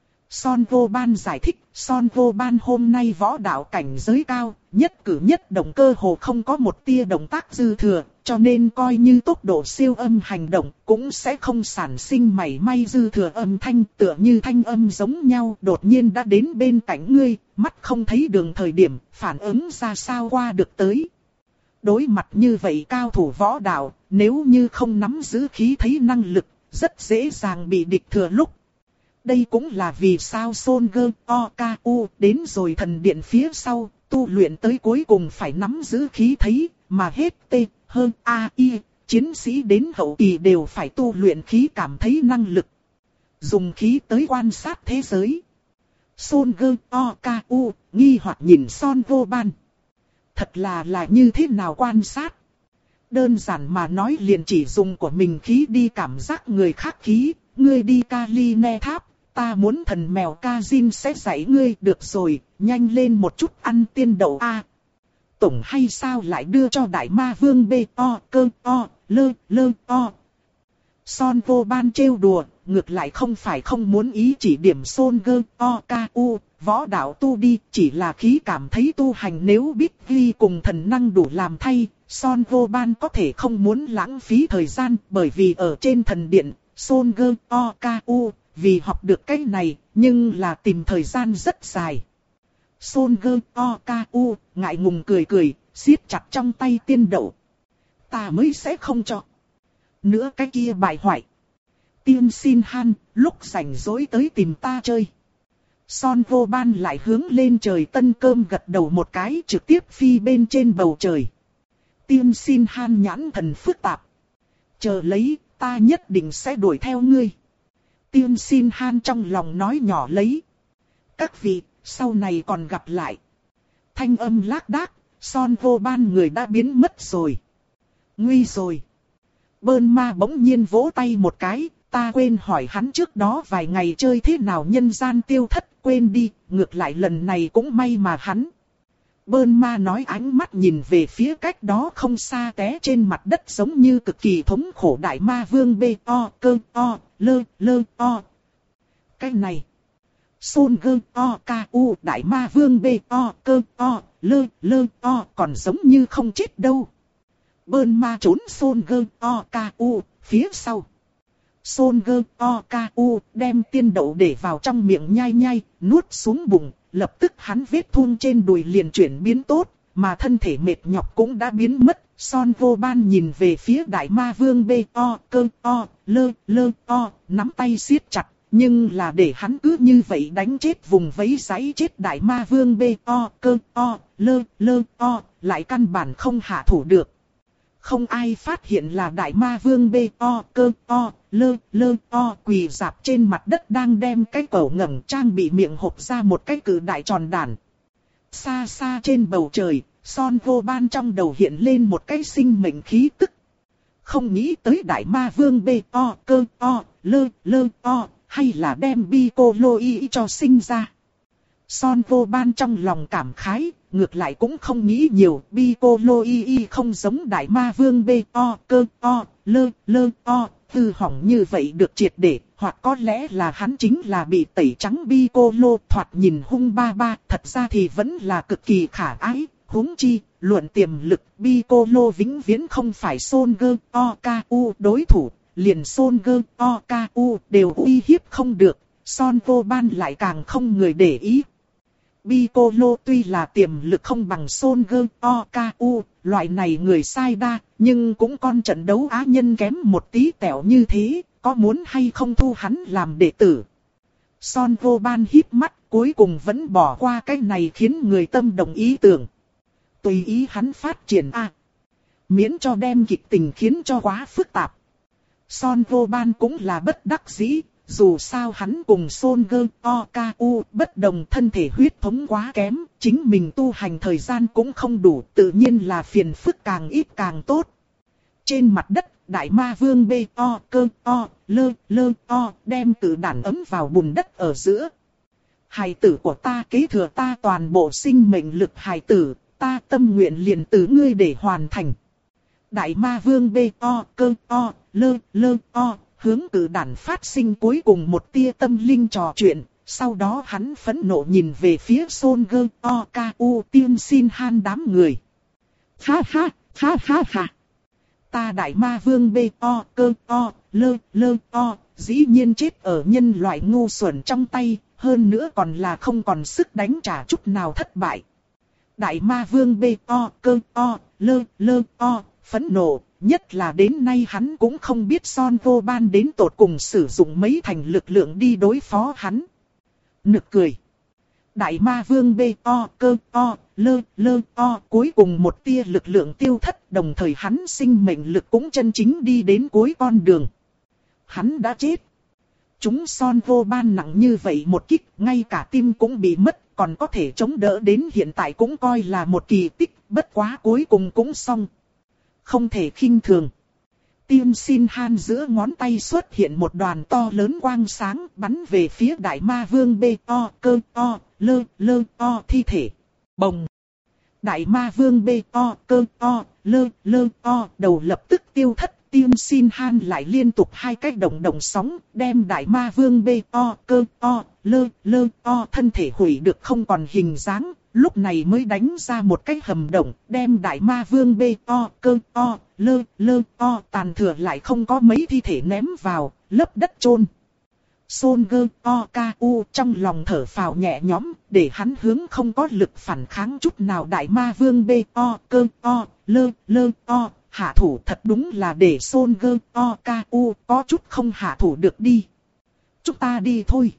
Son Vô Ban giải thích, Son Vô Ban hôm nay võ đạo cảnh giới cao, nhất cử nhất động cơ hồ không có một tia động tác dư thừa, cho nên coi như tốc độ siêu âm hành động cũng sẽ không sản sinh mảy may dư thừa âm thanh, tựa như thanh âm giống nhau đột nhiên đã đến bên cạnh ngươi, mắt không thấy đường thời điểm, phản ứng ra sao qua được tới. Đối mặt như vậy cao thủ võ đạo, nếu như không nắm giữ khí thấy năng lực, rất dễ dàng bị địch thừa lúc. Đây cũng là vì sao Son Gơ O Ca U đến rồi thần điện phía sau, tu luyện tới cuối cùng phải nắm giữ khí thấy, mà hết T, hơn A, I, chiến sĩ đến hậu kỳ đều phải tu luyện khí cảm thấy năng lực. Dùng khí tới quan sát thế giới. Son Gơ O Ca U nghi hoặc nhìn Son Vô Ban. Thật là là như thế nào quan sát? Đơn giản mà nói liền chỉ dùng của mình khí đi cảm giác người khác khí, ngươi đi Kali Ne Tháp. Ta muốn thần mèo Kazin sẽ dạy ngươi, được rồi, nhanh lên một chút ăn tiên đậu a. Tổng hay sao lại đưa cho đại ma vương bê to cơ to, lơ lơ to. Son vô ban trêu đùa, ngược lại không phải không muốn ý chỉ điểm Son gơ to ca u, võ đạo tu đi, chỉ là khí cảm thấy tu hành nếu biết ghi cùng thần năng đủ làm thay. Son vô ban có thể không muốn lãng phí thời gian, bởi vì ở trên thần điện, Son gơ to ca u, vì học được cái này, nhưng là tìm thời gian rất dài. Son gơ to ca u, ngại ngùng cười cười, siết chặt trong tay tiên đậu. Ta mới sẽ không cho. Nữa cái kia bại hoại. Tiên xin han, lúc rảnh rỗi tới tìm ta chơi. Son vô ban lại hướng lên trời tân cơm gật đầu một cái trực tiếp phi bên trên bầu trời. Tiên xin han nhãn thần phức tạp. Chờ lấy, ta nhất định sẽ đuổi theo ngươi. Tiên xin han trong lòng nói nhỏ lấy. Các vị, sau này còn gặp lại. Thanh âm lác đác, Son vô ban người đã biến mất rồi. Nguy rồi. Bơn ma bỗng nhiên vỗ tay một cái, ta quên hỏi hắn trước đó vài ngày chơi thế nào nhân gian tiêu thất, quên đi, ngược lại lần này cũng may mà hắn. Bơn ma nói ánh mắt nhìn về phía cách đó không xa té trên mặt đất giống như cực kỳ thống khổ đại ma vương bê to cơ to, lơ lơ to. Cái này. Son gơ to ca u đại ma vương bê to cơ to, lơ lơ to còn giống như không chết đâu. Bơn ma trốn Son gơ to ca u, phía sau. Son gơ to ca u đem tiên đậu để vào trong miệng nhai nhai, nuốt xuống bụng, lập tức hắn vết thương trên đùi liền chuyển biến tốt, mà thân thể mệt nhọc cũng đã biến mất. Son vô ban nhìn về phía đại ma vương bê to cơ to, lơ lơ to, nắm tay siết chặt, nhưng là để hắn cứ như vậy đánh chết vùng vẫy giấy chết đại ma vương bê to cơ to, lơ lơ to, lại căn bản không hạ thủ được. Không ai phát hiện là đại ma vương bê to cơ to, lơ lơ to quỳ dạp trên mặt đất đang đem cái cổ ngẩng trang bị miệng hộp ra một cái cử đại tròn đản. Xa xa trên bầu trời, Son vô ban trong đầu hiện lên một cái sinh mệnh khí tức. Không nghĩ tới đại ma vương bê to cơ to, lơ lơ to, hay là đem Piccolo cho sinh ra. Son vô ban trong lòng cảm khái, ngược lại cũng không nghĩ nhiều, Piccolo không giống đại ma vương bê to cơ to, lơ lơ to, hư hỏng như vậy được triệt để, hoặc có lẽ là hắn chính là bị tẩy trắng Piccolo, thoạt nhìn hung ba ba, thật ra thì vẫn là cực kỳ khả ái, huống chi, luận tiềm lực, Piccolo vĩnh viễn không phải Son gơ to ca u đối thủ, liền Son gơ to ca u đều uy hiếp không được, Son vô ban lại càng không người để ý. Piccolo tuy là tiềm lực không bằng Son gơ to ca u, loại này người sai đa, nhưng cũng con trận đấu á nhân kém một tí tẹo như thế, có muốn hay không thu hắn làm đệ tử. Son vô ban híp mắt, cuối cùng vẫn bỏ qua cái này khiến người tâm đồng ý tưởng. Tùy ý hắn phát triển a, miễn cho đem kịch tình khiến cho quá phức tạp. Son vô ban cũng là bất đắc dĩ. Dù sao hắn cùng Son gơ to ca u bất đồng, thân thể huyết thống quá kém, chính mình tu hành thời gian cũng không đủ, tự nhiên là phiền phức càng ít càng tốt. Trên mặt đất, đại ma vương bê to cơ to, lơ lơ to, đem tự đản ấm vào bùn đất ở giữa. Hài tử của ta kế thừa ta toàn bộ sinh mệnh lực hài tử, ta tâm nguyện liền từ ngươi để hoàn thành. Đại ma vương bê to cơ to, lơ lơ to, hướng cử đản phát sinh cuối cùng một tia tâm linh trò chuyện, sau đó hắn phẫn nộ nhìn về phía Son gơ to ca u tiên xin han đám người. Ha ha, ha ha ha. Ta đại ma vương bê to cơ to, lơ lơ to, dĩ nhiên chết ở nhân loại ngu xuẩn trong tay, hơn nữa còn là không còn sức đánh trả chút nào thất bại. Đại ma vương bê to cơ to, lơ lơ to, phẫn nộ. Nhất là đến nay hắn cũng không biết Son vô ban đến tột cùng sử dụng mấy thành lực lượng đi đối phó hắn. Nực cười. Đại ma vương bê to cơ to, lơ lơ to, cuối cùng một tia lực lượng tiêu thất, đồng thời hắn sinh mệnh lực cũng chân chính đi đến cuối con đường. Hắn đã chết. Chúng Son vô ban nặng như vậy một kích, ngay cả tim cũng bị mất, còn có thể chống đỡ đến hiện tại cũng coi là một kỳ tích, bất quá cuối cùng cũng xong. Không thể khinh thường. Tiên xin han giữa ngón tay xuất hiện một đoàn to lớn quang sáng bắn về phía đại ma vương bê to cơ to, lơ lơ to thi thể. Bồng. Đại ma vương bê to cơ to, lơ lơ to, đầu lập tức tiêu thất. Tiên Xin Han lại liên tục hai cái động động sóng, đem đại ma vương bê to cơ to, lơ lơ to thân thể hủy được không còn hình dáng. Lúc này mới đánh ra một cái hầm động, đem đại ma vương bê to cơ to, lơ lơ to tàn thừa lại không có mấy thi thể ném vào, lấp đất chôn. Son Gơ To Ca U trong lòng thở phào nhẹ nhõm, để hắn hướng không có lực phản kháng chút nào đại ma vương bê to cơ to, lơ lơ to, hạ thủ thật đúng là để Son Gơ To Ca U có chút không hạ thủ được đi. Chúng ta đi thôi.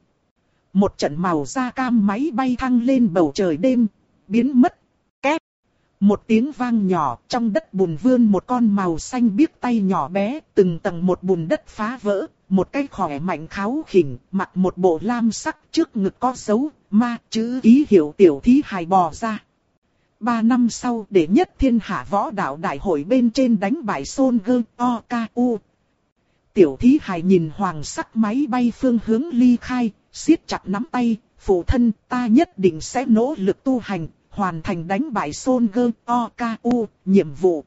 Một trận màu da cam máy bay thăng lên bầu trời đêm, biến mất. Két. Một tiếng vang nhỏ, trong đất bùn vươn một con màu xanh biếc tay nhỏ bé, từng tầng một bùn đất phá vỡ. Một cái khỏe mạnh kháo khỉnh, mặc một bộ lam sắc, trước ngực có dấu, ma chữ ký hiệu tiểu thí hài bò ra. Ba năm sau, để nhất thiên hạ võ đạo đại hội bên trên đánh bại Son Gơ To Ca U. Tiểu thí hài nhìn hoàng sắc máy bay phương hướng ly khai, siết chặt nắm tay, phụ thân ta nhất định sẽ nỗ lực tu hành, hoàn thành đánh bại Son Gơ To Ca U, nhiệm vụ.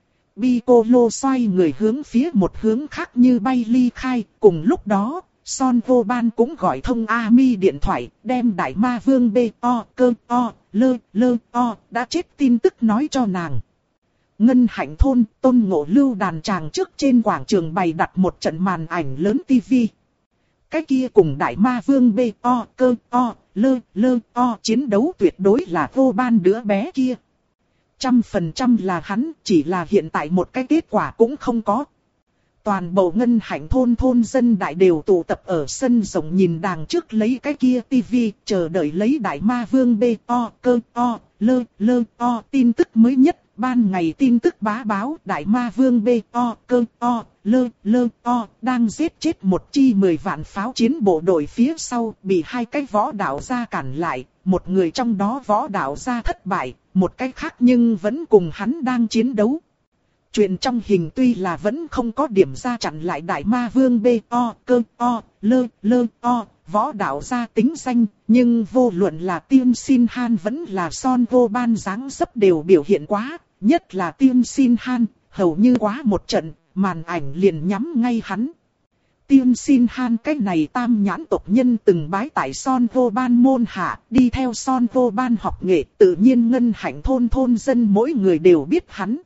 Piccolo xoay người hướng phía một hướng khác như bay ly khai, cùng lúc đó, Son Goban cũng gọi thông Ami điện thoại, đem đại ma vương bê to cơ to, lơ lơ to, đã chết tin tức nói cho nàng. Ngân Hạnh thôn, Tôn Ngộ Lưu đàn tràng trước trên quảng trường bày đặt một trận màn ảnh lớn tivi. Cái kia cùng đại ma vương bê to cơ to, lơ lơ to chiến đấu tuyệt đối là Goban đứa bé kia. Trăm phần trăm là hắn, chỉ là hiện tại một cái kết quả cũng không có. Toàn bộ Ngân Hạnh thôn thôn dân đại đều tụ tập ở sân rộng nhìn đàng trước lấy cái kia tivi, chờ đợi lấy đại ma vương bê to cơ to, lơ lơ to tin tức mới nhất. Ban ngày tin tức bá báo đại ma vương bê to cơ to, lơ lơ to đang giết chết một chi mười vạn pháo chiến bộ đội phía sau, bị hai cái võ đạo gia cản lại. Một người trong đó võ đạo gia thất bại, một cái khác nhưng vẫn cùng hắn đang chiến đấu. Chuyện trong hình tuy là vẫn không có điểm ra chặn lại đại ma vương bê to cơ to, lơ lơ to, võ đạo gia tính danh, nhưng vô luận là Tiên Xin Han vẫn là Son Goban dáng dấp đều biểu hiện quá, nhất là Tiên Xin Han, hầu như quá một trận, màn ảnh liền nhắm ngay hắn. Tiên Xin Han cái này tam nhãn tộc nhân từng bái tại Son Goban môn hạ, đi theo Son Goban học nghệ, tự nhiên Ngân Hạnh thôn thôn dân mỗi người đều biết hắn.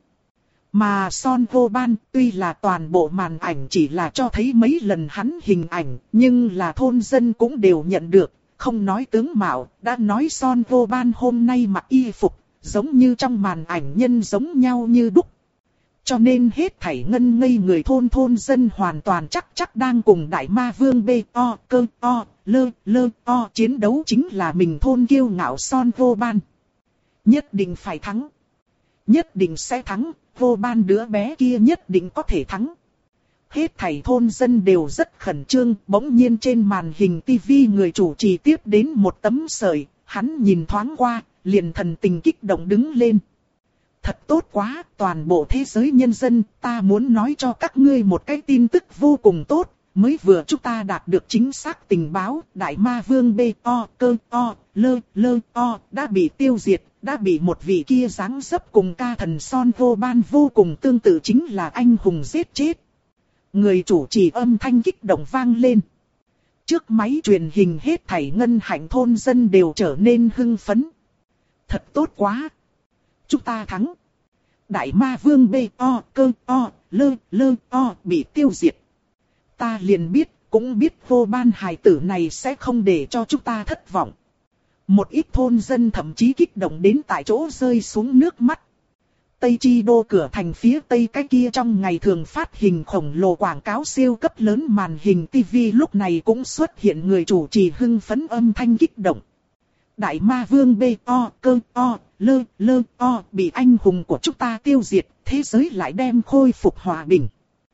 Mà Son Goban tuy là toàn bộ màn ảnh chỉ là cho thấy mấy lần hắn hình ảnh, nhưng là thôn dân cũng đều nhận được, không nói tướng mạo, đã nói Son Goban hôm nay mặc y phục, giống như trong màn ảnh nhân giống nhau như đúc. Cho nên hết thảy ngân ngây người thôn thôn dân hoàn toàn chắc chắc đang cùng đại ma vương bê to cơ to, lơ lơ to chiến đấu chính là mình thôn kiêu ngạo Son Goban. Nhất định phải thắng. Nhất định sẽ thắng, Goban đứa bé kia nhất định có thể thắng. Hết thảy thôn dân đều rất khẩn trương, bỗng nhiên trên màn hình tivi người chủ trì tiếp đến một tấm sợi, hắn nhìn thoáng qua, liền thần tình kích động đứng lên. Thật tốt quá, toàn bộ thế giới nhân dân, ta muốn nói cho các ngươi một cái tin tức vô cùng tốt. Mới vừa chúng ta đạt được chính xác tình báo, đại ma vương bê to cơ to, lơ lơ to, đã bị tiêu diệt, đã bị một vị kia dáng dấp cùng ca thần Son Goban vô cùng tương tự chính là anh hùng giết chết. Người chủ trì âm thanh kích động vang lên. Trước máy truyền hình hết thảy Ngân Hạnh thôn dân đều trở nên hưng phấn. Thật tốt quá. Chúng ta thắng. Đại ma vương bê to cơ to, lơ lơ to bị tiêu diệt. Ta liền biết, cũng biết Goban hài tử này sẽ không để cho chúng ta thất vọng. Một ít thôn dân thậm chí kích động đến tại chỗ rơi xuống nước mắt. Tây Chi Đô cửa thành phía tây cái kia trong ngày thường phát hình khổng lồ quảng cáo siêu cấp lớn màn hình tivi lúc này cũng xuất hiện người chủ trì hưng phấn âm thanh kích động. Đại ma vương bê to cơ to, lơ lơ to bị anh hùng của chúng ta tiêu diệt, thế giới lại đem khôi phục hòa bình.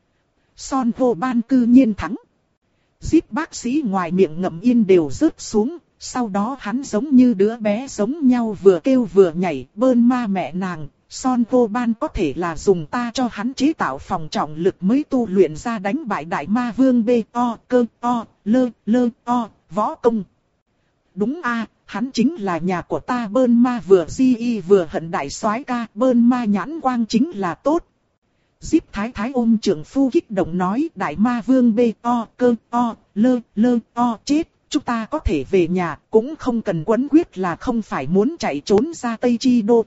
Son Goban cư nhiên thắng. Zip bác sĩ ngoài miệng ngậm yên đều rớt xuống, sau đó hắn giống như đứa bé giống nhau vừa kêu vừa nhảy, bơn ma mẹ nàng. Son Goban có thể là dùng ta cho hắn chế tạo phòng trọng lực mới tu luyện ra đánh bại đại ma vương bê to cơ to, lơ lơ to, võ công. Đúng a, hắn chính là nhà của ta Bơn Ma vừa di y vừa hận đại soái ca, Bơn Ma nhãn quang chính là tốt. Diếp Thái Thái ôm trưởng phu kích động nói đại ma vương bê o cơ o lơ lơ o chết, chúng ta có thể về nhà, cũng không cần quấn quyết là không phải muốn chạy trốn ra Tây Chi Đô.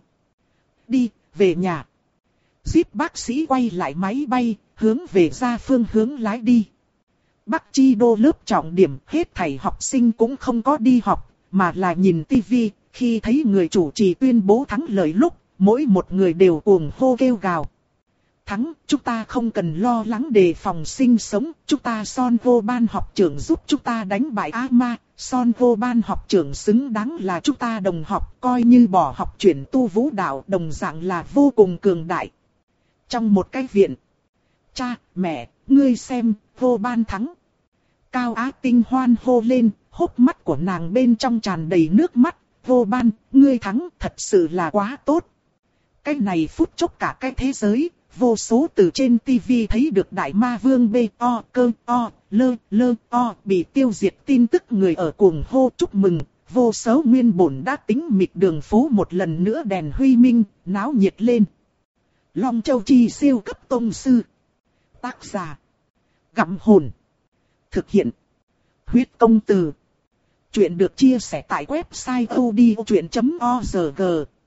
Đi, về nhà. Diếp bác sĩ quay lại máy bay, hướng về ra phương hướng lái đi. Bắc Chi Đô lớp trọng điểm, hết thảy học sinh cũng không có đi học, mà là nhìn tivi, khi thấy người chủ trì tuyên bố thắng lợi lúc, mỗi một người đều cuồng hô kêu gào. Thắng, chúng ta không cần lo lắng đề phòng sinh sống, chúng ta Son Vô Ban học trưởng giúp chúng ta đánh bại A Ma, Son Vô Ban học trưởng xứng đáng là chúng ta đồng học, coi như bỏ học chuyển tu vũ đạo đồng dạng là vô cùng cường đại. Trong một cái viện, cha, mẹ, ngươi xem, Vô Ban thắng. Cao Á Tinh hoan hô lên, hốc mắt của nàng bên trong tràn đầy nước mắt, Vô Ban, ngươi thắng, thật sự là quá tốt. Cái này phút chốc cả cái thế giới, vô số từ trên tivi thấy được đại ma vương bê o cơ o lơ lơ o bị tiêu diệt tin tức người ở cuồng hô chúc mừng, vô số nguyên bổn đã tính mịt đường phố một lần nữa đèn huy minh, náo nhiệt lên. Long Châu Chi siêu cấp tông sư. Tác giả Gặm Hồn. Thực hiện Huyết Công Từ. Chuyện được chia sẻ tại website odchuyện chấm org.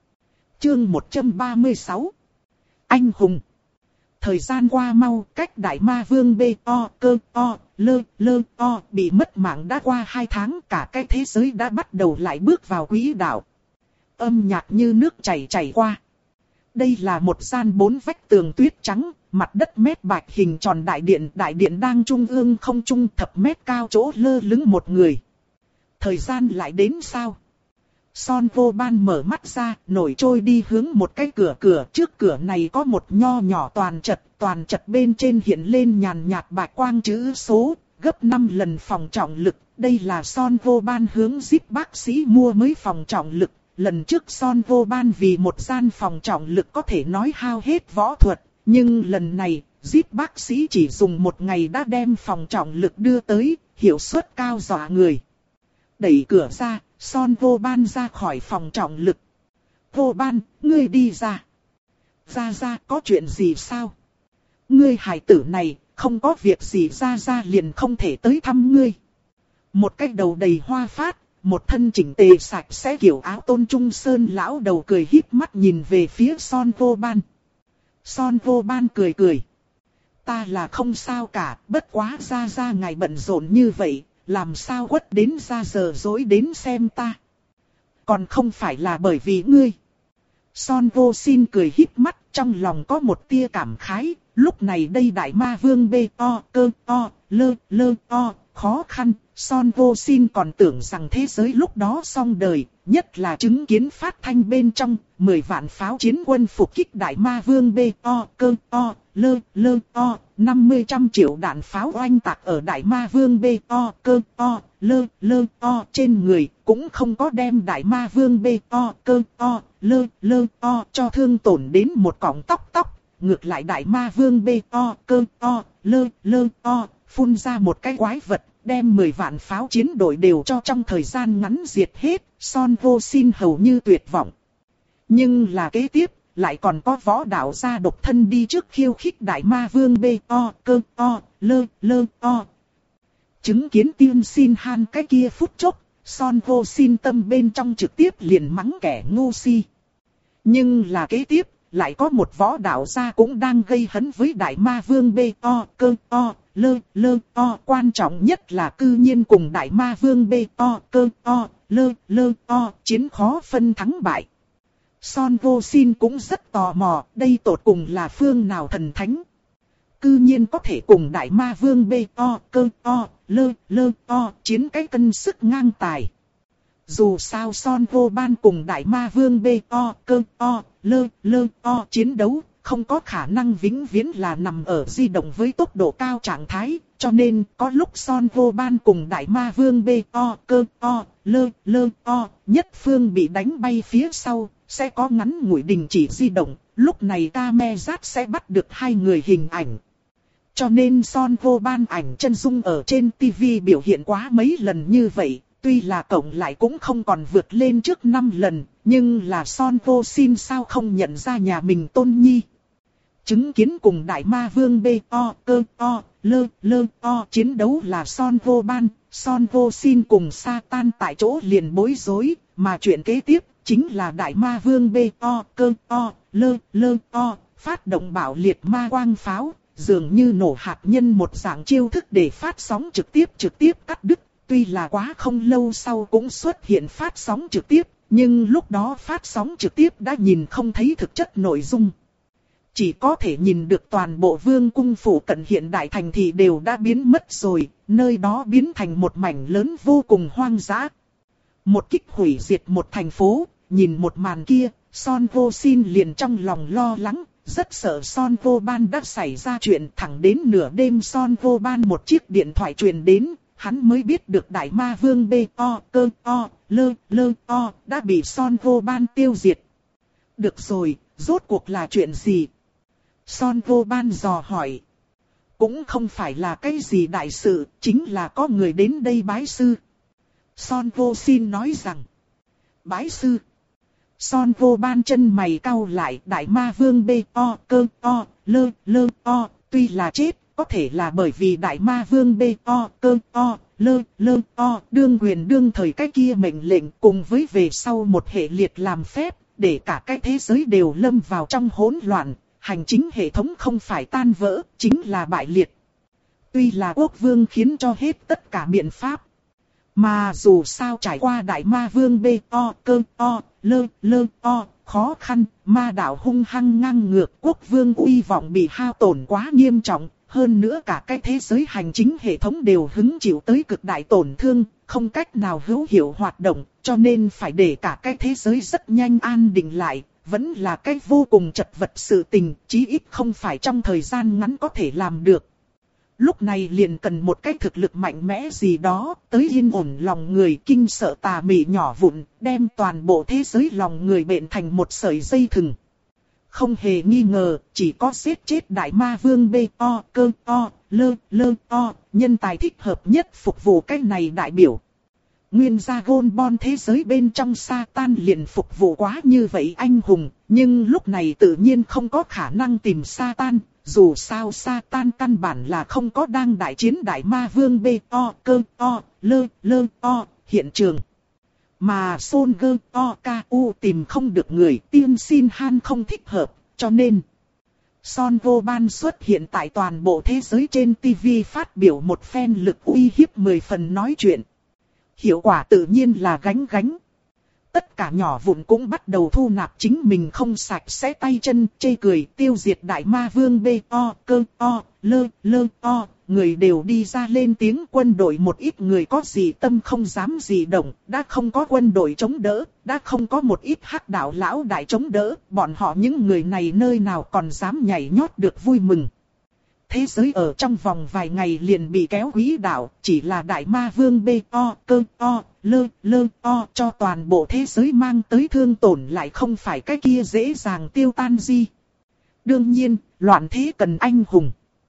Chương một trăm ba mươi sáu. Anh hùng. Thời gian qua mau, cách đại ma vương bê o cơ o lơ lơ o bị mất mạng đã qua hai tháng, cả cái thế giới đã bắt đầu lại bước vào quỹ đạo. Âm nhạc như nước chảy chảy qua. Đây là một gian bốn vách tường tuyết trắng, mặt đất mét bạch hình tròn đại điện, đại điện đang trung ương không trung thập mét cao chỗ lơ lửng một người. Thời gian lại đến sao? Son Vô Ban mở mắt ra, nổi trôi đi hướng một cái cửa cửa, trước cửa này có một nho nhỏ toàn trật, toàn trật bên trên hiện lên nhàn nhạt bạch quang chữ số, gấp năm lần phòng trọng lực, đây là Son Vô Ban hướng giúp bác sĩ mua mới phòng trọng lực, lần trước Son Vô Ban vì một gian phòng trọng lực có thể nói hao hết võ thuật, nhưng lần này, giúp bác sĩ chỉ dùng một ngày đã đem phòng trọng lực đưa tới, hiệu suất cao dọa người. Đẩy cửa ra, Son Vô Ban ra khỏi phòng trọng lực. Vô Ban, ngươi đi ra. Ra ra, có chuyện gì sao? Ngươi hài tử này, không có việc gì ra ra liền không thể tới thăm ngươi. Một cái đầu đầy hoa phát, một thân chỉnh tề sạch sẽ kiểu áo Tôn Trung Sơn lão đầu cười híp mắt nhìn về phía Son Vô Ban. Son Vô Ban cười cười. Ta là không sao cả, bất quá ra ra ngài bận rộn như vậy. Làm sao quất đến ra giờ dối đến xem ta. Còn không phải là bởi vì ngươi. Son Vô Xin cười híp mắt, trong lòng có một tia cảm khái. Lúc này đây đại ma vương bê o cơ o lơ lơ o khó khăn. Son Vô Xin còn tưởng rằng thế giới lúc đó xong đời. Nhất là chứng kiến phát thanh bên trong mười vạn pháo chiến quân phục kích đại ma vương bê o cơ o lơ lơ o. năm mươi trăm triệu đạn pháo oanh tạc ở đại ma vương bê o cơ o lơ lơ o trên người, cũng không có đem đại ma vương bê o cơ o lơ lơ o cho thương tổn đến một cọng tóc tóc. Ngược lại đại ma vương bê o cơ o lơ lơ o phun ra một cái quái vật, đem mười vạn pháo chiến đội đều cho trong thời gian ngắn diệt hết. Son Vô Xin hầu như tuyệt vọng. Nhưng là kế tiếp, lại còn có võ đạo gia độc thân đi trước khiêu khích đại ma vương bê o cơ o lơ lơ o. Chứng kiến tiên xin han cái kia phút chốc, Son Vô Xin tâm bên trong trực tiếp liền mắng kẻ ngu si. Nhưng là kế tiếp, lại có một võ đạo gia cũng đang gây hấn với đại ma vương bê o cơ o lơ lơ o. Quan trọng nhất là cư nhiên cùng đại ma vương bê o cơ o lơ lơ o chiến khó phân thắng bại. Son Vô Xin cũng rất tò mò, đây tột cùng là phương nào thần thánh. Cư nhiên có thể cùng đại ma vương bê o cơ o lơ lơ o chiến cái cân sức ngang tài. Dù sao Son Vô Ban cùng đại ma vương bê o cơ o lơ lơ o chiến đấu, không có khả năng vĩnh viễn là nằm ở di động với tốc độ cao trạng thái, cho nên có lúc Son Vô Ban cùng đại ma vương bê o cơ o lơ lơ o nhất phương bị đánh bay phía sau, sẽ có ngắn ngủi đình chỉ di động, lúc này camera sẽ bắt được hai người hình ảnh. Cho nên Son Vô Ban ảnh chân dung ở trên tivi biểu hiện quá mấy lần như vậy, Tuy là cộng lại cũng không còn vượt lên trước năm lần, nhưng là Son Vô Sin sao không nhận ra nhà mình tôn nhi. Chứng kiến cùng đại ma vương bê o cơ o lơ lơ o chiến đấu là Son Vô Ban, Son Vô Sin cùng Satan tại chỗ liền bối rối, mà chuyện kế tiếp chính là đại ma vương bê o cơ o lơ lơ o phát động bạo liệt ma quang pháo, dường như nổ hạt nhân một dạng chiêu thức để phát sóng trực tiếp trực tiếp cắt đứt. Tuy là quá không lâu sau cũng xuất hiện phát sóng trực tiếp, nhưng lúc đó phát sóng trực tiếp đã nhìn không thấy thực chất nội dung. Chỉ có thể nhìn được toàn bộ vương cung phủ cận hiện đại thành thị đều đã biến mất rồi, nơi đó biến thành một mảnh lớn vô cùng hoang dã. Một kích hủy diệt một thành phố, nhìn một màn kia, Son Vô Sin liền trong lòng lo lắng, rất sợ Son Vô Ban đã xảy ra chuyện. Thẳng đến nửa đêm Son Vô Ban một chiếc điện thoại truyền đến, hắn mới biết được đại ma vương bê o cơ o lơ lơ o đã bị Son Vô Ban tiêu diệt. Được rồi, rốt cuộc là chuyện gì? Son Vô Ban dò hỏi. Cũng không phải là cái gì đại sự, chính là có người đến đây bái sư. Son Vô Sin nói rằng. Bái sư. Son Vô Ban chân mày cau lại, đại ma vương bê o cơ o lơ lơ o tuy là chết, có thể là bởi vì đại ma vương bê o cơ o lơ lơ o đương quyền đương thời cái kia mệnh lệnh, cùng với về sau một hệ liệt làm phép, để cả cái thế giới đều lâm vào trong hỗn loạn, hành chính hệ thống không phải tan vỡ, chính là bại liệt. Tuy là quốc vương khiến cho hết tất cả biện pháp, mà dù sao trải qua đại ma vương bê o cơ o lơ lơ o khó khăn, ma đạo hung hăng ngang ngược, quốc vương uy vọng bị hao tổn quá nghiêm trọng. Hơn nữa cả cái thế giới hành chính hệ thống đều hứng chịu tới cực đại tổn thương, không cách nào hữu hiệu hoạt động, cho nên phải để cả cái thế giới rất nhanh an định lại, vẫn là cái vô cùng chật vật sự tình, chí ít không phải trong thời gian ngắn có thể làm được. Lúc này liền cần một cái thực lực mạnh mẽ gì đó, tới yên ổn lòng người, kinh sợ tà mị nhỏ vụn, đem toàn bộ thế giới lòng người bện thành một sợi dây thừng. Không hề nghi ngờ, chỉ có giết chết đại ma vương bê o cơ o lơ lơ o nhân tài thích hợp nhất phục vụ cái này đại biểu. Nguyên gia gôn bon thế giới bên trong Satan liền phục vụ quá như vậy anh hùng, nhưng lúc này tự nhiên không có khả năng tìm Satan, dù sao Satan căn bản là không có đang đại chiến đại ma vương bê o cơ o lơ lơ o hiện trường. Mà Son Gơ O K U tìm không được người, tiên xin han không thích hợp, cho nên Son Vô Ban xuất hiện tại toàn bộ thế giới trên ti vi phát biểu một phen lực uy hiếp mười phần nói chuyện. Hiệu quả tự nhiên là gánh gánh. Tất cả nhỏ vụn cũng bắt đầu thu nạp chính mình không sạch sẽ tay chân, chê cười, tiêu diệt đại ma vương bê o cơ o lơ lơ o. Người đều đi ra lên tiếng, quân đội một ít người có gì tâm không dám gì động, đã không có quân đội chống đỡ, đã không có một ít hắc đạo lão đại chống đỡ, bọn họ những người này nơi nào còn dám nhảy nhót được vui mừng. Thế giới ở trong vòng vài ngày liền bị kéo quỹ đạo, chỉ là đại ma vương bê o cơ o lơ lơ o cho toàn bộ thế giới mang tới thương tổn lại không phải cái kia dễ dàng tiêu tan gì. Đương nhiên, loạn thế cần anh hùng.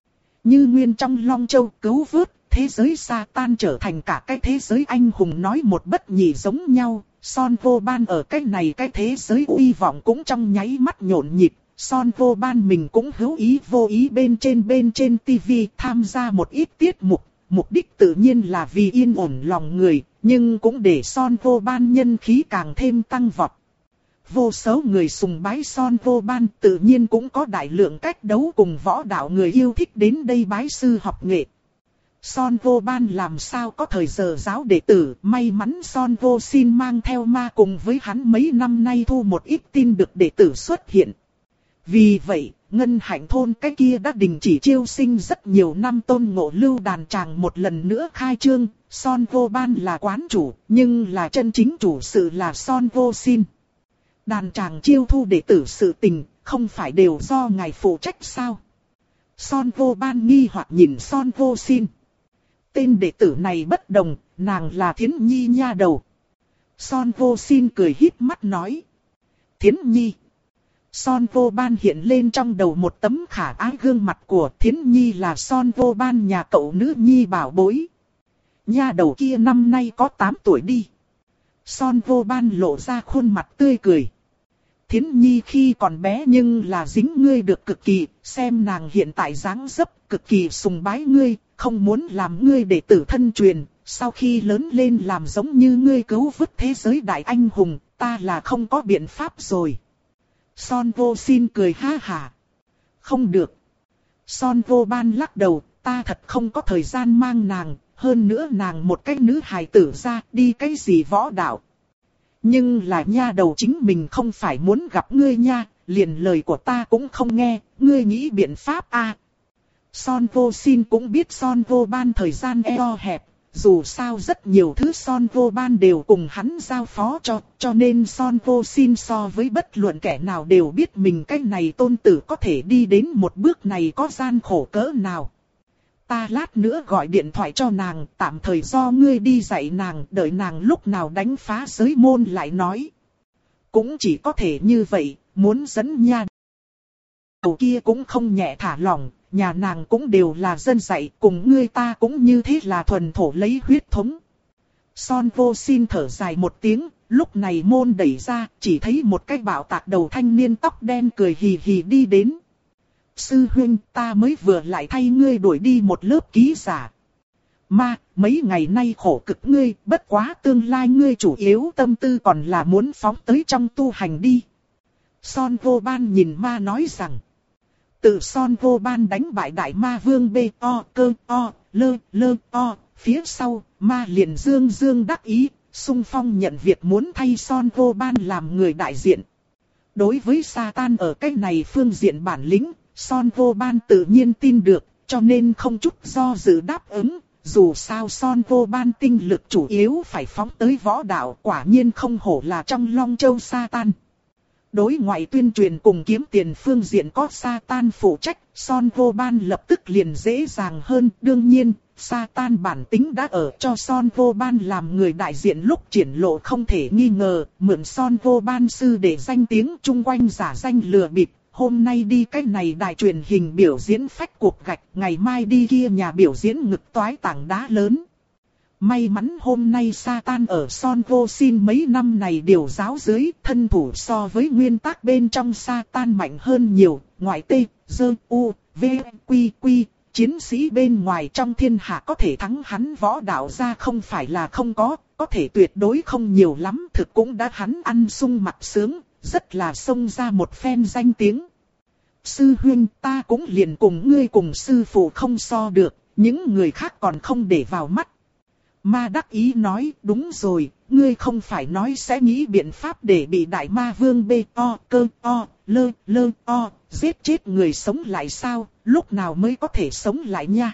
Như nguyên trong Long Châu cứu vớt, thế giới Satan trở thành cả cái thế giới anh hùng nói một bất nhị giống nhau. Son Vô Ban ở cái này cái thế giới uy vọng cũng trong nháy mắt nhộn nhịp. Son Vô Ban mình cũng hữu ý vô ý bên trên bên trên tivi tham gia một ít tiết mục. Mục đích tự nhiên là vì yên ổn lòng người, nhưng cũng để Son Vô Ban nhân khí càng thêm tăng vọt. Vô số người sùng bái Son Vô Ban, tự nhiên cũng có đại lượng cách đấu cùng võ đạo người yêu thích đến đây bái sư học nghệ. Son Vô Ban làm sao có thời giờ giáo đệ tử, may mắn Son Vô Sin mang theo ma cùng với hắn mấy năm nay thu một ít tin được đệ tử xuất hiện. Vì vậy, Ngân Hạnh thôn cái kia đã đình chỉ chiêu sinh rất nhiều năm Tôn Ngộ Lưu đàn tràng một lần nữa khai trương. Son Vô Ban là quán chủ, nhưng là chân chính chủ sự là Son Vô Sin. Đàn tràng chiêu thu đệ tử sự tình, không phải đều do ngài phụ trách sao? Son Vô Ban nghi hoặc nhìn Son Vô Sin. Tên đệ tử này bất đồng, nàng là Thiến Nhi nha đầu. Son Vô Sin cười híp mắt nói. Thiến Nhi. Son Vô Ban hiện lên trong đầu một tấm khả ái gương mặt của Thiến Nhi là Son Vô Ban nhà cậu nữ nhi bảo bối. Nha đầu kia năm nay có tám tuổi đi. Son Vô Ban lộ ra khuôn mặt tươi cười. Thiến Nhi khi còn bé nhưng là dính ngươi được cực kỳ, xem nàng hiện tại dáng dấp cực kỳ sùng bái ngươi, không muốn làm ngươi để tử thân truyền, sau khi lớn lên làm giống như ngươi cứu vớt thế giới đại anh hùng, ta là không có biện pháp rồi. Son Vô Xin cười ha hả. Không được. Son Vô Ban lắc đầu, ta thật không có thời gian mang nàng, hơn nữa nàng một cái nữ hài tử ra đi cái gì võ đạo. Nhưng là nha đầu chính mình không phải muốn gặp ngươi nha, liền lời của ta cũng không nghe, ngươi nghĩ biện pháp a? À. Son Vô Xin cũng biết Son Vô Ban thời gian eo hẹp, dù sao rất nhiều thứ Son Vô Ban đều cùng hắn giao phó cho, cho nên Son Vô Xin so với bất luận kẻ nào đều biết mình cái này tôn tử có thể đi đến một bước này có gian khổ cỡ nào. Ta lát nữa gọi điện thoại cho nàng, tạm thời do ngươi đi dạy nàng, đợi nàng lúc nào đánh phá giới môn lại nói. Cũng chỉ có thể như vậy, muốn dẫn nha đầu kia cũng không nhẹ thả lỏng, nhà nàng cũng đều là dân dạy, cùng ngươi ta cũng như thế là thuần thổ lấy huyết thống. Son Vô Xin thở dài một tiếng, lúc này môn đẩy ra, chỉ thấy một cái bạo tạc đầu thanh niên tóc đen cười hì hì đi đến. Sư huynh, ta mới vừa lại thay ngươi đuổi đi một lớp ký giả. Ma, mấy ngày nay khổ cực ngươi, bất quá tương lai ngươi chủ yếu tâm tư còn là muốn phóng tới trong tu hành đi. Son Vô Ban nhìn ma nói rằng, từ Son Vô Ban đánh bại đại ma vương B O cơ O lơ lơ O, phía sau, ma liền dương dương đắc ý, xung phong nhận việc muốn thay Son Vô Ban làm người đại diện. Đối với Satan ở cái này phương diện bản lĩnh, Son Vô Ban tự nhiên tin được, cho nên không chút do dự đáp ứng, dù sao Son Vô Ban tinh lực chủ yếu phải phóng tới võ đạo, quả nhiên không hổ là trong Long Châu Satan. Đối ngoại tuyên truyền cùng kiếm tiền phương diện có Satan phụ trách, Son Vô Ban lập tức liền dễ dàng hơn, đương nhiên, Satan bản tính đã ở cho Son Vô Ban làm người đại diện lúc triển lộ không thể nghi ngờ, mượn Son Vô Ban sư để danh tiếng chung quanh giả danh lừa bịp. Hôm nay đi cái này đài truyền hình biểu diễn phách cuộc gạch, ngày mai đi kia nhà biểu diễn ngực toái tảng đá lớn. May mắn hôm nay Satan ở Son Vô Xin mấy năm này điều giáo dưới, thân thủ so với nguyên tắc bên trong Satan mạnh hơn nhiều, ngoại tê, dơ, u, v, quy, quy, chiến sĩ bên ngoài trong thiên hạ có thể thắng hắn võ đạo ra không phải là không có, có thể tuyệt đối không nhiều lắm, thực cũng đã hắn ăn sung mặc sướng. Rất là xông ra một phen danh tiếng. Sư huynh, ta cũng liền cùng ngươi cùng sư phụ không so được, những người khác còn không để vào mắt. Ma đắc ý nói, đúng rồi, ngươi không phải nói sẽ nghĩ biện pháp để bị đại ma vương B O cơ O lơ lơ O giết chết người sống lại sao, lúc nào mới có thể sống lại nha.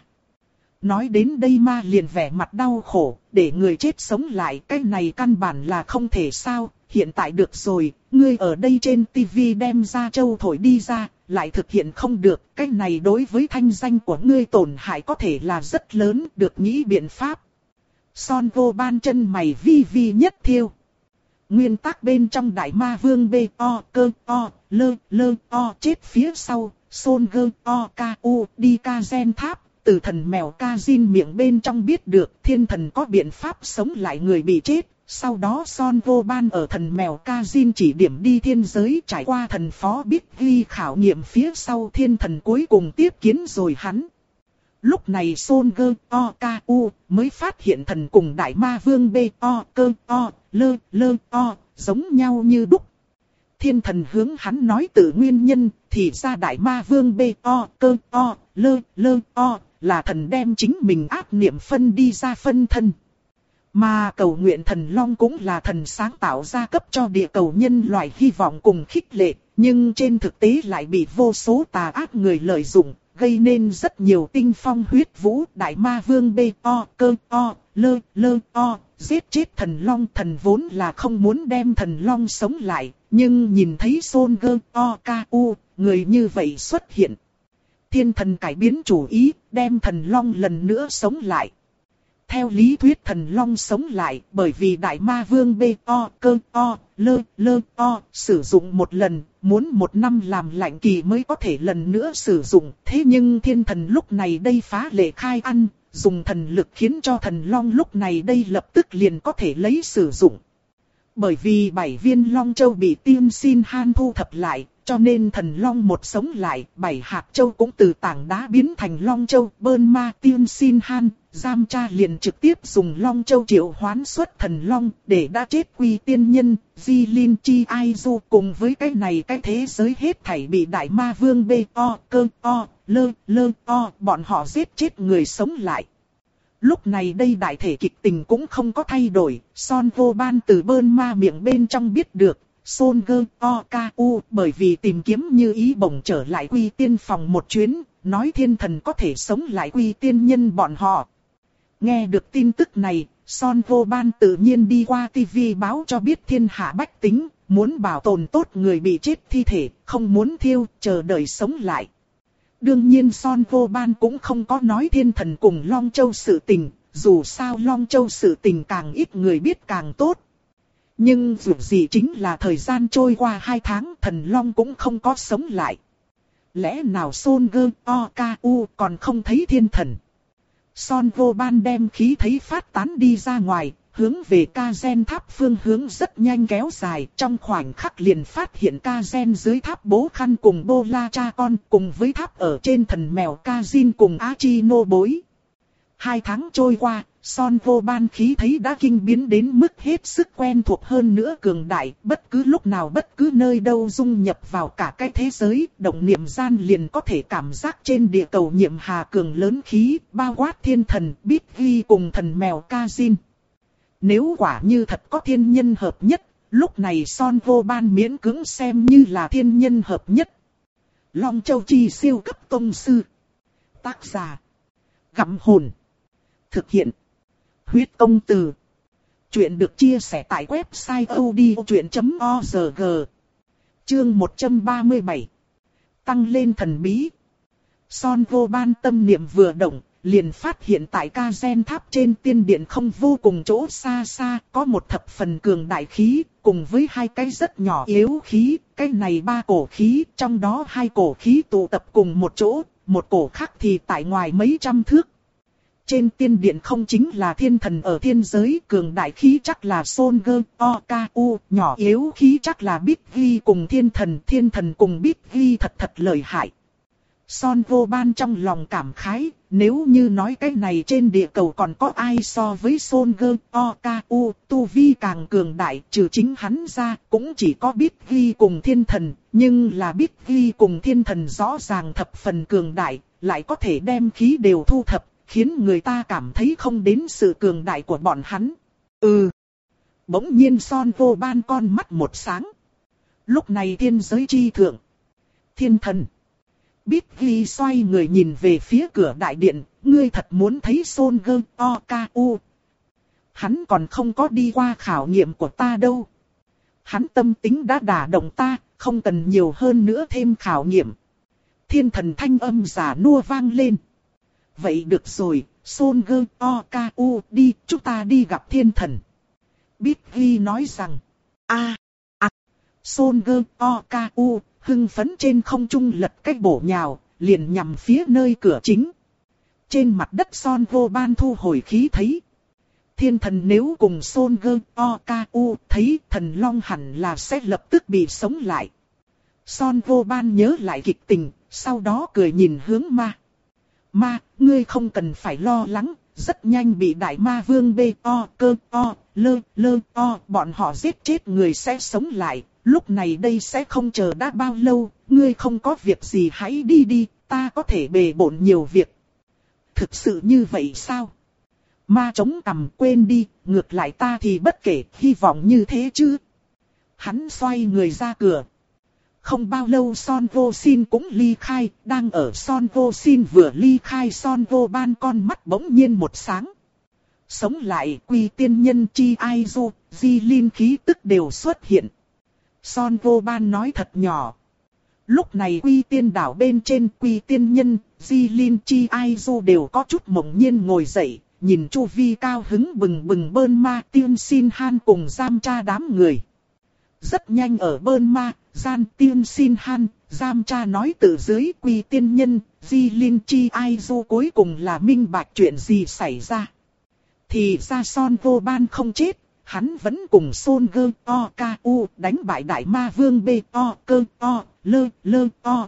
Nói đến đây ma liền vẻ mặt đau khổ, để người chết sống lại, cái này căn bản là không thể sao. Hiện tại được rồi, ngươi ở đây trên tivi đem ra châu thổi đi ra, lại thực hiện không được, cái này đối với thanh danh của ngươi tổn hại có thể là rất lớn, được nghĩ biện pháp. Son Vô Ban chân mày vi vi nhất thiêu. Nguyên tắc bên trong đại ma vương B O cơ O lơ lơ O chết phía sau, Son gơ O ca U đi ca gen tháp. Từ thần mèo ca zin miệng bên trong biết được thiên thần có biện pháp sống lại người bị chết. Sau đó Son Vô Ban ở thần mèo ca zin chỉ điểm đi thiên giới, trải qua thần phó biết ghi khảo nghiệm phía sau thiên thần cuối cùng tiếp kiến rồi hắn. Lúc này Son gơ O ca U mới phát hiện thần cùng đại ma vương B O cơ O lơ lơ O giống nhau như đúc. Thiên thần hướng hắn nói từ nguyên nhân, thì ra đại ma vương B O cơ O lơ lơ O là thần đem chính mình ác niệm phân đi ra phân thân. Mà cầu nguyện thần long cũng là thần sáng tạo ra cấp cho địa cầu nhân loại hy vọng cùng khích lệ, nhưng trên thực tế lại bị vô số tà ác người lợi dụng, gây nên rất nhiều tinh phong huyết vũ. Đại ma vương B O cơ O lơ lơ O giết chết thần long, thần vốn là không muốn đem thần long sống lại, nhưng nhìn thấy Son gơ O ca U, người như vậy xuất hiện. Thiên thần cải biến chủ ý, đem thần long lần nữa sống lại. Theo lý thuyết thần long sống lại, bởi vì đại ma vương B O cơ O lơ lơ O sử dụng một lần, muốn một năm làm lạnh kỳ mới có thể lần nữa sử dụng. Thế nhưng thiên thần lúc này đây phá lệ khai ăn, dùng thần lực khiến cho thần long lúc này đây lập tức liền có thể lấy sử dụng. Bởi vì bảy viên long châu bị Tiên Xin Han thu thập lại, cho nên thần long một sống lại, bảy hạt châu cũng từ tảng đá biến thành long châu. Bơn ma Tiên Xin Han, Giam Cha liền trực tiếp dùng long châu triệu hoán xuất thần long, để đã chết Quy Tiên Nhân, Di Linh Chi Ai Du cùng với cái này cái thế giới hết thảy bị đại ma vương bê o, cơ o, lơ, lơ o, bọn họ giết chết người sống lại. Lúc này đây đại thể kịch tình cũng không có thay đổi, Son Vô Ban từ Bơn ma miệng bên trong biết được, Son Gơ O Ka U bởi vì tìm kiếm Như Ý bổng trở lại Quy Tiên phòng một chuyến, nói thiên thần có thể sống lại Quy Tiên Nhân bọn họ. Nghe được tin tức này, Son Vô Ban tự nhiên đi qua tivi báo cho biết thiên hạ bách tính, muốn bảo tồn tốt người bị chết thi thể, không muốn thiêu, chờ đợi sống lại. Đương nhiên Son Vô Ban cũng không có nói thiên thần cùng Long Châu sự tình, dù sao Long Châu sự tình càng ít người biết càng tốt. Nhưng dù gì chính là thời gian trôi qua hai tháng thần Long cũng không có sống lại. Lẽ nào Son Gơ O Ka U còn không thấy thiên thần? Son Vô Ban đem khí thấy phát tán đi ra ngoài, hướng về Ca Gen tháp phương hướng rất nhanh kéo dài. Trong khoảnh khắc liền phát hiện Ca Gen dưới tháp bố khăn cùng Bô La cha con cùng với tháp ở trên thần mèo Ca Jin cùng Á Chi nô bối. Hai tháng trôi qua, Son Vô Ban khí thấy đã kinh biến đến mức hết sức quen thuộc hơn nữa cường đại. Bất cứ lúc nào bất cứ nơi đâu dung nhập vào cả cái thế giới, động niệm gian liền có thể cảm giác trên địa cầu nhiệm hà cường lớn khí, bao quát thiên thần, Bít Ghi cùng thần mèo Ca Jin. Nếu quả như thật có thiên nhân hợp nhất, lúc này Son Vô Ban miễn cưỡng xem như là thiên nhân hợp nhất. Long Châu Chi siêu cấp tông sư. Tác giả: Gặm Hồn. Thực hiện: Huyết Công Từ. Chuyện được chia sẻ tại website odchuyện chấm org. Chương một trăm ba mươi bảy. Tăng lên thần bí. Son Vô Ban tâm niệm vừa động, liền phát hiện tại Ca Gen tháp trên tiên điện không vô cùng chỗ xa xa, có một thập phần cường đại khí, cùng với hai cái rất nhỏ yếu khí, cái này ba cổ khí, trong đó hai cổ khí tụ tập cùng một chỗ, một cổ khác thì tại ngoài mấy trăm thước. Trên tiên điện không chính là thiên thần ở thiên giới, cường đại khí chắc là Son Gơ O Ka U, nhỏ yếu khí chắc là Bít Ghi cùng thiên thần, thiên thần cùng Bít Ghi thật thật lợi hại. Son Vô Ban trong lòng cảm khái, nếu như nói cái này trên địa cầu còn có ai so với Son Gơ O Ka U, tu vi càng cường đại, trừ chính hắn ra, cũng chỉ có Bít Ghi cùng thiên thần, nhưng là Bít Ghi cùng thiên thần rõ ràng thập phần cường đại, lại có thể đem khí đều thu thập, khiến người ta cảm thấy không đến sự cường đại của bọn hắn. Ừ. Bỗng nhiên Son Vô Ban con mắt một sáng. Lúc này thiên giới chi thượng, thiên thần Bít Ghi xoay người nhìn về phía cửa đại điện, ngươi thật muốn thấy Son Gơ O Ka U. Hắn còn không có đi qua khảo nghiệm của ta đâu. Hắn tâm tính đã đả động ta, không cần nhiều hơn nữa thêm khảo nghiệm. Thiên thần thanh âm giả nua vang lên. Vậy được rồi, Son Gơ O Ka U đi, chúng ta đi gặp thiên thần. Bít Ghi nói rằng, a a Son Gơ O Ka U hưng phấn trên không trung lật cách bổ nhào, liền nhằm phía nơi cửa chính. Trên mặt đất Son Vô Ban thu hồi khí thấy. Thiên thần nếu cùng Son Gơ O Ka U thấy thần long hẳn là sẽ lập tức bị sống lại. Son Vô Ban nhớ lại kịch tình, sau đó cười nhìn hướng ma. Ma, ngươi không cần phải lo lắng, rất nhanh bị đại ma vương bê o, cơ o, lơ, lơ o, bọn họ giết chết người sẽ sống lại. Lúc này đây sẽ không chờ đã bao lâu, ngươi không có việc gì hãy đi đi, ta có thể bề bộn nhiều việc. Thực sự như vậy sao? Ma chống cằm quên đi, ngược lại ta thì bất kể, hy vọng như thế chứ. Hắn xoay người ra cửa. Không bao lâu Son Vô Sin cũng ly khai, đang ở Son Vô Sin vừa ly khai Son Vô Ban con mắt bỗng nhiên một sáng. Sống lại Quy Tiên Nhân Chi Ai Du, Di Linh khí tức đều xuất hiện. Son Vô Ban nói thật nhỏ. Lúc này Quy Tiên đảo bên trên Quy Tiên Nhân, Di Linh Chi Ai Du đều có chút mộng nhiên ngồi dậy, nhìn chu vi cao hứng bừng bừng Bơn ma Tiên Xin Han cùng Giam Cha đám người. Rất nhanh ở Bơn ma, Gian Tiên Xin Han, Giam cha nói từ dưới quy tiên nhân, Di Linh Chi Ai Du cuối cùng là minh bạch chuyện gì xảy ra. Thì ra Son Vô Ban không chết, hắn vẫn cùng Son Gơ O Ca U đánh bại Đại Ma Vương Bê O Cơ O Lơ Lơ O.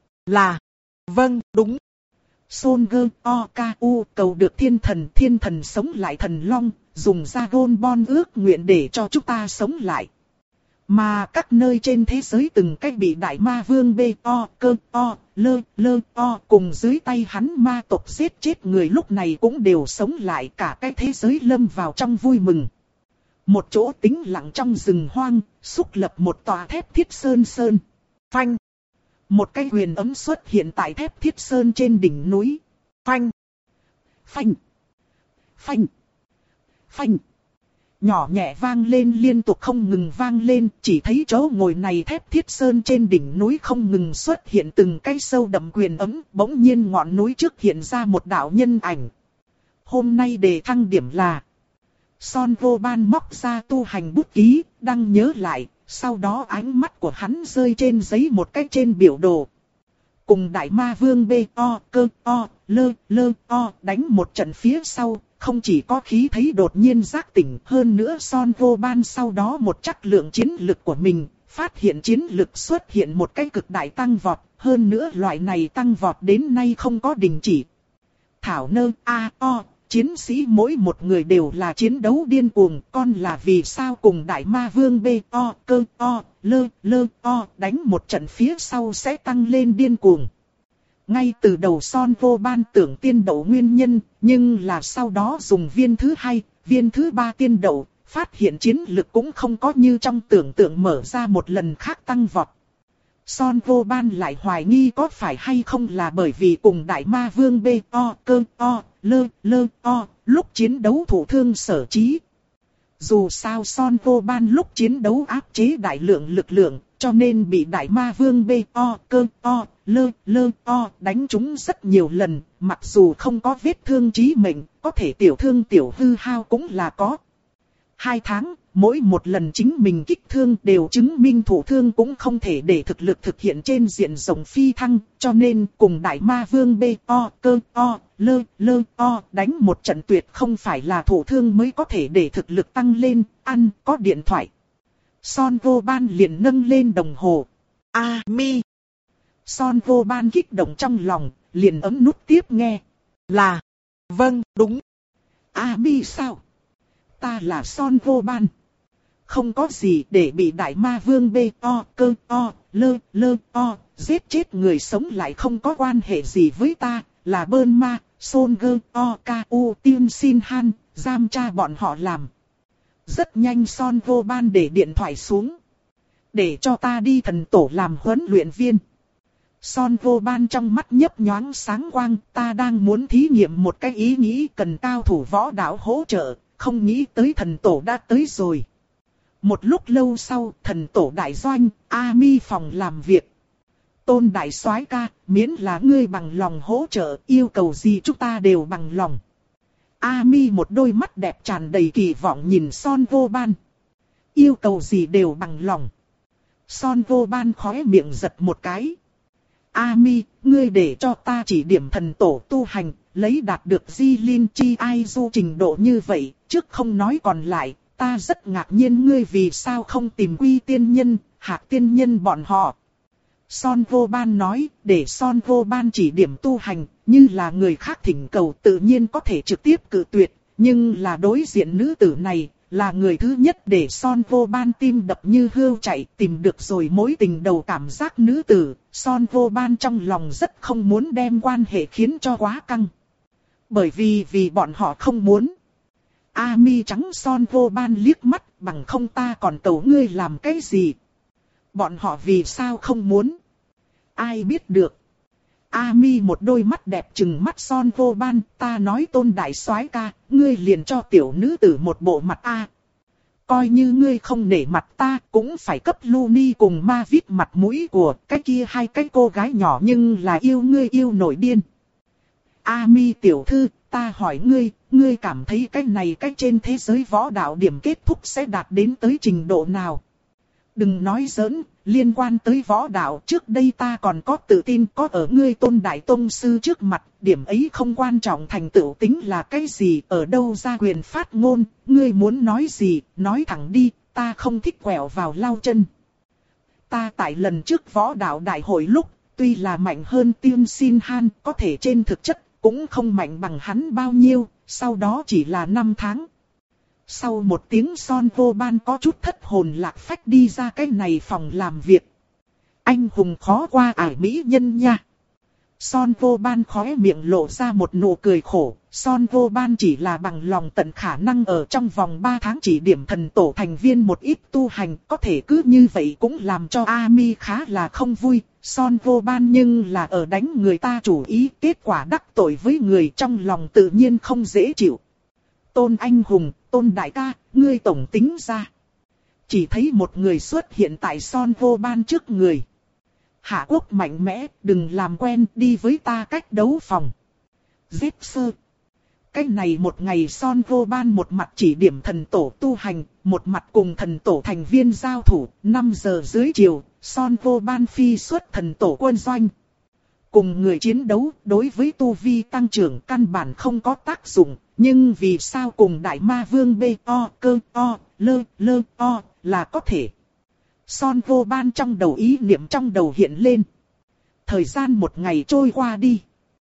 Là, vâng, đúng. Son Gơ O Ca U cầu được thiên thần, thiên thần sống lại thần long, dùng ra gôn bon ước nguyện để cho chúng ta sống lại. Mà các nơi trên thế giới từng cách bị Đại Ma Vương Bê O Cơ O Lơ Lơ O cùng dưới tay hắn ma tộc giết chết người lúc này cũng đều sống lại, cả cái thế giới lâm vào trong vui mừng. Một chỗ tĩnh lặng trong rừng hoang, xúc lập một tòa thép thiết sơn sơn. Phanh! Một cái huyền ấm xuất hiện tại thép thiết sơn trên đỉnh núi. Phanh! Phanh! Phanh! Phanh! Nhỏ nhẹ vang lên liên tục không ngừng vang lên, chỉ thấy chỗ ngồi này thép thiết sơn trên đỉnh núi không ngừng xuất hiện từng cái sâu đậm quyền ấm, bỗng nhiên ngọn núi trước hiện ra một đạo nhân ảnh. Hôm nay đề thăng điểm là Son Vô Ban móc ra tu hành bút ký, đang nhớ lại, sau đó ánh mắt của hắn rơi trên giấy một cách trên biểu đồ. Cùng Đại Ma Vương Bê O Cơ O Lơ Lơ O đánh một trận phía sau, không chỉ có khí thấy đột nhiên giác tỉnh, hơn nữa Son Vô Ban sau đó một chắc lượng chiến lực của mình, phát hiện chiến lực xuất hiện một cái cực đại tăng vọt, hơn nữa loại này tăng vọt đến nay không có đình chỉ. Thảo nơ a o, chiến sĩ mỗi một người đều là chiến đấu điên cuồng, con là vì sao cùng Đại Ma Vương Bê O Cơ O Lơ Lơ O đánh một trận phía sau sẽ tăng lên điên cuồng. Ngay từ đầu Son Vô Ban tưởng tiên đậu nguyên nhân, nhưng là sau đó dùng viên thứ hai, viên thứ ba tiên đậu, phát hiện chiến lực cũng không có như trong tưởng tượng mở ra một lần khác tăng vọt. Son Vô Ban lại hoài nghi có phải hay không là bởi vì cùng Đại Ma Vương Bê O Cơ O Lơ Lơ O lúc chiến đấu thủ thương sở trí. Dù sao Son Vô Ban lúc chiến đấu áp chế đại lượng lực lượng, cho nên bị Đại Ma Vương Bê O Cơ O Lơ Lơ O đánh trúng rất nhiều lần, mặc dù không có vết thương chí mệnh, có thể tiểu thương tiểu hư hao cũng là có. Hai tháng, mỗi một lần chính mình kích thương đều chứng minh thủ thương cũng không thể để thực lực thực hiện trên diện rộng phi thăng, cho nên cùng Đại Ma Vương Bê O Cơ O Lơ Lơ O đánh một trận tuyệt không phải là thủ thương mới có thể để thực lực tăng lên, ăn có điện thoại. Son Vô Ban liền nâng lên đồng hồ. A mi. Son Vô Ban kích động trong lòng, liền ấn nút tiếp nghe. Là. Vâng, đúng. A mi sao? Ta là Son Vô Ban. Không có gì để bị Đại Ma Vương Bê O Cơ O Lơ Lơ O giết chết người sống lại không có quan hệ gì với ta, là Bơn Ma, Son Gơ O Ca U Tiên Xin Han, giam cha bọn họ làm. Rất nhanh Son Vô Ban để điện thoại xuống. Để cho ta đi thần tổ làm huấn luyện viên. Son Vô Ban trong mắt nhấp nhoáng sáng quang, ta đang muốn thí nghiệm một cái ý nghĩ cần cao thủ võ đạo hỗ trợ, không nghĩ tới thần tổ đã tới rồi. Một lúc lâu sau, thần tổ đại doanh, A Mi phòng làm việc. Tôn đại soái ca, miễn là ngươi bằng lòng hỗ trợ, yêu cầu gì chúng ta đều bằng lòng. A Mi một đôi mắt đẹp tràn đầy kỳ vọng nhìn Son Vô Ban. Yêu cầu gì đều bằng lòng. Son Vô Ban khóe miệng giật một cái. A Mi, ngươi để cho ta chỉ điểm thần tổ tu hành, lấy đạt được Di Linh Chi Ai Du trình độ như vậy, trước không nói còn lại, ta rất ngạc nhiên ngươi vì sao không tìm Quy tiên nhân, Hạc tiên nhân bọn họ. Son Vô Ban nói, để Son Vô Ban chỉ điểm tu hành, như là người khác thỉnh cầu tự nhiên có thể trực tiếp cự tuyệt, nhưng là đối diện nữ tử này, là người thứ nhất để Son Vô Ban tim đập như hươu chạy, tìm được rồi mối tình đầu cảm giác nữ tử, Son Vô Ban trong lòng rất không muốn đem quan hệ khiến cho quá căng. Bởi vì vì bọn họ không muốn. A Mi trắng Son Vô Ban liếc mắt, bằng không ta còn cầu ngươi làm cái gì. Bọn họ vì sao không muốn? Ai biết được. A Mi một đôi mắt đẹp trừng mắt Son Vô Ban, ta nói Tôn đại soái ca, ngươi liền cho tiểu nữ tử một bộ mặt a. Coi như ngươi không nể mặt ta, cũng phải cấp Luni cùng Ma Vít mặt mũi của cái kia hai cái cô gái nhỏ nhưng là yêu ngươi yêu nổi điên. A Mi tiểu thư, ta hỏi ngươi, ngươi cảm thấy cái này cái trên thế giới võ đạo điểm kết thúc sẽ đạt đến tới trình độ nào? Đừng nói giỡn, liên quan tới võ đạo trước đây ta còn có tự tin có ở ngươi Tôn Đại Tông Sư trước mặt, điểm ấy không quan trọng thành tựu tính là cái gì, ở đâu ra quyền phát ngôn, ngươi muốn nói gì, nói thẳng đi, ta không thích quẹo vào lau chân. Ta tại lần trước võ đạo đại hội lúc, tuy là mạnh hơn Tiên Xin Han, có thể trên thực chất cũng không mạnh bằng hắn bao nhiêu, sau đó chỉ là năm tháng. Sau một tiếng Son Vô Ban có chút thất hồn lạc phách đi ra cái này phòng làm việc. Anh hùng khó qua ải mỹ nhân nha. Son Vô Ban khóe miệng lộ ra một nụ cười khổ. Son Vô Ban chỉ là bằng lòng tận khả năng ở trong vòng ba tháng chỉ điểm thần tổ thành viên một ít tu hành. Có thể cứ như vậy cũng làm cho Ami khá là không vui. Son Vô Ban nhưng là ở đánh người ta chủ ý, kết quả đắc tội với người trong lòng tự nhiên không dễ chịu. Tôn anh hùng, Tôn đại ca, ngươi tổng tính ra. Chỉ thấy một người xuất hiện tại Son Vô Ban trước người. Hạ Quốc mạnh mẽ, đừng làm quen, đi với ta cách đấu phòng. Giết sơ. Cái này một ngày Son Vô Ban một mặt chỉ điểm thần tổ tu hành, một mặt cùng thần tổ thành viên giao thủ. năm giờ dưới chiều, Son Vô Ban phi xuất thần tổ quân doanh. Cùng người chiến đấu, đối với tu vi tăng trưởng căn bản không có tác dụng. Nhưng vì sao cùng Đại Ma Vương B O cơ O lơ lơ O là có thể. Son Vô Ban trong đầu ý niệm trong đầu hiện lên. Thời gian một ngày trôi qua đi.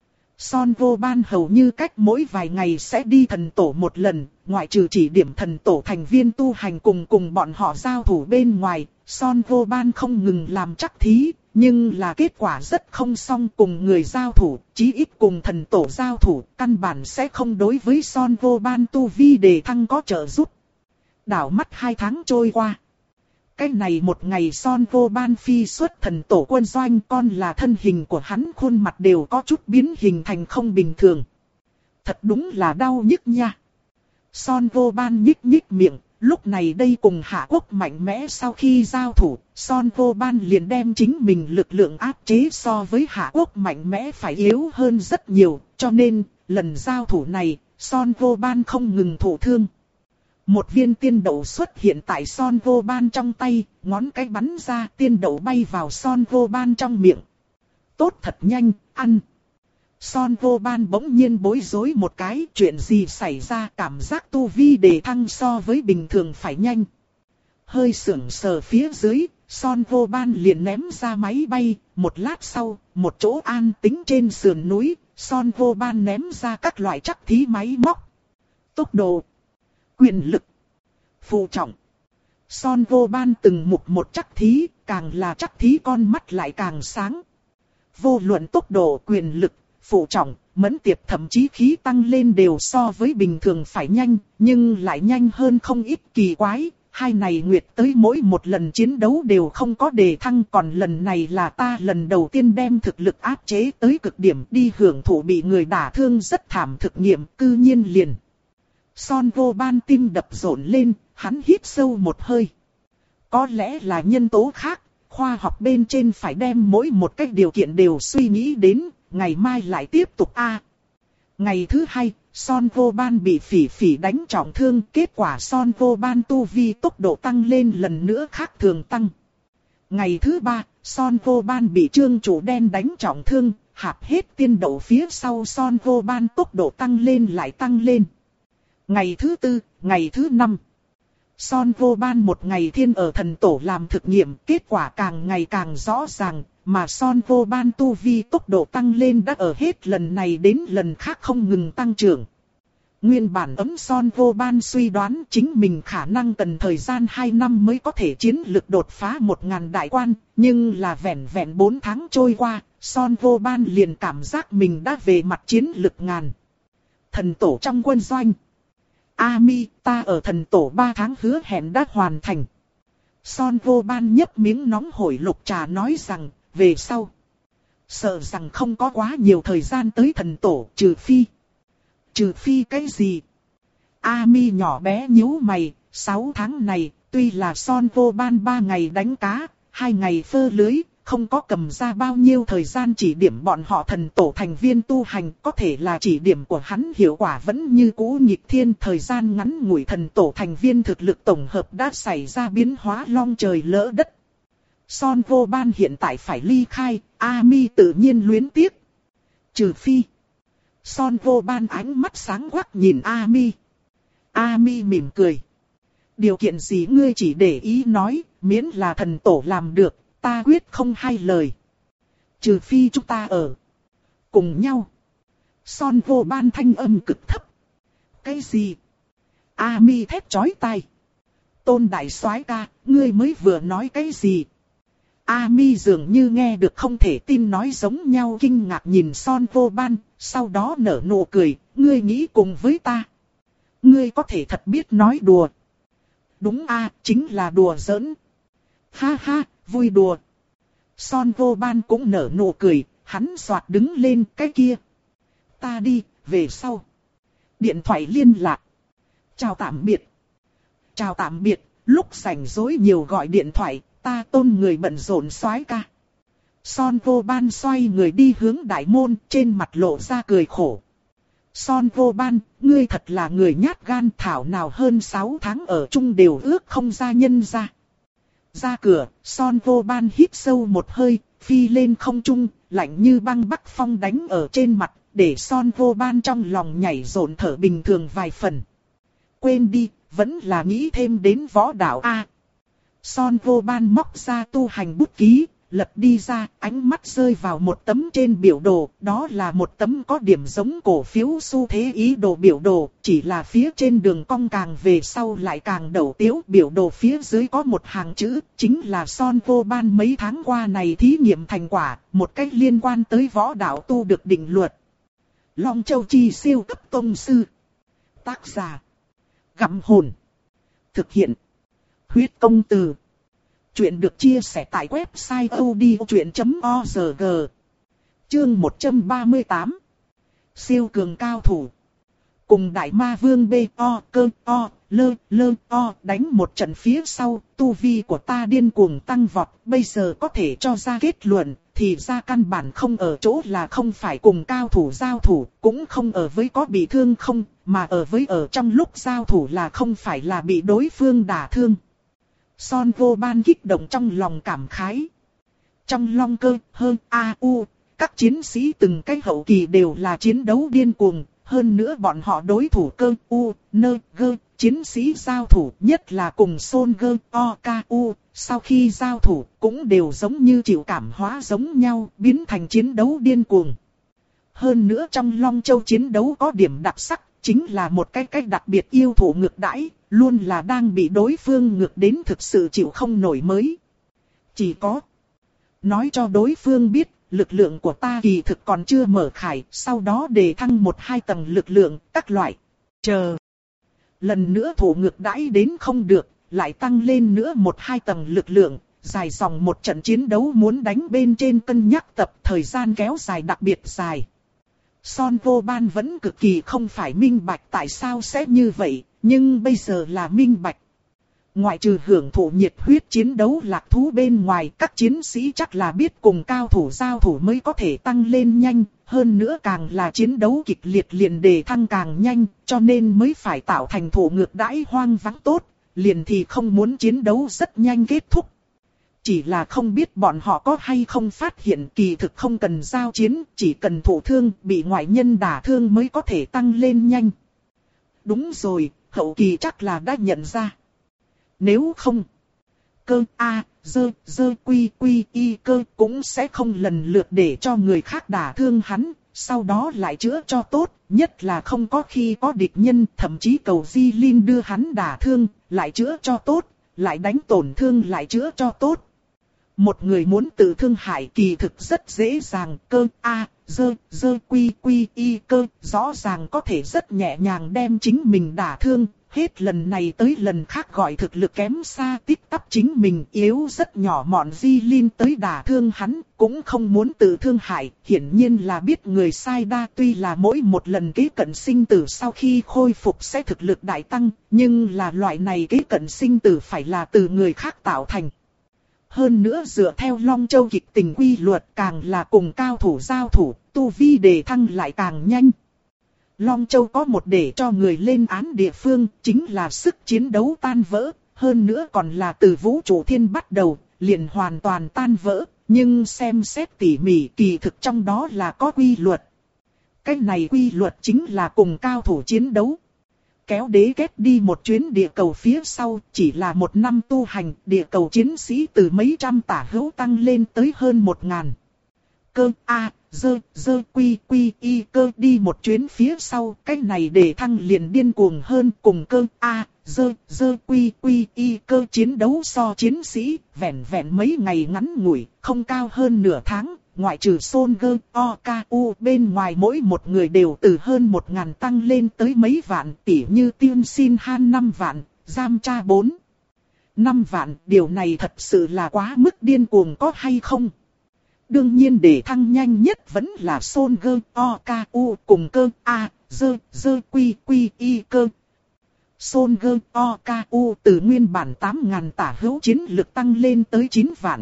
Son Vô Ban hầu như cách mỗi vài ngày sẽ đi thần tổ một lần. Ngoại trừ chỉ điểm thần tổ thành viên tu hành cùng cùng bọn họ giao thủ bên ngoài. Son Vô Ban không ngừng làm chắc thí. Nhưng là kết quả rất không song, cùng người giao thủ, chí ít cùng thần tổ giao thủ, căn bản sẽ không đối với Son Vô Ban tu vi đề thăng có trợ giúp. Đảo mắt hai tháng trôi qua. Cái này một ngày Son Vô Ban phi xuất thần tổ quân doanh, con là thân hình của hắn khuôn mặt đều có chút biến hình thành không bình thường. Thật đúng là đau nhức nha. Son Vô Ban nhích nhích miệng. Lúc này đây cùng Hạ Quốc mạnh mẽ sau khi giao thủ, Son Vô Ban liền đem chính mình lực lượng áp chế so với Hạ Quốc mạnh mẽ phải yếu hơn rất nhiều, cho nên, lần giao thủ này, Son Vô Ban không ngừng thụ thương. Một viên tiên đậu xuất hiện tại Son Vô Ban trong tay, ngón cái bắn ra, tiên đậu bay vào Son Vô Ban trong miệng. Tốt thật nhanh, ăn. Son Vô Ban bỗng nhiên bối rối một cái, chuyện gì xảy ra, cảm giác tu vi đề thăng so với bình thường phải nhanh. Hơi sững sờ phía dưới, Son Vô Ban liền ném ra máy bay, một lát sau, một chỗ an tĩnh trên sườn núi, Son Vô Ban ném ra các loại chắc thí máy móc. Tốc độ, quyền lực, phụ trọng. Son Vô Ban từng mục một chắc thí, càng là chắc thí con mắt lại càng sáng. Vô luận tốc độ, quyền lực, phụ trọng, mẫn tiệp thậm chí khí tăng lên đều so với bình thường phải nhanh, nhưng lại nhanh hơn không ít. Kỳ quái. Hai này nguyệt tới mỗi một lần chiến đấu đều không có đề thăng, còn lần này là ta lần đầu tiên đem thực lực áp chế tới cực điểm đi hưởng thụ bị người đả thương rất thảm thực nghiệm, cư nhiên liền. Son Vô Ban tim đập rộn lên, hắn hít sâu một hơi. Có lẽ là nhân tố khác, khoa học bên trên phải đem mỗi một cách điều kiện đều suy nghĩ đến, ngày mai lại tiếp tục a. À, ngày thứ hai, Son Vô Ban bị phỉ phỉ đánh trọng thương, kết quả Son Vô Ban tu vi tốc độ tăng lên lần nữa khác thường tăng. Ngày thứ ba, Son Vô Ban bị Trương Chủ Đen đánh trọng thương, hạp hết tiên đậu phía sau Son Vô Ban tốc độ tăng lên lại tăng lên. Ngày thứ tư, ngày thứ năm, Son Vô Ban một ngày thiên ở thần tổ làm thực nghiệm, kết quả càng ngày càng rõ ràng. Mà Son Vô Ban tu vi tốc độ tăng lên đã ở hết lần này đến lần khác không ngừng tăng trưởng. Nguyên bản ấm Son Vô Ban suy đoán chính mình khả năng cần thời gian hai năm mới có thể chiến lực đột phá một ngàn đại quan, nhưng là vẹn vẹn bốn tháng trôi qua, Son Vô Ban liền cảm giác mình đã về mặt chiến lực ngàn. Thần tổ trong quân doanh. Ami, ta ở thần tổ ba tháng hứa hẹn đã hoàn thành. Son Vô Ban nhấp miếng nóng hổi lục trà nói rằng, về sau, sợ rằng không có quá nhiều thời gian tới thần tổ, trừ phi. Trừ phi cái gì? Ami nhỏ bé nhíu mày, sáu tháng này, tuy là Son Vô Ban ba ngày đánh cá, hai ngày phơ lưới, không có cầm ra bao nhiêu thời gian chỉ điểm bọn họ thần tổ thành viên tu hành, có thể là chỉ điểm của hắn hiệu quả vẫn như cũ nghịch thiên. Thời gian ngắn ngủi thần tổ thành viên thực lực tổng hợp đã xảy ra biến hóa long trời lỡ đất. Son Vô Ban hiện tại phải ly khai, Ami tự nhiên luyến tiếc. Trừ phi. Son Vô Ban ánh mắt sáng quắc nhìn Ami. Ami mỉm cười. Điều kiện gì ngươi chỉ để ý nói, miễn là thần tổ làm được, ta quyết không hai lời. Trừ phi chúng ta ở cùng nhau. Son Vô Ban thanh âm cực thấp. Cái gì? Ami thét chói tai. Tôn đại soái ca, ngươi mới vừa nói cái gì? Ami dường như nghe được không thể tin nói giống nhau, kinh ngạc nhìn Son Vô Ban, sau đó nở nụ cười, ngươi nghĩ cùng với ta. Ngươi có thể thật biết nói đùa. Đúng a, chính là đùa giỡn. Ha ha, vui đùa. Son Vô Ban cũng nở nụ cười, hắn xoạt đứng lên, cái kia. Ta đi, về sau. Điện thoại liên lạc. Chào tạm biệt. Chào tạm biệt, lúc rảnh rỗi nhiều gọi điện thoại, ta Tôn người bận rộn soái ca. Son Vô Ban xoay người đi hướng đại môn, trên mặt lộ ra cười khổ. Son Vô Ban, ngươi thật là người nhát gan, thảo nào hơn sáu tháng ở chung đều ước không ra nhân ra. Ra cửa, Son Vô Ban hít sâu một hơi, phi lên không trung, lạnh như băng bắc phong đánh ở trên mặt, để Son Vô Ban trong lòng nhảy rộn thở bình thường vài phần. Quên đi, vẫn là nghĩ thêm đến võ đạo A. Son Vô Ban móc ra tu hành bút ký, lật đi ra, ánh mắt rơi vào một tấm trên biểu đồ, đó là một tấm có điểm giống cổ phiếu xu thế ý đồ biểu đồ, chỉ là phía trên đường cong càng về sau lại càng đầu tiếu. Biểu đồ phía dưới có một hàng chữ, chính là Son Vô Ban mấy tháng qua này thí nghiệm thành quả, một cách liên quan tới võ đạo tu được định luật. Long Châu Chi siêu cấp tông sư. Tác giả. Gặm hồn. Thực hiện. Huyết công từ. Chuyện được chia sẻ tại website odchuyện chấm org. Chương một trăm ba mươi tám. Siêu cường cao thủ. Cùng đại ma vương B O cơ O lơ lơ O đánh một trận phía sau, tu vi của ta điên cuồng tăng vọt, bây giờ có thể cho ra kết luận, thì ra căn bản không ở chỗ là không phải cùng cao thủ giao thủ, cũng không ở với có bị thương không, mà ở với ở trong lúc giao thủ là không phải là bị đối phương đả thương. Son Vô Ban kích động trong lòng cảm khái. Trong Long Cơ, hơn A U, các chiến sĩ từng cái hậu kỳ đều là chiến đấu điên cuồng, hơn nữa bọn họ đối thủ Cơ U, Nơ, Gơ, chiến sĩ giao thủ nhất là cùng Son Gơ, O, K, U, sau khi giao thủ cũng đều giống như chịu cảm hóa giống nhau, biến thành chiến đấu điên cuồng. Hơn nữa trong Long Châu chiến đấu có điểm đặc sắc, chính là một cái cách đặc biệt yêu thủ ngược đãi, luôn là đang bị đối phương ngược đến thực sự chịu không nổi mới. Chỉ có nói cho đối phương biết, lực lượng của ta kỳ thực còn chưa mở khải, sau đó đề thăng một hai tầng lực lượng, các loại. Chờ. Lần nữa thủ ngược đãi đến không được, lại tăng lên nữa một hai tầng lực lượng, dài dòng một trận chiến đấu muốn đánh bên trên cân nhắc tập, thời gian kéo dài đặc biệt dài. Son Vô Ban vẫn cực kỳ không phải minh bạch tại sao sẽ như vậy, nhưng bây giờ là minh bạch. Ngoại trừ hưởng thụ nhiệt huyết chiến đấu lạc thú bên ngoài, các chiến sĩ chắc là biết cùng cao thủ giao thủ mới có thể tăng lên nhanh, hơn nữa càng là chiến đấu kịch liệt liền đề thăng càng nhanh, cho nên mới phải tạo thành thủ ngược đãi hoang vắng tốt, liền thì không muốn chiến đấu rất nhanh kết thúc. Chỉ là không biết bọn họ có hay không phát hiện kỳ thực không cần giao chiến, chỉ cần thụ thương, bị ngoại nhân đả thương mới có thể tăng lên nhanh. Đúng rồi, hậu kỳ chắc là đã nhận ra. Nếu không, cơ A, dơ, dơ quy quy y cơ cũng sẽ không lần lượt để cho người khác đả thương hắn, sau đó lại chữa cho tốt, nhất là không có khi có địch nhân, thậm chí cầu Di Linh đưa hắn đả thương, lại chữa cho tốt, lại đánh tổn thương lại chữa cho tốt. Một người muốn tự thương hại kỳ thực rất dễ dàng, cơ A, dơ, dơ quy quy y cơ, rõ ràng có thể rất nhẹ nhàng đem chính mình đả thương, hết lần này tới lần khác gọi thực lực kém xa tích tắp chính mình yếu rất nhỏ mọn Di Linh tới đả thương hắn, cũng không muốn tự thương hại, hiển nhiên là biết người sai đa tuy là mỗi một lần kế cận sinh tử sau khi khôi phục sẽ thực lực đại tăng, nhưng là loại này kế cận sinh tử phải là từ người khác tạo thành. hơn nữa dựa theo Long Châu kịch tình quy luật càng là cùng cao thủ giao thủ, tu vi đề thăng lại càng nhanh. Long Châu có một để cho người lên án địa phương, chính là sức chiến đấu tan vỡ, hơn nữa còn là từ vũ trụ thiên bắt đầu, liền hoàn toàn tan vỡ, nhưng xem xét tỉ mỉ kỳ thực trong đó là có quy luật. Cái này quy luật chính là cùng cao thủ chiến đấu. Kéo đế kết đi một chuyến địa cầu phía sau, chỉ là một năm tu hành, địa cầu chiến sĩ từ mấy trăm tả hữu tăng lên tới hơn một ngàn. Cơ A, dơ, dơ quy quy y cơ đi một chuyến phía sau, cái này để thăng liền điên cuồng hơn, cùng cơ A, dơ, dơ quy quy y cơ chiến đấu so chiến sĩ, vẹn vẹn mấy ngày ngắn ngủi, không cao hơn nửa tháng. Ngoại trừ Son Gơ, O K U bên ngoài mỗi một người đều từ hơn một ngàn tăng lên tới mấy vạn, tỉ như Tiên Xin Han năm vạn, Giam Cha bốn, năm vạn, điều này thật sự là quá mức điên cuồng có hay không? Đương nhiên để thăng nhanh nhất vẫn là Son Gơ, O K U cùng cơ A, dơ, dơ quy quy y cơ. Son Gơ, O K U từ nguyên bản tám ngàn tả hữu chiến lực tăng lên tới chín vạn.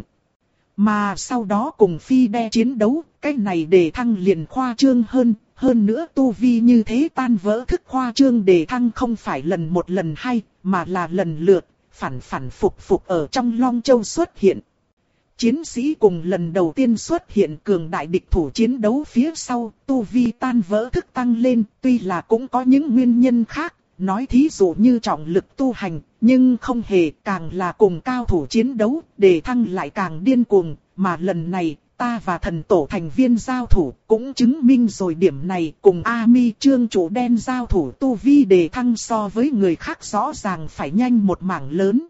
Mà sau đó cùng phi đe chiến đấu, cái này đề thăng liền khoa trương hơn, hơn nữa tu vi như thế tan vỡ thức khoa trương đề thăng không phải lần một lần hai, mà là lần lượt, phản phản phục phục ở trong Long Châu xuất hiện. Chiến sĩ cùng lần đầu tiên xuất hiện cường đại địch thủ chiến đấu phía sau, tu vi tan vỡ thức tăng lên, tuy là cũng có những nguyên nhân khác. Nói thí dụ như trọng lực tu hành, nhưng không hề, càng là cùng cao thủ chiến đấu, đề thăng lại càng điên cuồng, mà lần này, ta và thần tổ thành viên giao thủ, cũng chứng minh rồi điểm này, cùng A-mi trương chủ đen giao thủ tu vi đề thăng so với người khác rõ ràng phải nhanh một mảng lớn.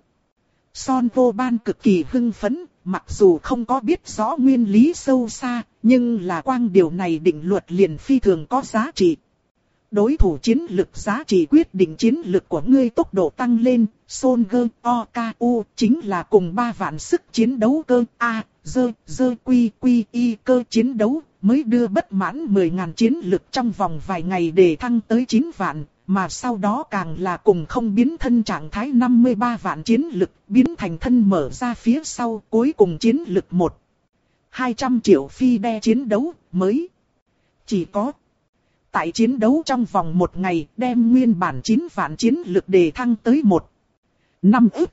Son Vô Ban cực kỳ hưng phấn, mặc dù không có biết rõ nguyên lý sâu xa, nhưng là quang điều này định luật liền phi thường có giá trị. Đối thủ chiến lực giá trị quyết định chiến lực của ngươi tốc độ tăng lên, Son Gơ, O K U chính là cùng ba vạn sức chiến đấu cơ A, dơ, dơ quy quy y cơ chiến đấu, mới đưa bất mãn mười ngàn chiến lực trong vòng vài ngày để thăng tới chín vạn, mà sau đó càng là cùng không biến thân trạng thái năm mươi ba vạn chiến lực, biến thành thân mở ra phía sau, cuối cùng chiến lực một. hai trăm triệu phi đe chiến đấu, mới chỉ có. Tại chiến đấu trong vòng một ngày, đem nguyên bản chín vạn chiến lực đề thăng tới một. năm ức.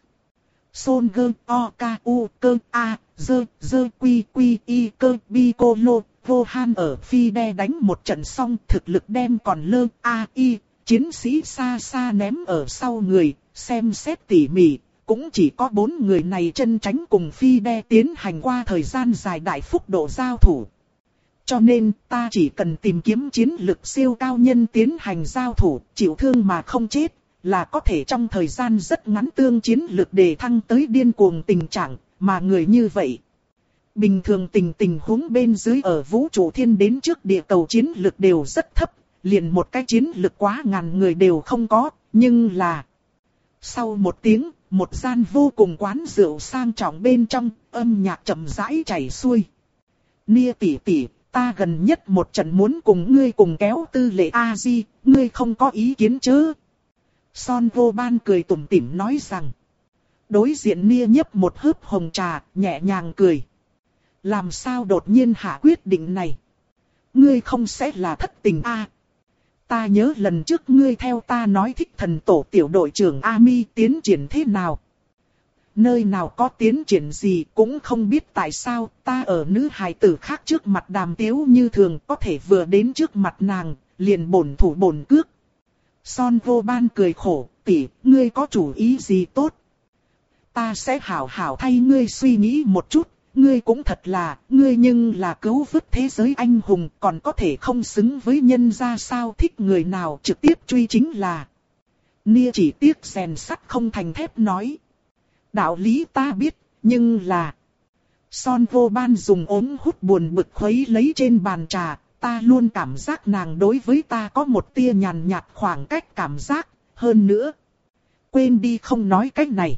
Son Gơ, O K U, cơ A, dơ, dơ quy quy y cơ Piccolo, vô han ở phi đe đánh một trận xong thực lực đem còn lơ A I, chiến sĩ xa xa ném ở sau người, xem xét tỉ mỉ, cũng chỉ có bốn người này chân tránh cùng phi đe tiến hành qua thời gian dài đại phúc độ giao thủ. Cho nên ta chỉ cần tìm kiếm chiến lực siêu cao nhân tiến hành giao thủ, chịu thương mà không chết, là có thể trong thời gian rất ngắn tương chiến lực đề thăng tới điên cuồng tình trạng, mà người như vậy. Bình thường tình tình huống bên dưới ở vũ trụ thiên đến trước địa cầu chiến lực đều rất thấp, liền một cái chiến lực quá ngàn người đều không có, nhưng là... Sau một tiếng, một gian vô cùng quán rượu sang trọng bên trong, âm nhạc chậm rãi chảy xuôi. Nia tỷ tỷ, ta gần nhất một trận muốn cùng ngươi cùng kéo tư lệ A-di, ngươi không có ý kiến chứ? Son Vô Ban cười tủm tỉm nói rằng. Đối diện Nia nhấp một hớp hồng trà, nhẹ nhàng cười. Làm sao đột nhiên hạ quyết định này? Ngươi không sẽ là thất tình a? Ta nhớ lần trước ngươi theo ta nói thích thần tổ tiểu đội trưởng A-mi tiến triển thế nào? Nơi nào có tiến triển gì cũng không biết tại sao ta ở nữ hài tử khác trước mặt đàm tiếu như thường có thể vừa đến trước mặt nàng, liền bổn thủ bổn cước. Son Vô Ban cười khổ, tỷ, ngươi có chủ ý gì tốt? Ta sẽ hảo hảo thay ngươi suy nghĩ một chút, ngươi cũng thật là, ngươi nhưng là cứu vớt thế giới anh hùng, còn có thể không xứng với nhân gia sao thích người nào trực tiếp truy chính là. Nia chỉ tiếc rèn sắt không thành thép nói. Đạo lý ta biết, nhưng là... Son Vô Ban dùng ống hút buồn bực khuấy lấy trên bàn trà, ta luôn cảm giác nàng đối với ta có một tia nhàn nhạt khoảng cách cảm giác, hơn nữa. Quên đi không nói cách này.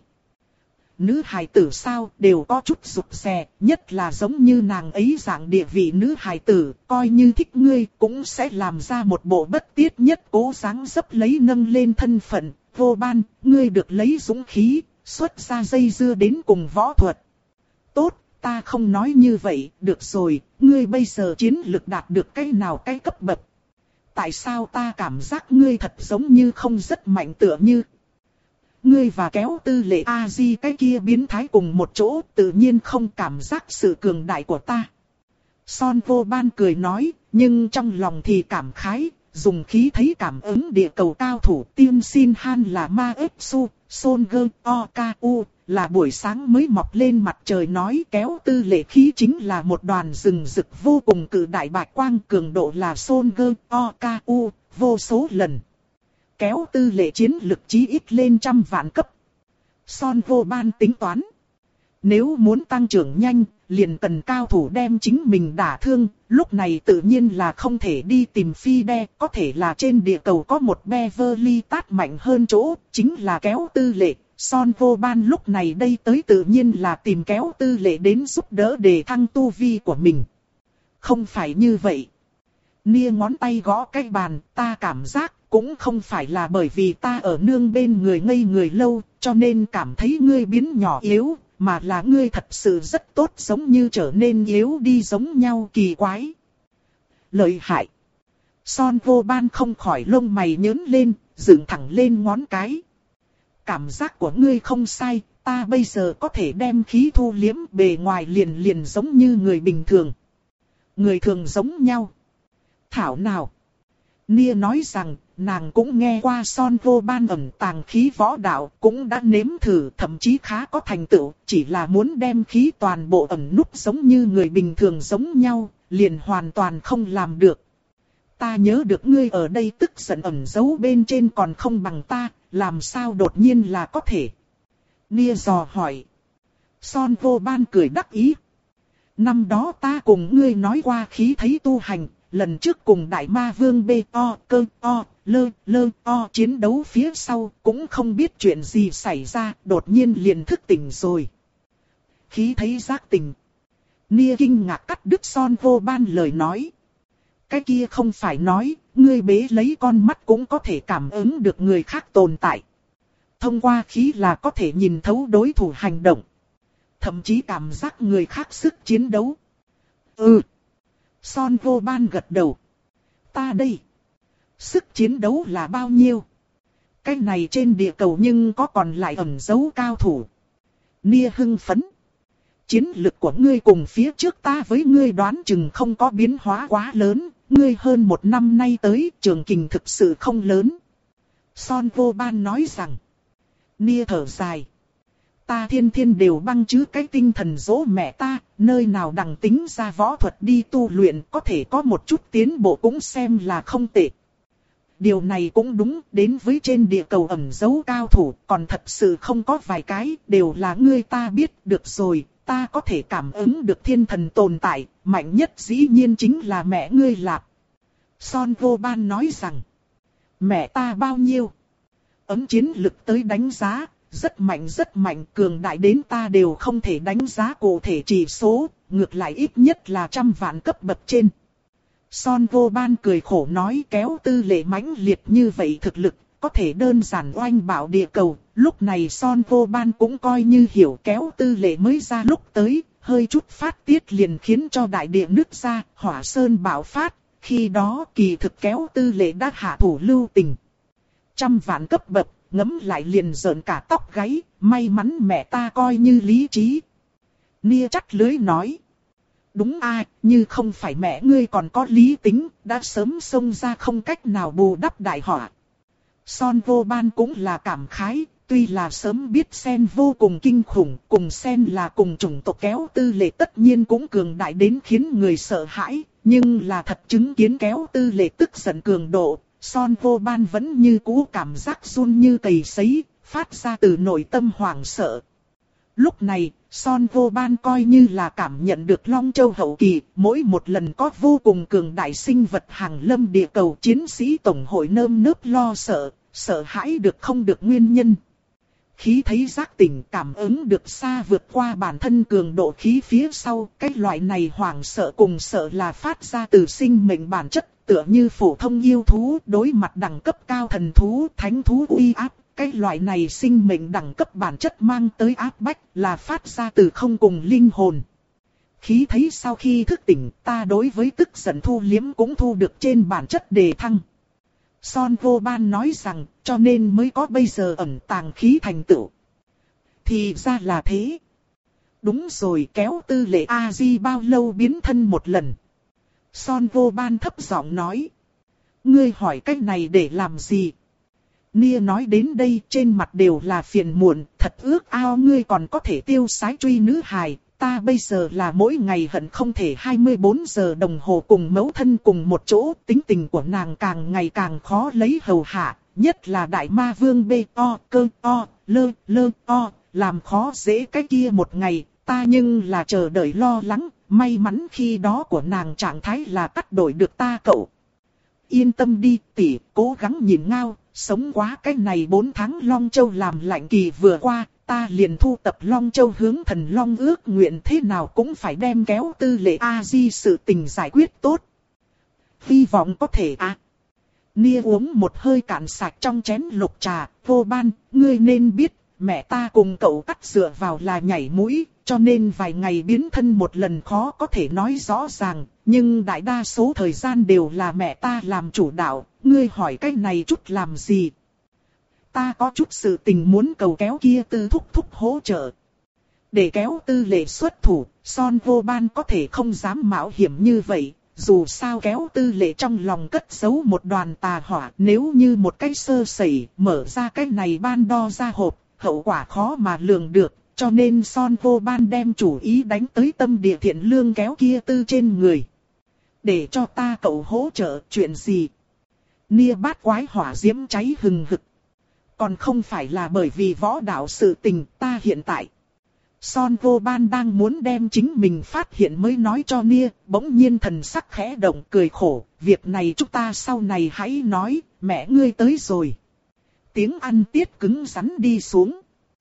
Nữ hài tử sao đều có chút rụt rè, nhất là giống như nàng ấy dạng địa vị nữ hài tử, coi như thích ngươi cũng sẽ làm ra một bộ bất tiết nhất cố dáng dấp lấy nâng lên thân phận. Vô Ban, ngươi được lấy dũng khí, xuất ra dây dưa đến cùng võ thuật. Tốt, ta không nói như vậy, được rồi, ngươi bây giờ chiến lực đạt được cái nào cái cấp bậc. Tại sao ta cảm giác ngươi thật giống như không rất mạnh tựa như. Ngươi và kéo tư lệ A-di cái kia biến thái cùng một chỗ, tự nhiên không cảm giác sự cường đại của ta. Son vô ban cười nói, nhưng trong lòng thì cảm khái, dùng khí thấy cảm ứng địa cầu cao thủ Tiên Xin Han là Ma ếp su, Son Gơ O K U, là buổi sáng mới mọc lên mặt trời nói kéo tư lệ khí chính là một đoàn rừng rực vô cùng cự đại bạch quang cường độ là Son Gơ O K U, vô số lần. Kéo tư lệ chiến lực chí ít lên trăm vạn cấp. Son vô ban tính toán. Nếu muốn tăng trưởng nhanh, liền cần cao thủ đem chính mình đả thương, lúc này tự nhiên là không thể đi tìm phi đe, có thể là trên địa cầu có một Beverly Tát mạnh hơn chỗ, chính là kéo tư lệ. Son vô ban lúc này đây tới tự nhiên là tìm kéo tư lệ đến giúp đỡ để thăng tu vi của mình. Không phải như vậy. Nia ngón tay gõ cái bàn, ta cảm giác cũng không phải là bởi vì ta ở nương bên người ngây người lâu, cho nên cảm thấy ngươi biến nhỏ yếu, mà là ngươi thật sự rất tốt giống như trở nên yếu đi giống nhau kỳ quái. Lợi hại. Son vô ban không khỏi lông mày nhớn lên, dựng thẳng lên ngón cái. Cảm giác của ngươi không sai, ta bây giờ có thể đem khí thu liếm bề ngoài liền liền giống như người bình thường. Người thường giống nhau. Thảo nào. Nia nói rằng, nàng cũng nghe qua Son vô ban ẩn tàng khí võ đạo, cũng đã nếm thử thậm chí khá có thành tựu, chỉ là muốn đem khí toàn bộ ẩn núp giống như người bình thường giống nhau, liền hoàn toàn không làm được. Ta nhớ được ngươi ở đây tức giận ẩn giấu bên trên còn không bằng ta, làm sao đột nhiên là có thể. Nia dò hỏi. Son vô ban cười đắc ý. Năm đó ta cùng ngươi nói qua khí thấy tu hành. Lần trước cùng đại ma vương bê o cơ o lơ lơ o chiến đấu phía sau cũng không biết chuyện gì xảy ra, đột nhiên liền thức tỉnh rồi. Khí thấy giác tỉnh. Nia kinh ngạc cắt đứt Son vô ban lời nói. Cái kia không phải nói, ngươi bế lấy con mắt cũng có thể cảm ứng được người khác tồn tại. Thông qua khí là có thể nhìn thấu đối thủ hành động. Thậm chí cảm giác người khác sức chiến đấu. Ừ. Son vô ban gật đầu. Ta đây. Sức chiến đấu là bao nhiêu? Cái này trên địa cầu nhưng có còn lại ẩn dấu cao thủ. Nia hưng phấn. Chiến lực của ngươi cùng phía trước ta với ngươi đoán chừng không có biến hóa quá lớn. Ngươi hơn một năm nay tới trường kình thực sự không lớn. Son vô ban nói rằng. Nia thở dài. Ta thiên thiên đều băng chứ cái tinh thần dỗ mẹ ta, nơi nào đằng tính ra võ thuật đi tu luyện có thể có một chút tiến bộ cũng xem là không tệ. Điều này cũng đúng, đến với trên địa cầu ẩn dấu cao thủ, còn thật sự không có vài cái, đều là ngươi ta biết được rồi, ta có thể cảm ứng được thiên thần tồn tại, mạnh nhất dĩ nhiên chính là mẹ ngươi Lạp. Son vô ban nói rằng, mẹ ta bao nhiêu? Ấm chiến lực tới đánh giá. Rất mạnh rất mạnh, cường đại đến ta đều không thể đánh giá cụ thể chỉ số, ngược lại ít nhất là trăm vạn cấp bậc trên. Son vô ban cười khổ nói kéo tư lệ mãnh liệt như vậy thực lực, có thể đơn giản oanh bảo địa cầu. Lúc này Son vô ban cũng coi như hiểu kéo tư lệ mới ra lúc tới, hơi chút phát tiết liền khiến cho đại địa nứt ra, hỏa sơn bạo phát, khi đó kỳ thực kéo tư lệ đã hạ thủ lưu tình. Trăm vạn cấp bậc. Ngấm lại liền rợn cả tóc gáy, may mắn mẹ ta coi như lý trí. Nia chắt lưới nói. Đúng a, như không phải mẹ ngươi còn có lý tính, đã sớm xông ra không cách nào bù đắp đại họa. Son vô ban cũng là cảm khái, tuy là sớm biết Sen vô cùng kinh khủng, cùng Sen là cùng chủng tộc kéo tư lệ tất nhiên cũng cường đại đến khiến người sợ hãi, nhưng là thật chứng kiến kéo tư lệ tức giận cường độ. Son vô ban vẫn như cũ cảm giác run như cầy sấy, phát ra từ nội tâm hoảng sợ. Lúc này, Son vô ban coi như là cảm nhận được Long Châu hậu kỳ, mỗi một lần có vô cùng cường đại sinh vật hàng lâm địa cầu chiến sĩ tổng hội nơm nớp lo sợ, sợ hãi được không được nguyên nhân. Khí thấy giác tỉnh cảm ứng được xa vượt qua bản thân cường độ khí phía sau, cái loại này hoảng sợ cùng sợ là phát ra từ sinh mệnh bản chất. Tựa như phổ thông yêu thú đối mặt đẳng cấp cao thần thú, thánh thú uy áp, cái loại này sinh mệnh đẳng cấp bản chất mang tới áp bách là phát ra từ không cùng linh hồn. Khí thấy sau khi thức tỉnh, ta đối với tức giận thu liếm cũng thu được trên bản chất đề thăng. Son Vô Ban nói rằng, cho nên mới có bây giờ ẩn tàng khí thành tựu. Thì ra là thế. Đúng rồi, kéo Tư Lệ A-di bao lâu biến thân một lần? Son Vô Ban thấp giọng nói. Ngươi hỏi cách này để làm gì? Nia nói đến đây trên mặt đều là phiền muộn, thật ước ao ngươi còn có thể tiêu sái truy nữ hài. Ta bây giờ là mỗi ngày hận không thể hai mươi bốn giờ đồng hồ cùng mẫu thân cùng một chỗ, tính tình của nàng càng ngày càng khó lấy hầu hạ, nhất là đại ma vương bê o, cơ o, lơ, lơ o, làm khó dễ cái kia một ngày, ta nhưng là chờ đợi lo lắng, may mắn khi đó của nàng trạng thái là cắt đổi được ta cậu. Yên tâm đi tỷ, cố gắng nhìn ngao, sống quá cái này bốn tháng Long Châu làm lạnh kỳ vừa qua. Ta liền thu tập Long Châu hướng thần Long ước nguyện thế nào cũng phải đem kéo Tư Lệ A-di sự tình giải quyết tốt. Hy vọng có thể à. Nia uống một hơi cạn sạch trong chén lục trà, Vô Ban, ngươi nên biết, mẹ ta cùng cậu cắt dựa vào là nhảy mũi, cho nên vài ngày biến thân một lần khó có thể nói rõ ràng, nhưng đại đa số thời gian đều là mẹ ta làm chủ đạo, ngươi hỏi cái này chút làm gì? Ta có chút sự tình muốn cầu kéo kia Tư thúc thúc hỗ trợ. Để kéo Tư Lệ xuất thủ, Son Vô Ban có thể không dám mạo hiểm như vậy. Dù sao kéo Tư Lệ trong lòng cất giấu một đoàn tà hỏa. Nếu như một cái sơ sẩy mở ra cái này ban đo ra hộp, hậu quả khó mà lường được. Cho nên Son Vô Ban đem chủ ý đánh tới tâm địa thiện lương kéo kia Tư trên người. Để cho ta cậu hỗ trợ chuyện gì? Nia bát quái hỏa diễm cháy hừng hực. Còn không phải là bởi vì võ đạo sự tình ta hiện tại. Son Vô Ban đang muốn đem chính mình phát hiện mới nói cho Nia, bỗng nhiên thần sắc khẽ động cười khổ, việc này chúng ta sau này hãy nói, mẹ ngươi tới rồi. Tiếng ăn tiết cứng rắn đi xuống.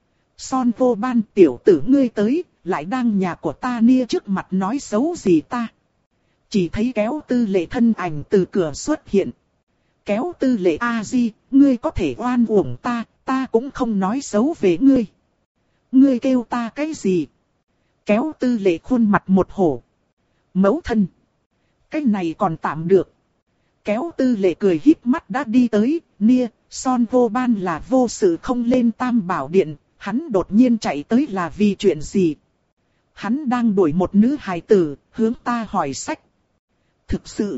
Son Vô Ban tiểu tử ngươi tới, lại đang nhà của ta Nia trước mặt nói xấu gì ta. Chỉ thấy kéo Tư Lệ thân ảnh từ cửa xuất hiện. Kéo Tư Lệ A-di, ngươi có thể oan uổng ta, ta cũng không nói xấu về ngươi. Ngươi kêu ta cái gì? Kéo Tư Lệ khuôn mặt một hổ. Mẫu thân. Cái này còn tạm được. Kéo Tư Lệ cười híp mắt đã đi tới, Nia, Son Vô Ban là vô sự không lên Tam Bảo Điện, hắn đột nhiên chạy tới là vì chuyện gì? Hắn đang đuổi một nữ hài tử, hướng ta hỏi sách. Thực sự.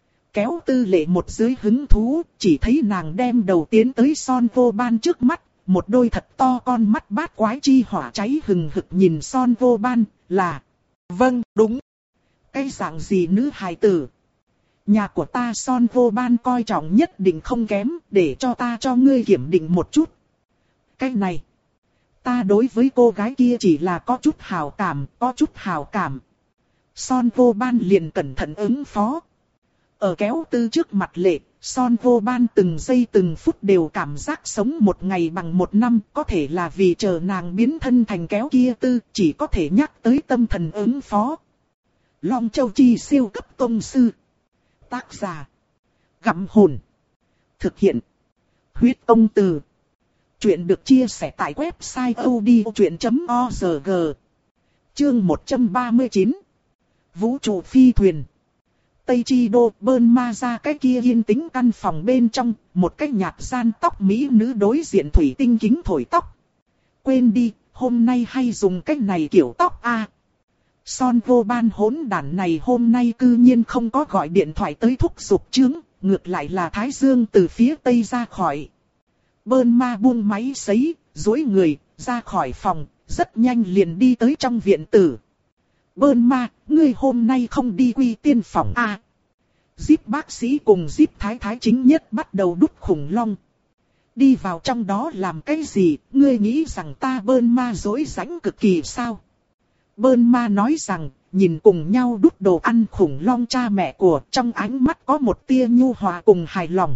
Kéo Tư Lệ một dưới hứng thú, chỉ thấy nàng đem đầu tiến tới Son Vô Ban trước mắt, một đôi thật to con mắt bát quái chi hỏa cháy hừng hực nhìn Son Vô Ban, là vâng, đúng. Cái dạng gì nữ hài tử? Nhà của ta Son Vô Ban coi trọng nhất định không kém, để cho ta cho ngươi kiểm định một chút. Cái này, ta đối với cô gái kia chỉ là có chút hào cảm, có chút hào cảm. Son Vô Ban liền cẩn thận ứng phó. Ở kéo Tư trước mặt lệ, Son Vô Ban từng giây từng phút đều cảm giác sống một ngày bằng một năm, có thể là vì chờ nàng biến thân thành kéo kia Tư, chỉ có thể nhắc tới tâm thần ứng phó. Long Châu Chi siêu cấp tông sư. Tác giả. Gặm hồn. Thực hiện. Huyết Công Từ. Chuyện được chia sẻ tại website odchuyện chấm org. Chương một trăm ba mươi chín. Vũ trụ phi thuyền. Tây Chi Đô bơn ma ra cái kia yên tĩnh căn phòng bên trong, một cái nhạt gian tóc mỹ nữ đối diện thủy tinh kính thổi tóc. Quên đi, hôm nay hay dùng cái này kiểu tóc a. À. Son Vô Ban hỗn đản này hôm nay cư nhiên không có gọi điện thoại tới thúc giục chướng, ngược lại là Thái Dương từ phía Tây ra khỏi. Bơn ma buông máy sấy, duỗi người, ra khỏi phòng, rất nhanh liền đi tới trong viện tử. Bơn ma, ngươi hôm nay không đi quy tiên phòng à? Zip bác sĩ cùng Zip thái thái chính nhất bắt đầu đút khủng long. Đi vào trong đó làm cái gì, ngươi nghĩ rằng ta bơn ma dối rãnh cực kỳ sao? Bơn ma nói rằng, nhìn cùng nhau đút đồ ăn khủng long cha mẹ của, trong ánh mắt có một tia nhu hòa cùng hài lòng.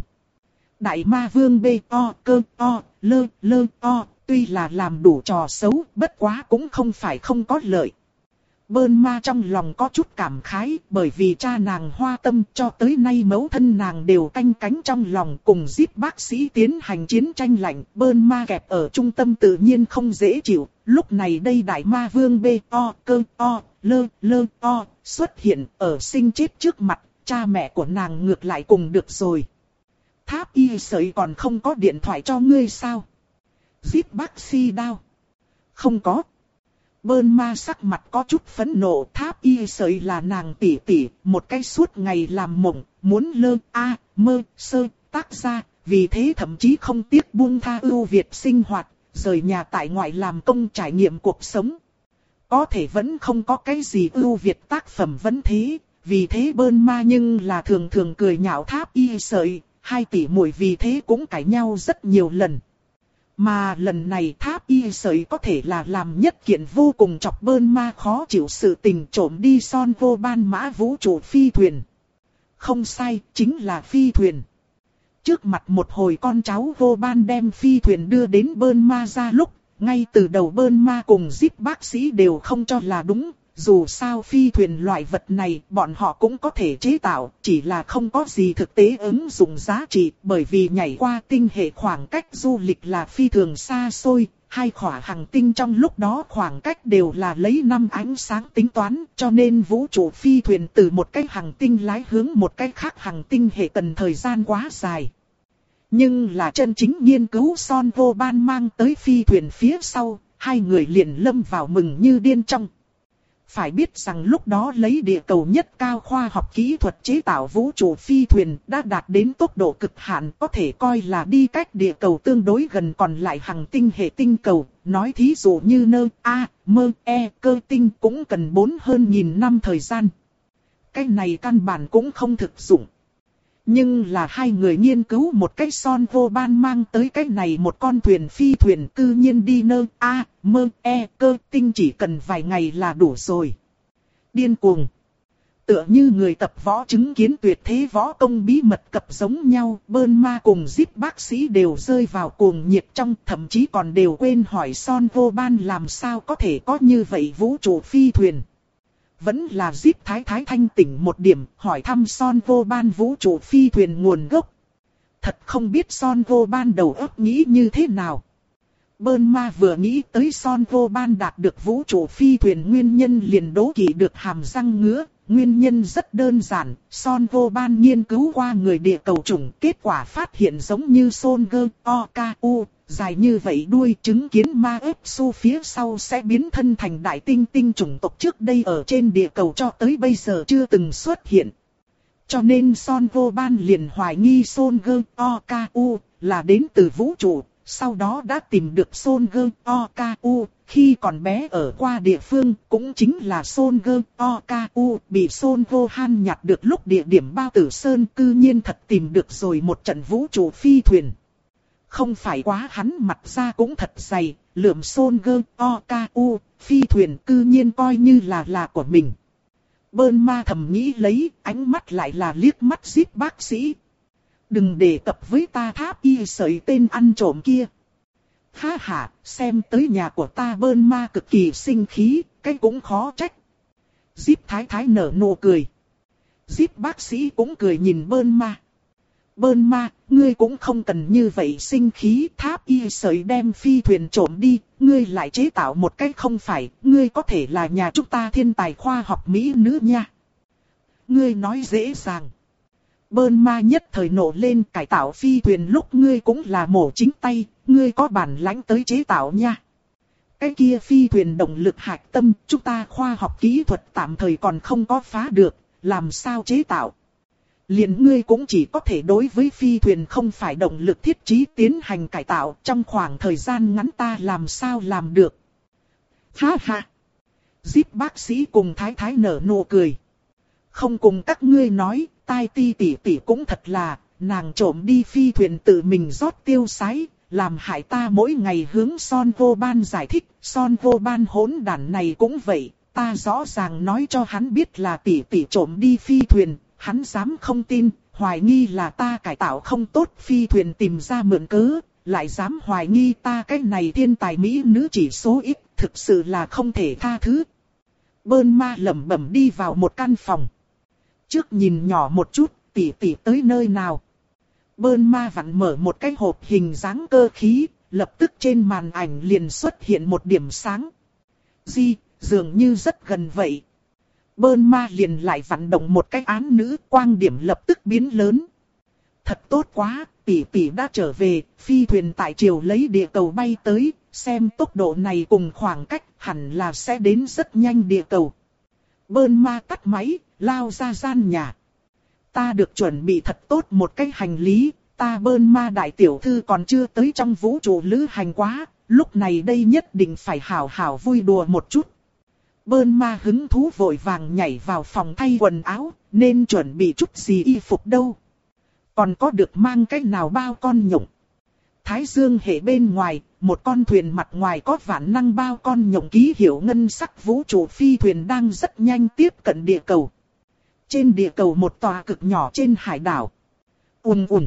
Đại ma vương bê o, cơ o, lơ, lơ o, tuy là làm đủ trò xấu, bất quá cũng không phải không có lợi. Bơn ma trong lòng có chút cảm khái, bởi vì cha nàng Hoa Tâm cho tới nay mẫu thân nàng đều canh cánh trong lòng, cùng giết bác sĩ tiến hành chiến tranh lạnh. Bơn ma kẹp ở trung tâm tự nhiên không dễ chịu, lúc này đây đại ma vương bê o cơ o lơ lơ o xuất hiện ở sinh chết trước mặt, cha mẹ của nàng ngược lại cùng được rồi. Tháp y sợi còn không có điện thoại cho ngươi sao? Giết bác sĩ đao. Không có. Bơn ma sắc mặt có chút phẫn nộ. Tháp y sợi là nàng tỷ tỷ, một cái suốt ngày làm mộng, muốn lơ a mơ sơ tác ra, vì thế thậm chí không tiếc buông tha ưu việt sinh hoạt, rời nhà tại ngoại làm công trải nghiệm cuộc sống. Có thể vẫn không có cái gì ưu việt tác phẩm vẫn thế, vì thế bơn ma nhưng là thường thường cười nhạo tháp y sợi, hai tỷ muội vì thế cũng cãi nhau rất nhiều lần. Mà lần này tháp y sợi có thể là làm nhất kiện vô cùng chọc bơn ma khó chịu sự tình, trộm đi son vô ban mã vũ trụ phi thuyền. Không sai, chính là phi thuyền. Trước mặt một hồi con cháu vô ban đem phi thuyền đưa đến bơn ma ra lúc, ngay từ đầu bơn ma cùng giết bác sĩ đều không cho là đúng. Dù sao phi thuyền loại vật này bọn họ cũng có thể chế tạo, chỉ là không có gì thực tế ứng dụng giá trị, bởi vì nhảy qua tinh hệ khoảng cách du lịch là phi thường xa xôi, hai khỏa hành tinh trong lúc đó khoảng cách đều là lấy năm ánh sáng tính toán, cho nên vũ trụ phi thuyền từ một cái hành tinh lái hướng một cái khác hành tinh hệ cần thời gian quá dài. Nhưng là chân chính nghiên cứu son vô ban mang tới phi thuyền phía sau, hai người liền lâm vào mừng như điên trong. Phải biết rằng lúc đó lấy địa cầu nhất cao khoa học kỹ thuật chế tạo vũ trụ phi thuyền đã đạt đến tốc độ cực hạn, có thể coi là đi cách địa cầu tương đối gần còn lại hành tinh hệ tinh cầu. Nói thí dụ như nơ, a, mơ, e, cơ tinh cũng cần bốn hơn nghìn năm thời gian. Cái này căn bản cũng không thực dụng. Nhưng là hai người nghiên cứu một cái son vô ban mang tới cái này một con thuyền phi thuyền, cư nhiên đi nơ, a, mơ, e, cơ tinh chỉ cần vài ngày là đủ rồi. Điên cuồng. Tựa như người tập võ chứng kiến tuyệt thế võ công bí mật cập giống nhau, bơn ma cùng giết bác sĩ đều rơi vào cuồng nhiệt trong, thậm chí còn đều quên hỏi son vô ban làm sao có thể có như vậy vũ trụ phi thuyền. Vẫn là giết thái thái thanh tỉnh một điểm, hỏi thăm son vô ban vũ trụ phi thuyền nguồn gốc. Thật không biết son vô ban đầu óc nghĩ như thế nào. Bơn ma vừa nghĩ tới son vô ban đạt được vũ trụ phi thuyền nguyên nhân liền đố kỵ được hàm răng ngứa. Nguyên nhân rất đơn giản, son vô ban nghiên cứu qua người địa cầu chủng, kết quả phát hiện giống như Son Gơ, O, K, U, dài như vậy đuôi, chứng kiến ma ếp su phía sau sẽ biến thân thành đại tinh tinh chủng tộc trước đây ở trên địa cầu cho tới bây giờ chưa từng xuất hiện. Cho nên son vô ban liền hoài nghi Son Gơ, O, K, U là đến từ vũ trụ. Sau đó đã tìm được Son Gơ, O, K, U, khi còn bé ở qua địa phương, cũng chính là Son Gơ, O, K, U, bị Son Vô Han nhặt được lúc địa điểm Bao Tử Sơn, cư nhiên thật tìm được rồi một trận vũ trụ phi thuyền. Không phải quá hắn mặt ra cũng thật dày, lượm Son Gơ, O, K, U, phi thuyền cư nhiên coi như là là của mình. Bơn ma thầm nghĩ lấy, ánh mắt lại là liếc mắt giết bác sĩ. Đừng đề cập với ta tháp y sợi tên ăn trộm kia. Ha ha, xem tới nhà của ta bơn ma cực kỳ sinh khí, cái cũng khó trách. Díp thái thái nở nụ cười. Díp bác sĩ cũng cười nhìn bơn ma. Bơn ma, ngươi cũng không cần như vậy sinh khí, tháp y sợi đem phi thuyền trộm đi, ngươi lại chế tạo một cách không phải, ngươi có thể là nhà chúng ta thiên tài khoa học Mỹ nữ nha. Ngươi nói dễ dàng. Bơn ma nhất thời nổ lên, cải tạo phi thuyền lúc ngươi cũng là mổ chính tay, ngươi có bản lãnh tới chế tạo nha. Cái kia phi thuyền động lực hạch tâm, chúng ta khoa học kỹ thuật tạm thời còn không có phá được, làm sao chế tạo. Liền ngươi cũng chỉ có thể đối với phi thuyền không phải động lực thiết trí tiến hành cải tạo, trong khoảng thời gian ngắn ta làm sao làm được. Ha ha. Díp bác sĩ cùng thái thái nở nụ cười. Không cùng các ngươi nói, tai ti tỷ tỷ cũng thật là, nàng trộm đi phi thuyền tự mình rót tiêu sái, làm hại ta mỗi ngày hướng son vô ban giải thích, son vô ban hỗn đản này cũng vậy, ta rõ ràng nói cho hắn biết là tỷ tỷ trộm đi phi thuyền, hắn dám không tin, hoài nghi là ta cải tạo không tốt phi thuyền tìm ra mượn cớ, lại dám hoài nghi ta cái này thiên tài mỹ nữ chỉ số ít, thực sự là không thể tha thứ. Bơn ma lẩm bẩm đi vào một căn phòng. Trước nhìn nhỏ một chút, tỷ tỷ tới nơi nào. Bơn ma vặn mở một cái hộp hình dáng cơ khí, lập tức trên màn ảnh liền xuất hiện một điểm sáng. Di, dường như rất gần vậy. Bơn ma liền lại vặn động một cái án nữ, quang điểm lập tức biến lớn. Thật tốt quá, tỷ tỷ đã trở về, phi thuyền tại triều lấy địa cầu bay tới, xem tốc độ này cùng khoảng cách hẳn là sẽ đến rất nhanh địa cầu. Bơn ma tắt máy, lao ra gian nhà. Ta được chuẩn bị thật tốt một cái hành lý, ta Bơn ma đại tiểu thư còn chưa tới trong vũ trụ lữ hành quá, lúc này đây nhất định phải hảo hảo vui đùa một chút. Bơn ma hứng thú vội vàng nhảy vào phòng thay quần áo, nên chuẩn bị chút gì y phục đâu. Còn có được mang cái nào bao con nhộng. Thái dương hệ bên ngoài, một con thuyền mặt ngoài có vạn năng bao con nhộng ký hiệu ngân sắc vũ trụ phi thuyền đang rất nhanh tiếp cận địa cầu. Trên địa cầu một tòa cực nhỏ trên hải đảo. Ùn ùn.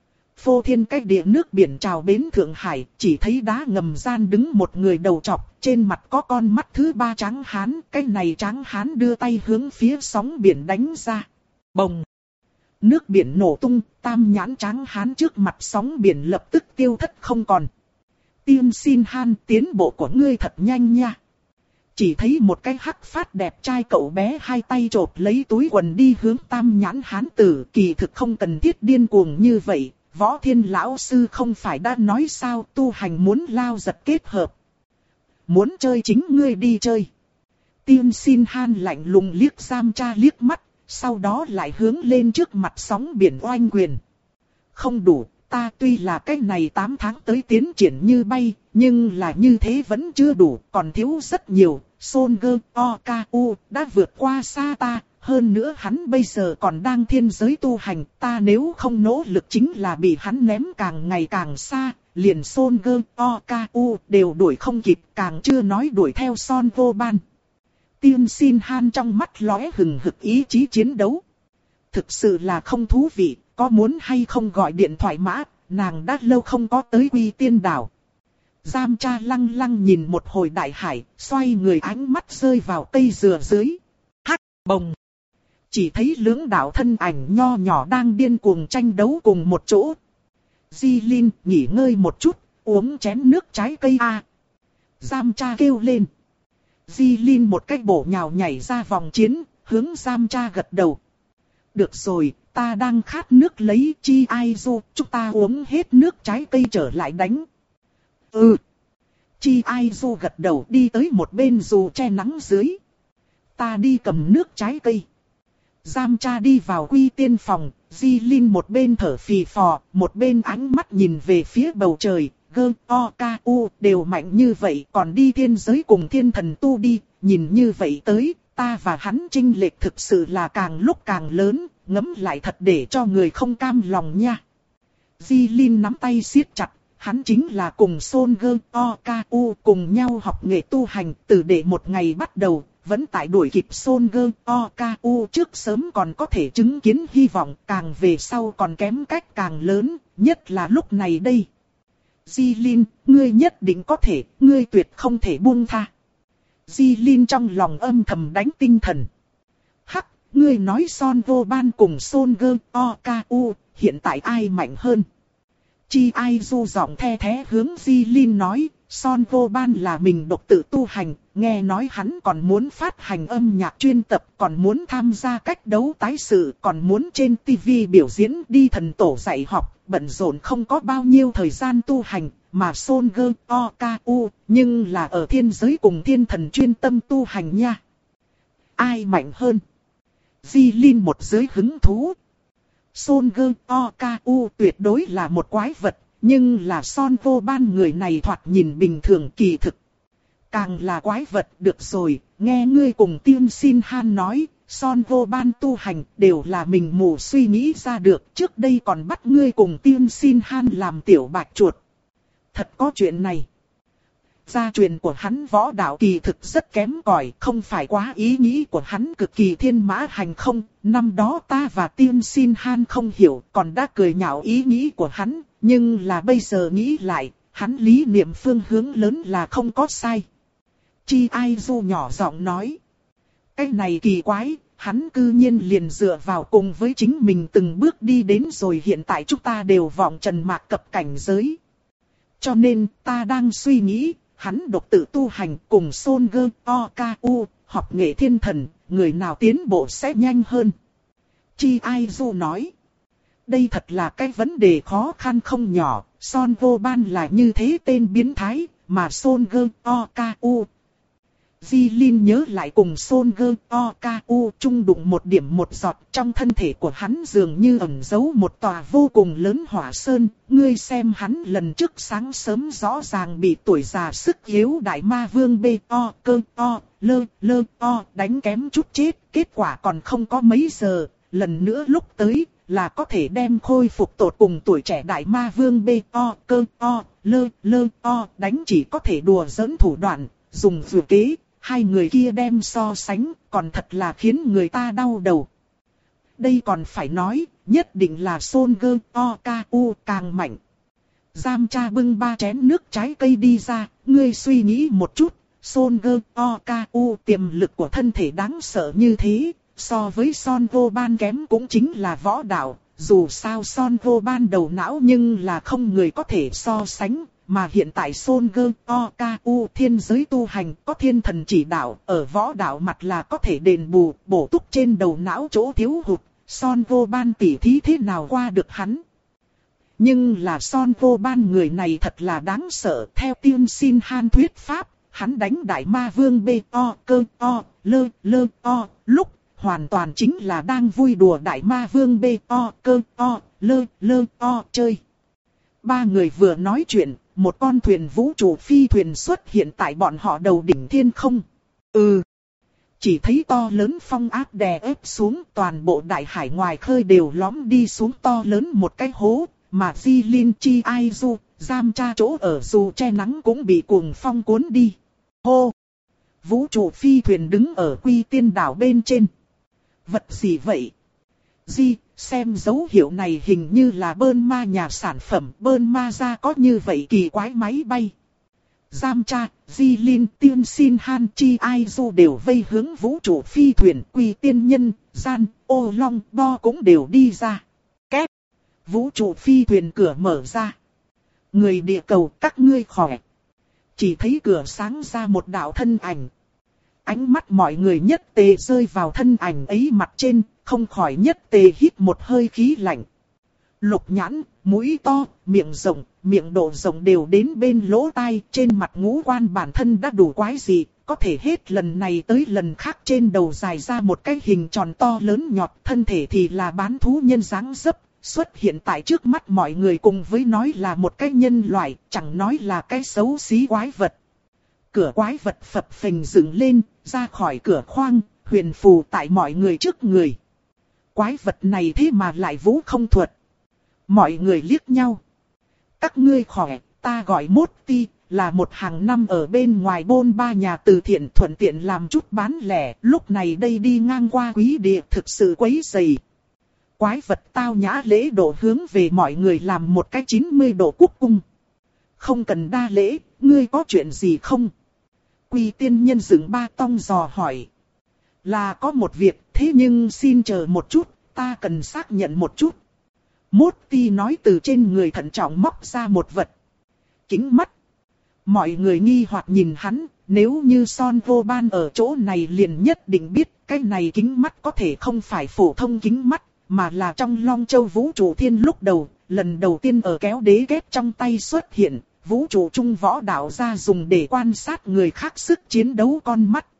Phô thiên cách địa nước biển trào bến Thượng Hải, chỉ thấy đá ngầm gian đứng một người đầu trọc, trên mặt có con mắt thứ ba trắng hán, cái này trắng hán đưa tay hướng phía sóng biển đánh ra. Bồng! Nước biển nổ tung, tam nhãn trắng hán trước mặt sóng biển lập tức tiêu thất không còn. Tiên xin han, tiến bộ của ngươi thật nhanh nha. Chỉ thấy một cái hắc phát đẹp trai cậu bé hai tay chộp lấy túi quần đi hướng tam nhãn hán tử, kỳ thực không cần thiết điên cuồng như vậy. Võ Thiên lão sư không phải đã nói sao, tu hành muốn lao giật kết hợp. Muốn chơi chính ngươi đi chơi. Tiên xin han lạnh lùng liếc Giam Cha liếc mắt, sau đó lại hướng lên trước mặt sóng biển oanh quyền. Không đủ, ta tuy là cái này tám tháng tới tiến triển như bay, nhưng là như thế vẫn chưa đủ, còn thiếu rất nhiều. Son Gơ O K U đã vượt qua xa ta. Hơn nữa hắn bây giờ còn đang thiên giới tu hành, ta nếu không nỗ lực chính là bị hắn ném càng ngày càng xa, liền Son Gơ O K U đều đuổi không kịp, càng chưa nói đuổi theo Son Vô Ban. Tiên xin han trong mắt lóe hừng hực ý chí chiến đấu. Thực sự là không thú vị, có muốn hay không gọi điện thoại mã, nàng đã lâu không có tới Quy Tiên đảo. Giam Cha lăng lăng nhìn một hồi đại hải, xoay người ánh mắt rơi vào cây dừa dưới. Hắc bồng! Chỉ thấy lưỡng đạo thân ảnh nho nhỏ đang điên cuồng tranh đấu cùng một chỗ. Di Linh, nghỉ ngơi một chút, uống chén nước trái cây a. Giam Cha kêu lên. Di Linh một cách bổ nhào nhảy ra vòng chiến, hướng Giam Cha gật đầu. Được rồi, ta đang khát nước lấy chi ai du, chúng ta uống hết nước trái cây trở lại đánh. Ừ. Chi ai du gật đầu đi tới một bên dù che nắng dưới. Ta đi cầm nước trái cây. Giam Cha đi vào Quy Tiên phòng, Di Linh một bên thở phì phò, một bên ánh mắt nhìn về phía bầu trời, Gơ, O, K, U đều mạnh như vậy, còn đi thiên giới cùng thiên thần tu đi, nhìn như vậy tới, ta và hắn chênh lệch thực sự là càng lúc càng lớn, ngẫm lại thật để cho người không cam lòng nha. Di Linh nắm tay siết chặt, hắn chính là cùng Son Gơ, O, K, U cùng nhau học nghệ tu hành, từ để một ngày bắt đầu. Vẫn tại đuổi kịp Son Gơ O K U trước sớm còn có thể chứng kiến hy vọng, càng về sau còn kém cách càng lớn, nhất là lúc này đây. Di Linh, ngươi nhất định có thể, ngươi tuyệt không thể buông tha. Di Linh trong lòng âm thầm đánh tinh thần. Hắc, ngươi nói Son Vô Ban cùng Son Gơ O K U, hiện tại ai mạnh hơn? Chi ai du giọng the thế hướng Di Linh nói, Son Vô Ban là mình độc tự tu hành, nghe nói hắn còn muốn phát hành âm nhạc chuyên tập, còn muốn tham gia cách đấu tái sự, còn muốn trên ti vi biểu diễn đi thần tổ dạy học, bận rộn không có bao nhiêu thời gian tu hành, mà Son Gơ O K U, nhưng là ở thiên giới cùng thiên thần chuyên tâm tu hành nha. Ai mạnh hơn? Di Linh một giới hứng thú. Son Gơ O K U tuyệt đối là một quái vật, nhưng là Son Vô Ban người này thoạt nhìn bình thường kỳ thực. Càng là quái vật, được rồi, nghe ngươi cùng Tiên Xin Han nói, Son Vô Ban tu hành đều là mình mù suy nghĩ ra được, trước đây còn bắt ngươi cùng Tiên Xin Han làm tiểu bạch chuột. Thật có chuyện này. Gia truyền của hắn võ đạo kỳ thực rất kém cỏi, không phải quá ý nghĩ của hắn cực kỳ thiên mã hành không, năm đó ta và Tiên Xin Han không hiểu, còn đã cười nhạo ý nghĩ của hắn, nhưng là bây giờ nghĩ lại, hắn lý niệm phương hướng lớn là không có sai. Chi ai du nhỏ giọng nói. Cái này kỳ quái, hắn cư nhiên liền dựa vào cùng với chính mình từng bước đi đến rồi hiện tại chúng ta đều vọng trần mạc cập cảnh giới. Cho nên ta đang suy nghĩ, hắn độc tự tu hành cùng Son Gơ O K U, học nghệ thiên thần, người nào tiến bộ sẽ nhanh hơn. Chi Ai Du nói. Đây thật là cái vấn đề khó khăn không nhỏ, Son Vô Ban là như thế tên biến thái, mà Son Gơ O K U. Di Linh nhớ lại cùng Son Gơ O K U chung đụng một điểm một giọt, trong thân thể của hắn dường như ẩn giấu một tòa vô cùng lớn hỏa sơn. Ngươi xem hắn lần trước sáng sớm rõ ràng bị tuổi già sức yếu đại ma vương bê o cơ o lơ lơ o đánh kém chút chết, kết quả còn không có mấy giờ, lần nữa lúc tới là có thể đem khôi phục tột cùng tuổi trẻ đại ma vương bê o cơ o lơ lơ o đánh, chỉ có thể đùa giỡn thủ đoạn, dùng vừa kế. Hai người kia đem so sánh, còn thật là khiến người ta đau đầu. Đây còn phải nói, nhất định là Son Gơ O K U càng mạnh. Giam cha bưng ba chén nước trái cây đi ra, ngươi suy nghĩ một chút, Son Gơ O K U tiềm lực của thân thể đáng sợ như thế, so với Son Vô Ban kém cũng chính là võ đạo. Dù sao Son Vô Ban đầu não nhưng là không người có thể so sánh. Mà hiện tại Son Gơ O K U thiên giới tu hành có thiên thần chỉ đạo, ở võ đạo mặt là có thể đền bù, bổ túc trên đầu não chỗ thiếu hụt. Son Vô Ban tỉ thí thế nào qua được hắn. Nhưng là Son Vô Ban người này thật là đáng sợ. Theo Tiên Xin Han thuyết pháp, hắn đánh đại ma vương bê o cơ o lơ lơ o lúc hoàn toàn chính là đang vui đùa đại ma vương bê o cơ o lơ lơ o chơi. Ba người vừa nói chuyện, một con thuyền vũ trụ phi thuyền xuất hiện tại bọn họ đầu đỉnh thiên không. Ừ. Chỉ thấy to lớn phong áp đè ép xuống, toàn bộ đại hải ngoài khơi đều lõm đi xuống to lớn một cái hố, mà Di Linh Chi Ai Du, giam cha chỗ ở dù che nắng cũng bị cuồng phong cuốn đi. Hô! Vũ trụ phi thuyền đứng ở Quy Tiên đảo bên trên. Vật gì vậy? Di, xem dấu hiệu này hình như là Bơn Ma nhà sản phẩm, Bơn Ma ra có như vậy kỳ quái máy bay. Giam cha, Di Linh, Tiên Xin Han, Chi Ai Du đều vây hướng vũ trụ phi thuyền, Quy Tiên Nhân, Gian, Ô Long, Bo cũng đều đi ra. Két! Vũ trụ phi thuyền cửa mở ra. Người địa cầu các ngươi khỏe. Chỉ thấy cửa sáng ra một đạo thân ảnh. Ánh mắt mọi người nhất tề rơi vào thân ảnh ấy mặt trên, không khỏi nhất tề hít một hơi khí lạnh. Lục nhãn, mũi to, miệng rộng, miệng độ rộng đều đến bên lỗ tai, trên mặt ngũ quan bản thân đã đủ quái dị, có thể hết lần này tới lần khác trên đầu dài ra một cái hình tròn to lớn nhọt, thân thể thì là bán thú nhân dáng dấp, xuất hiện tại trước mắt mọi người cùng với nói là một cái nhân loại, chẳng nói là cái xấu xí quái vật. Cửa quái vật phập phình dựng lên, ra khỏi cửa khoang, huyền phù tại mọi người trước người. Quái vật này thế mà lại vũ không thuật. Mọi người liếc nhau. Các ngươi khỏe, ta gọi Mốt Ti, là một hàng năm ở bên ngoài Bôn Ba nhà từ thiện thuận tiện làm chút bán lẻ, lúc này đây đi ngang qua quý địa thực sự quấy rầy. Quái vật tao nhã lễ độ hướng về mọi người làm một cái chín mươi độ cúc cung. Không cần đa lễ, ngươi có chuyện gì không? Quy Tiên Nhân dựng ba tong dò hỏi. Là có một việc, thế nhưng xin chờ một chút, ta cần xác nhận một chút. Mốt Ti nói từ trên người thận trọng móc ra một vật. Kính mắt. Mọi người nghi hoặc nhìn hắn, nếu như Son Vô Ban ở chỗ này liền nhất định biết cái này kính mắt có thể không phải phổ thông kính mắt, mà là trong Long Châu Vũ trụ Thiên lúc đầu, lần đầu tiên ở kéo đế ghép trong tay xuất hiện, vũ trụ trung võ đạo ra dùng để quan sát người khác sức chiến đấu con mắt.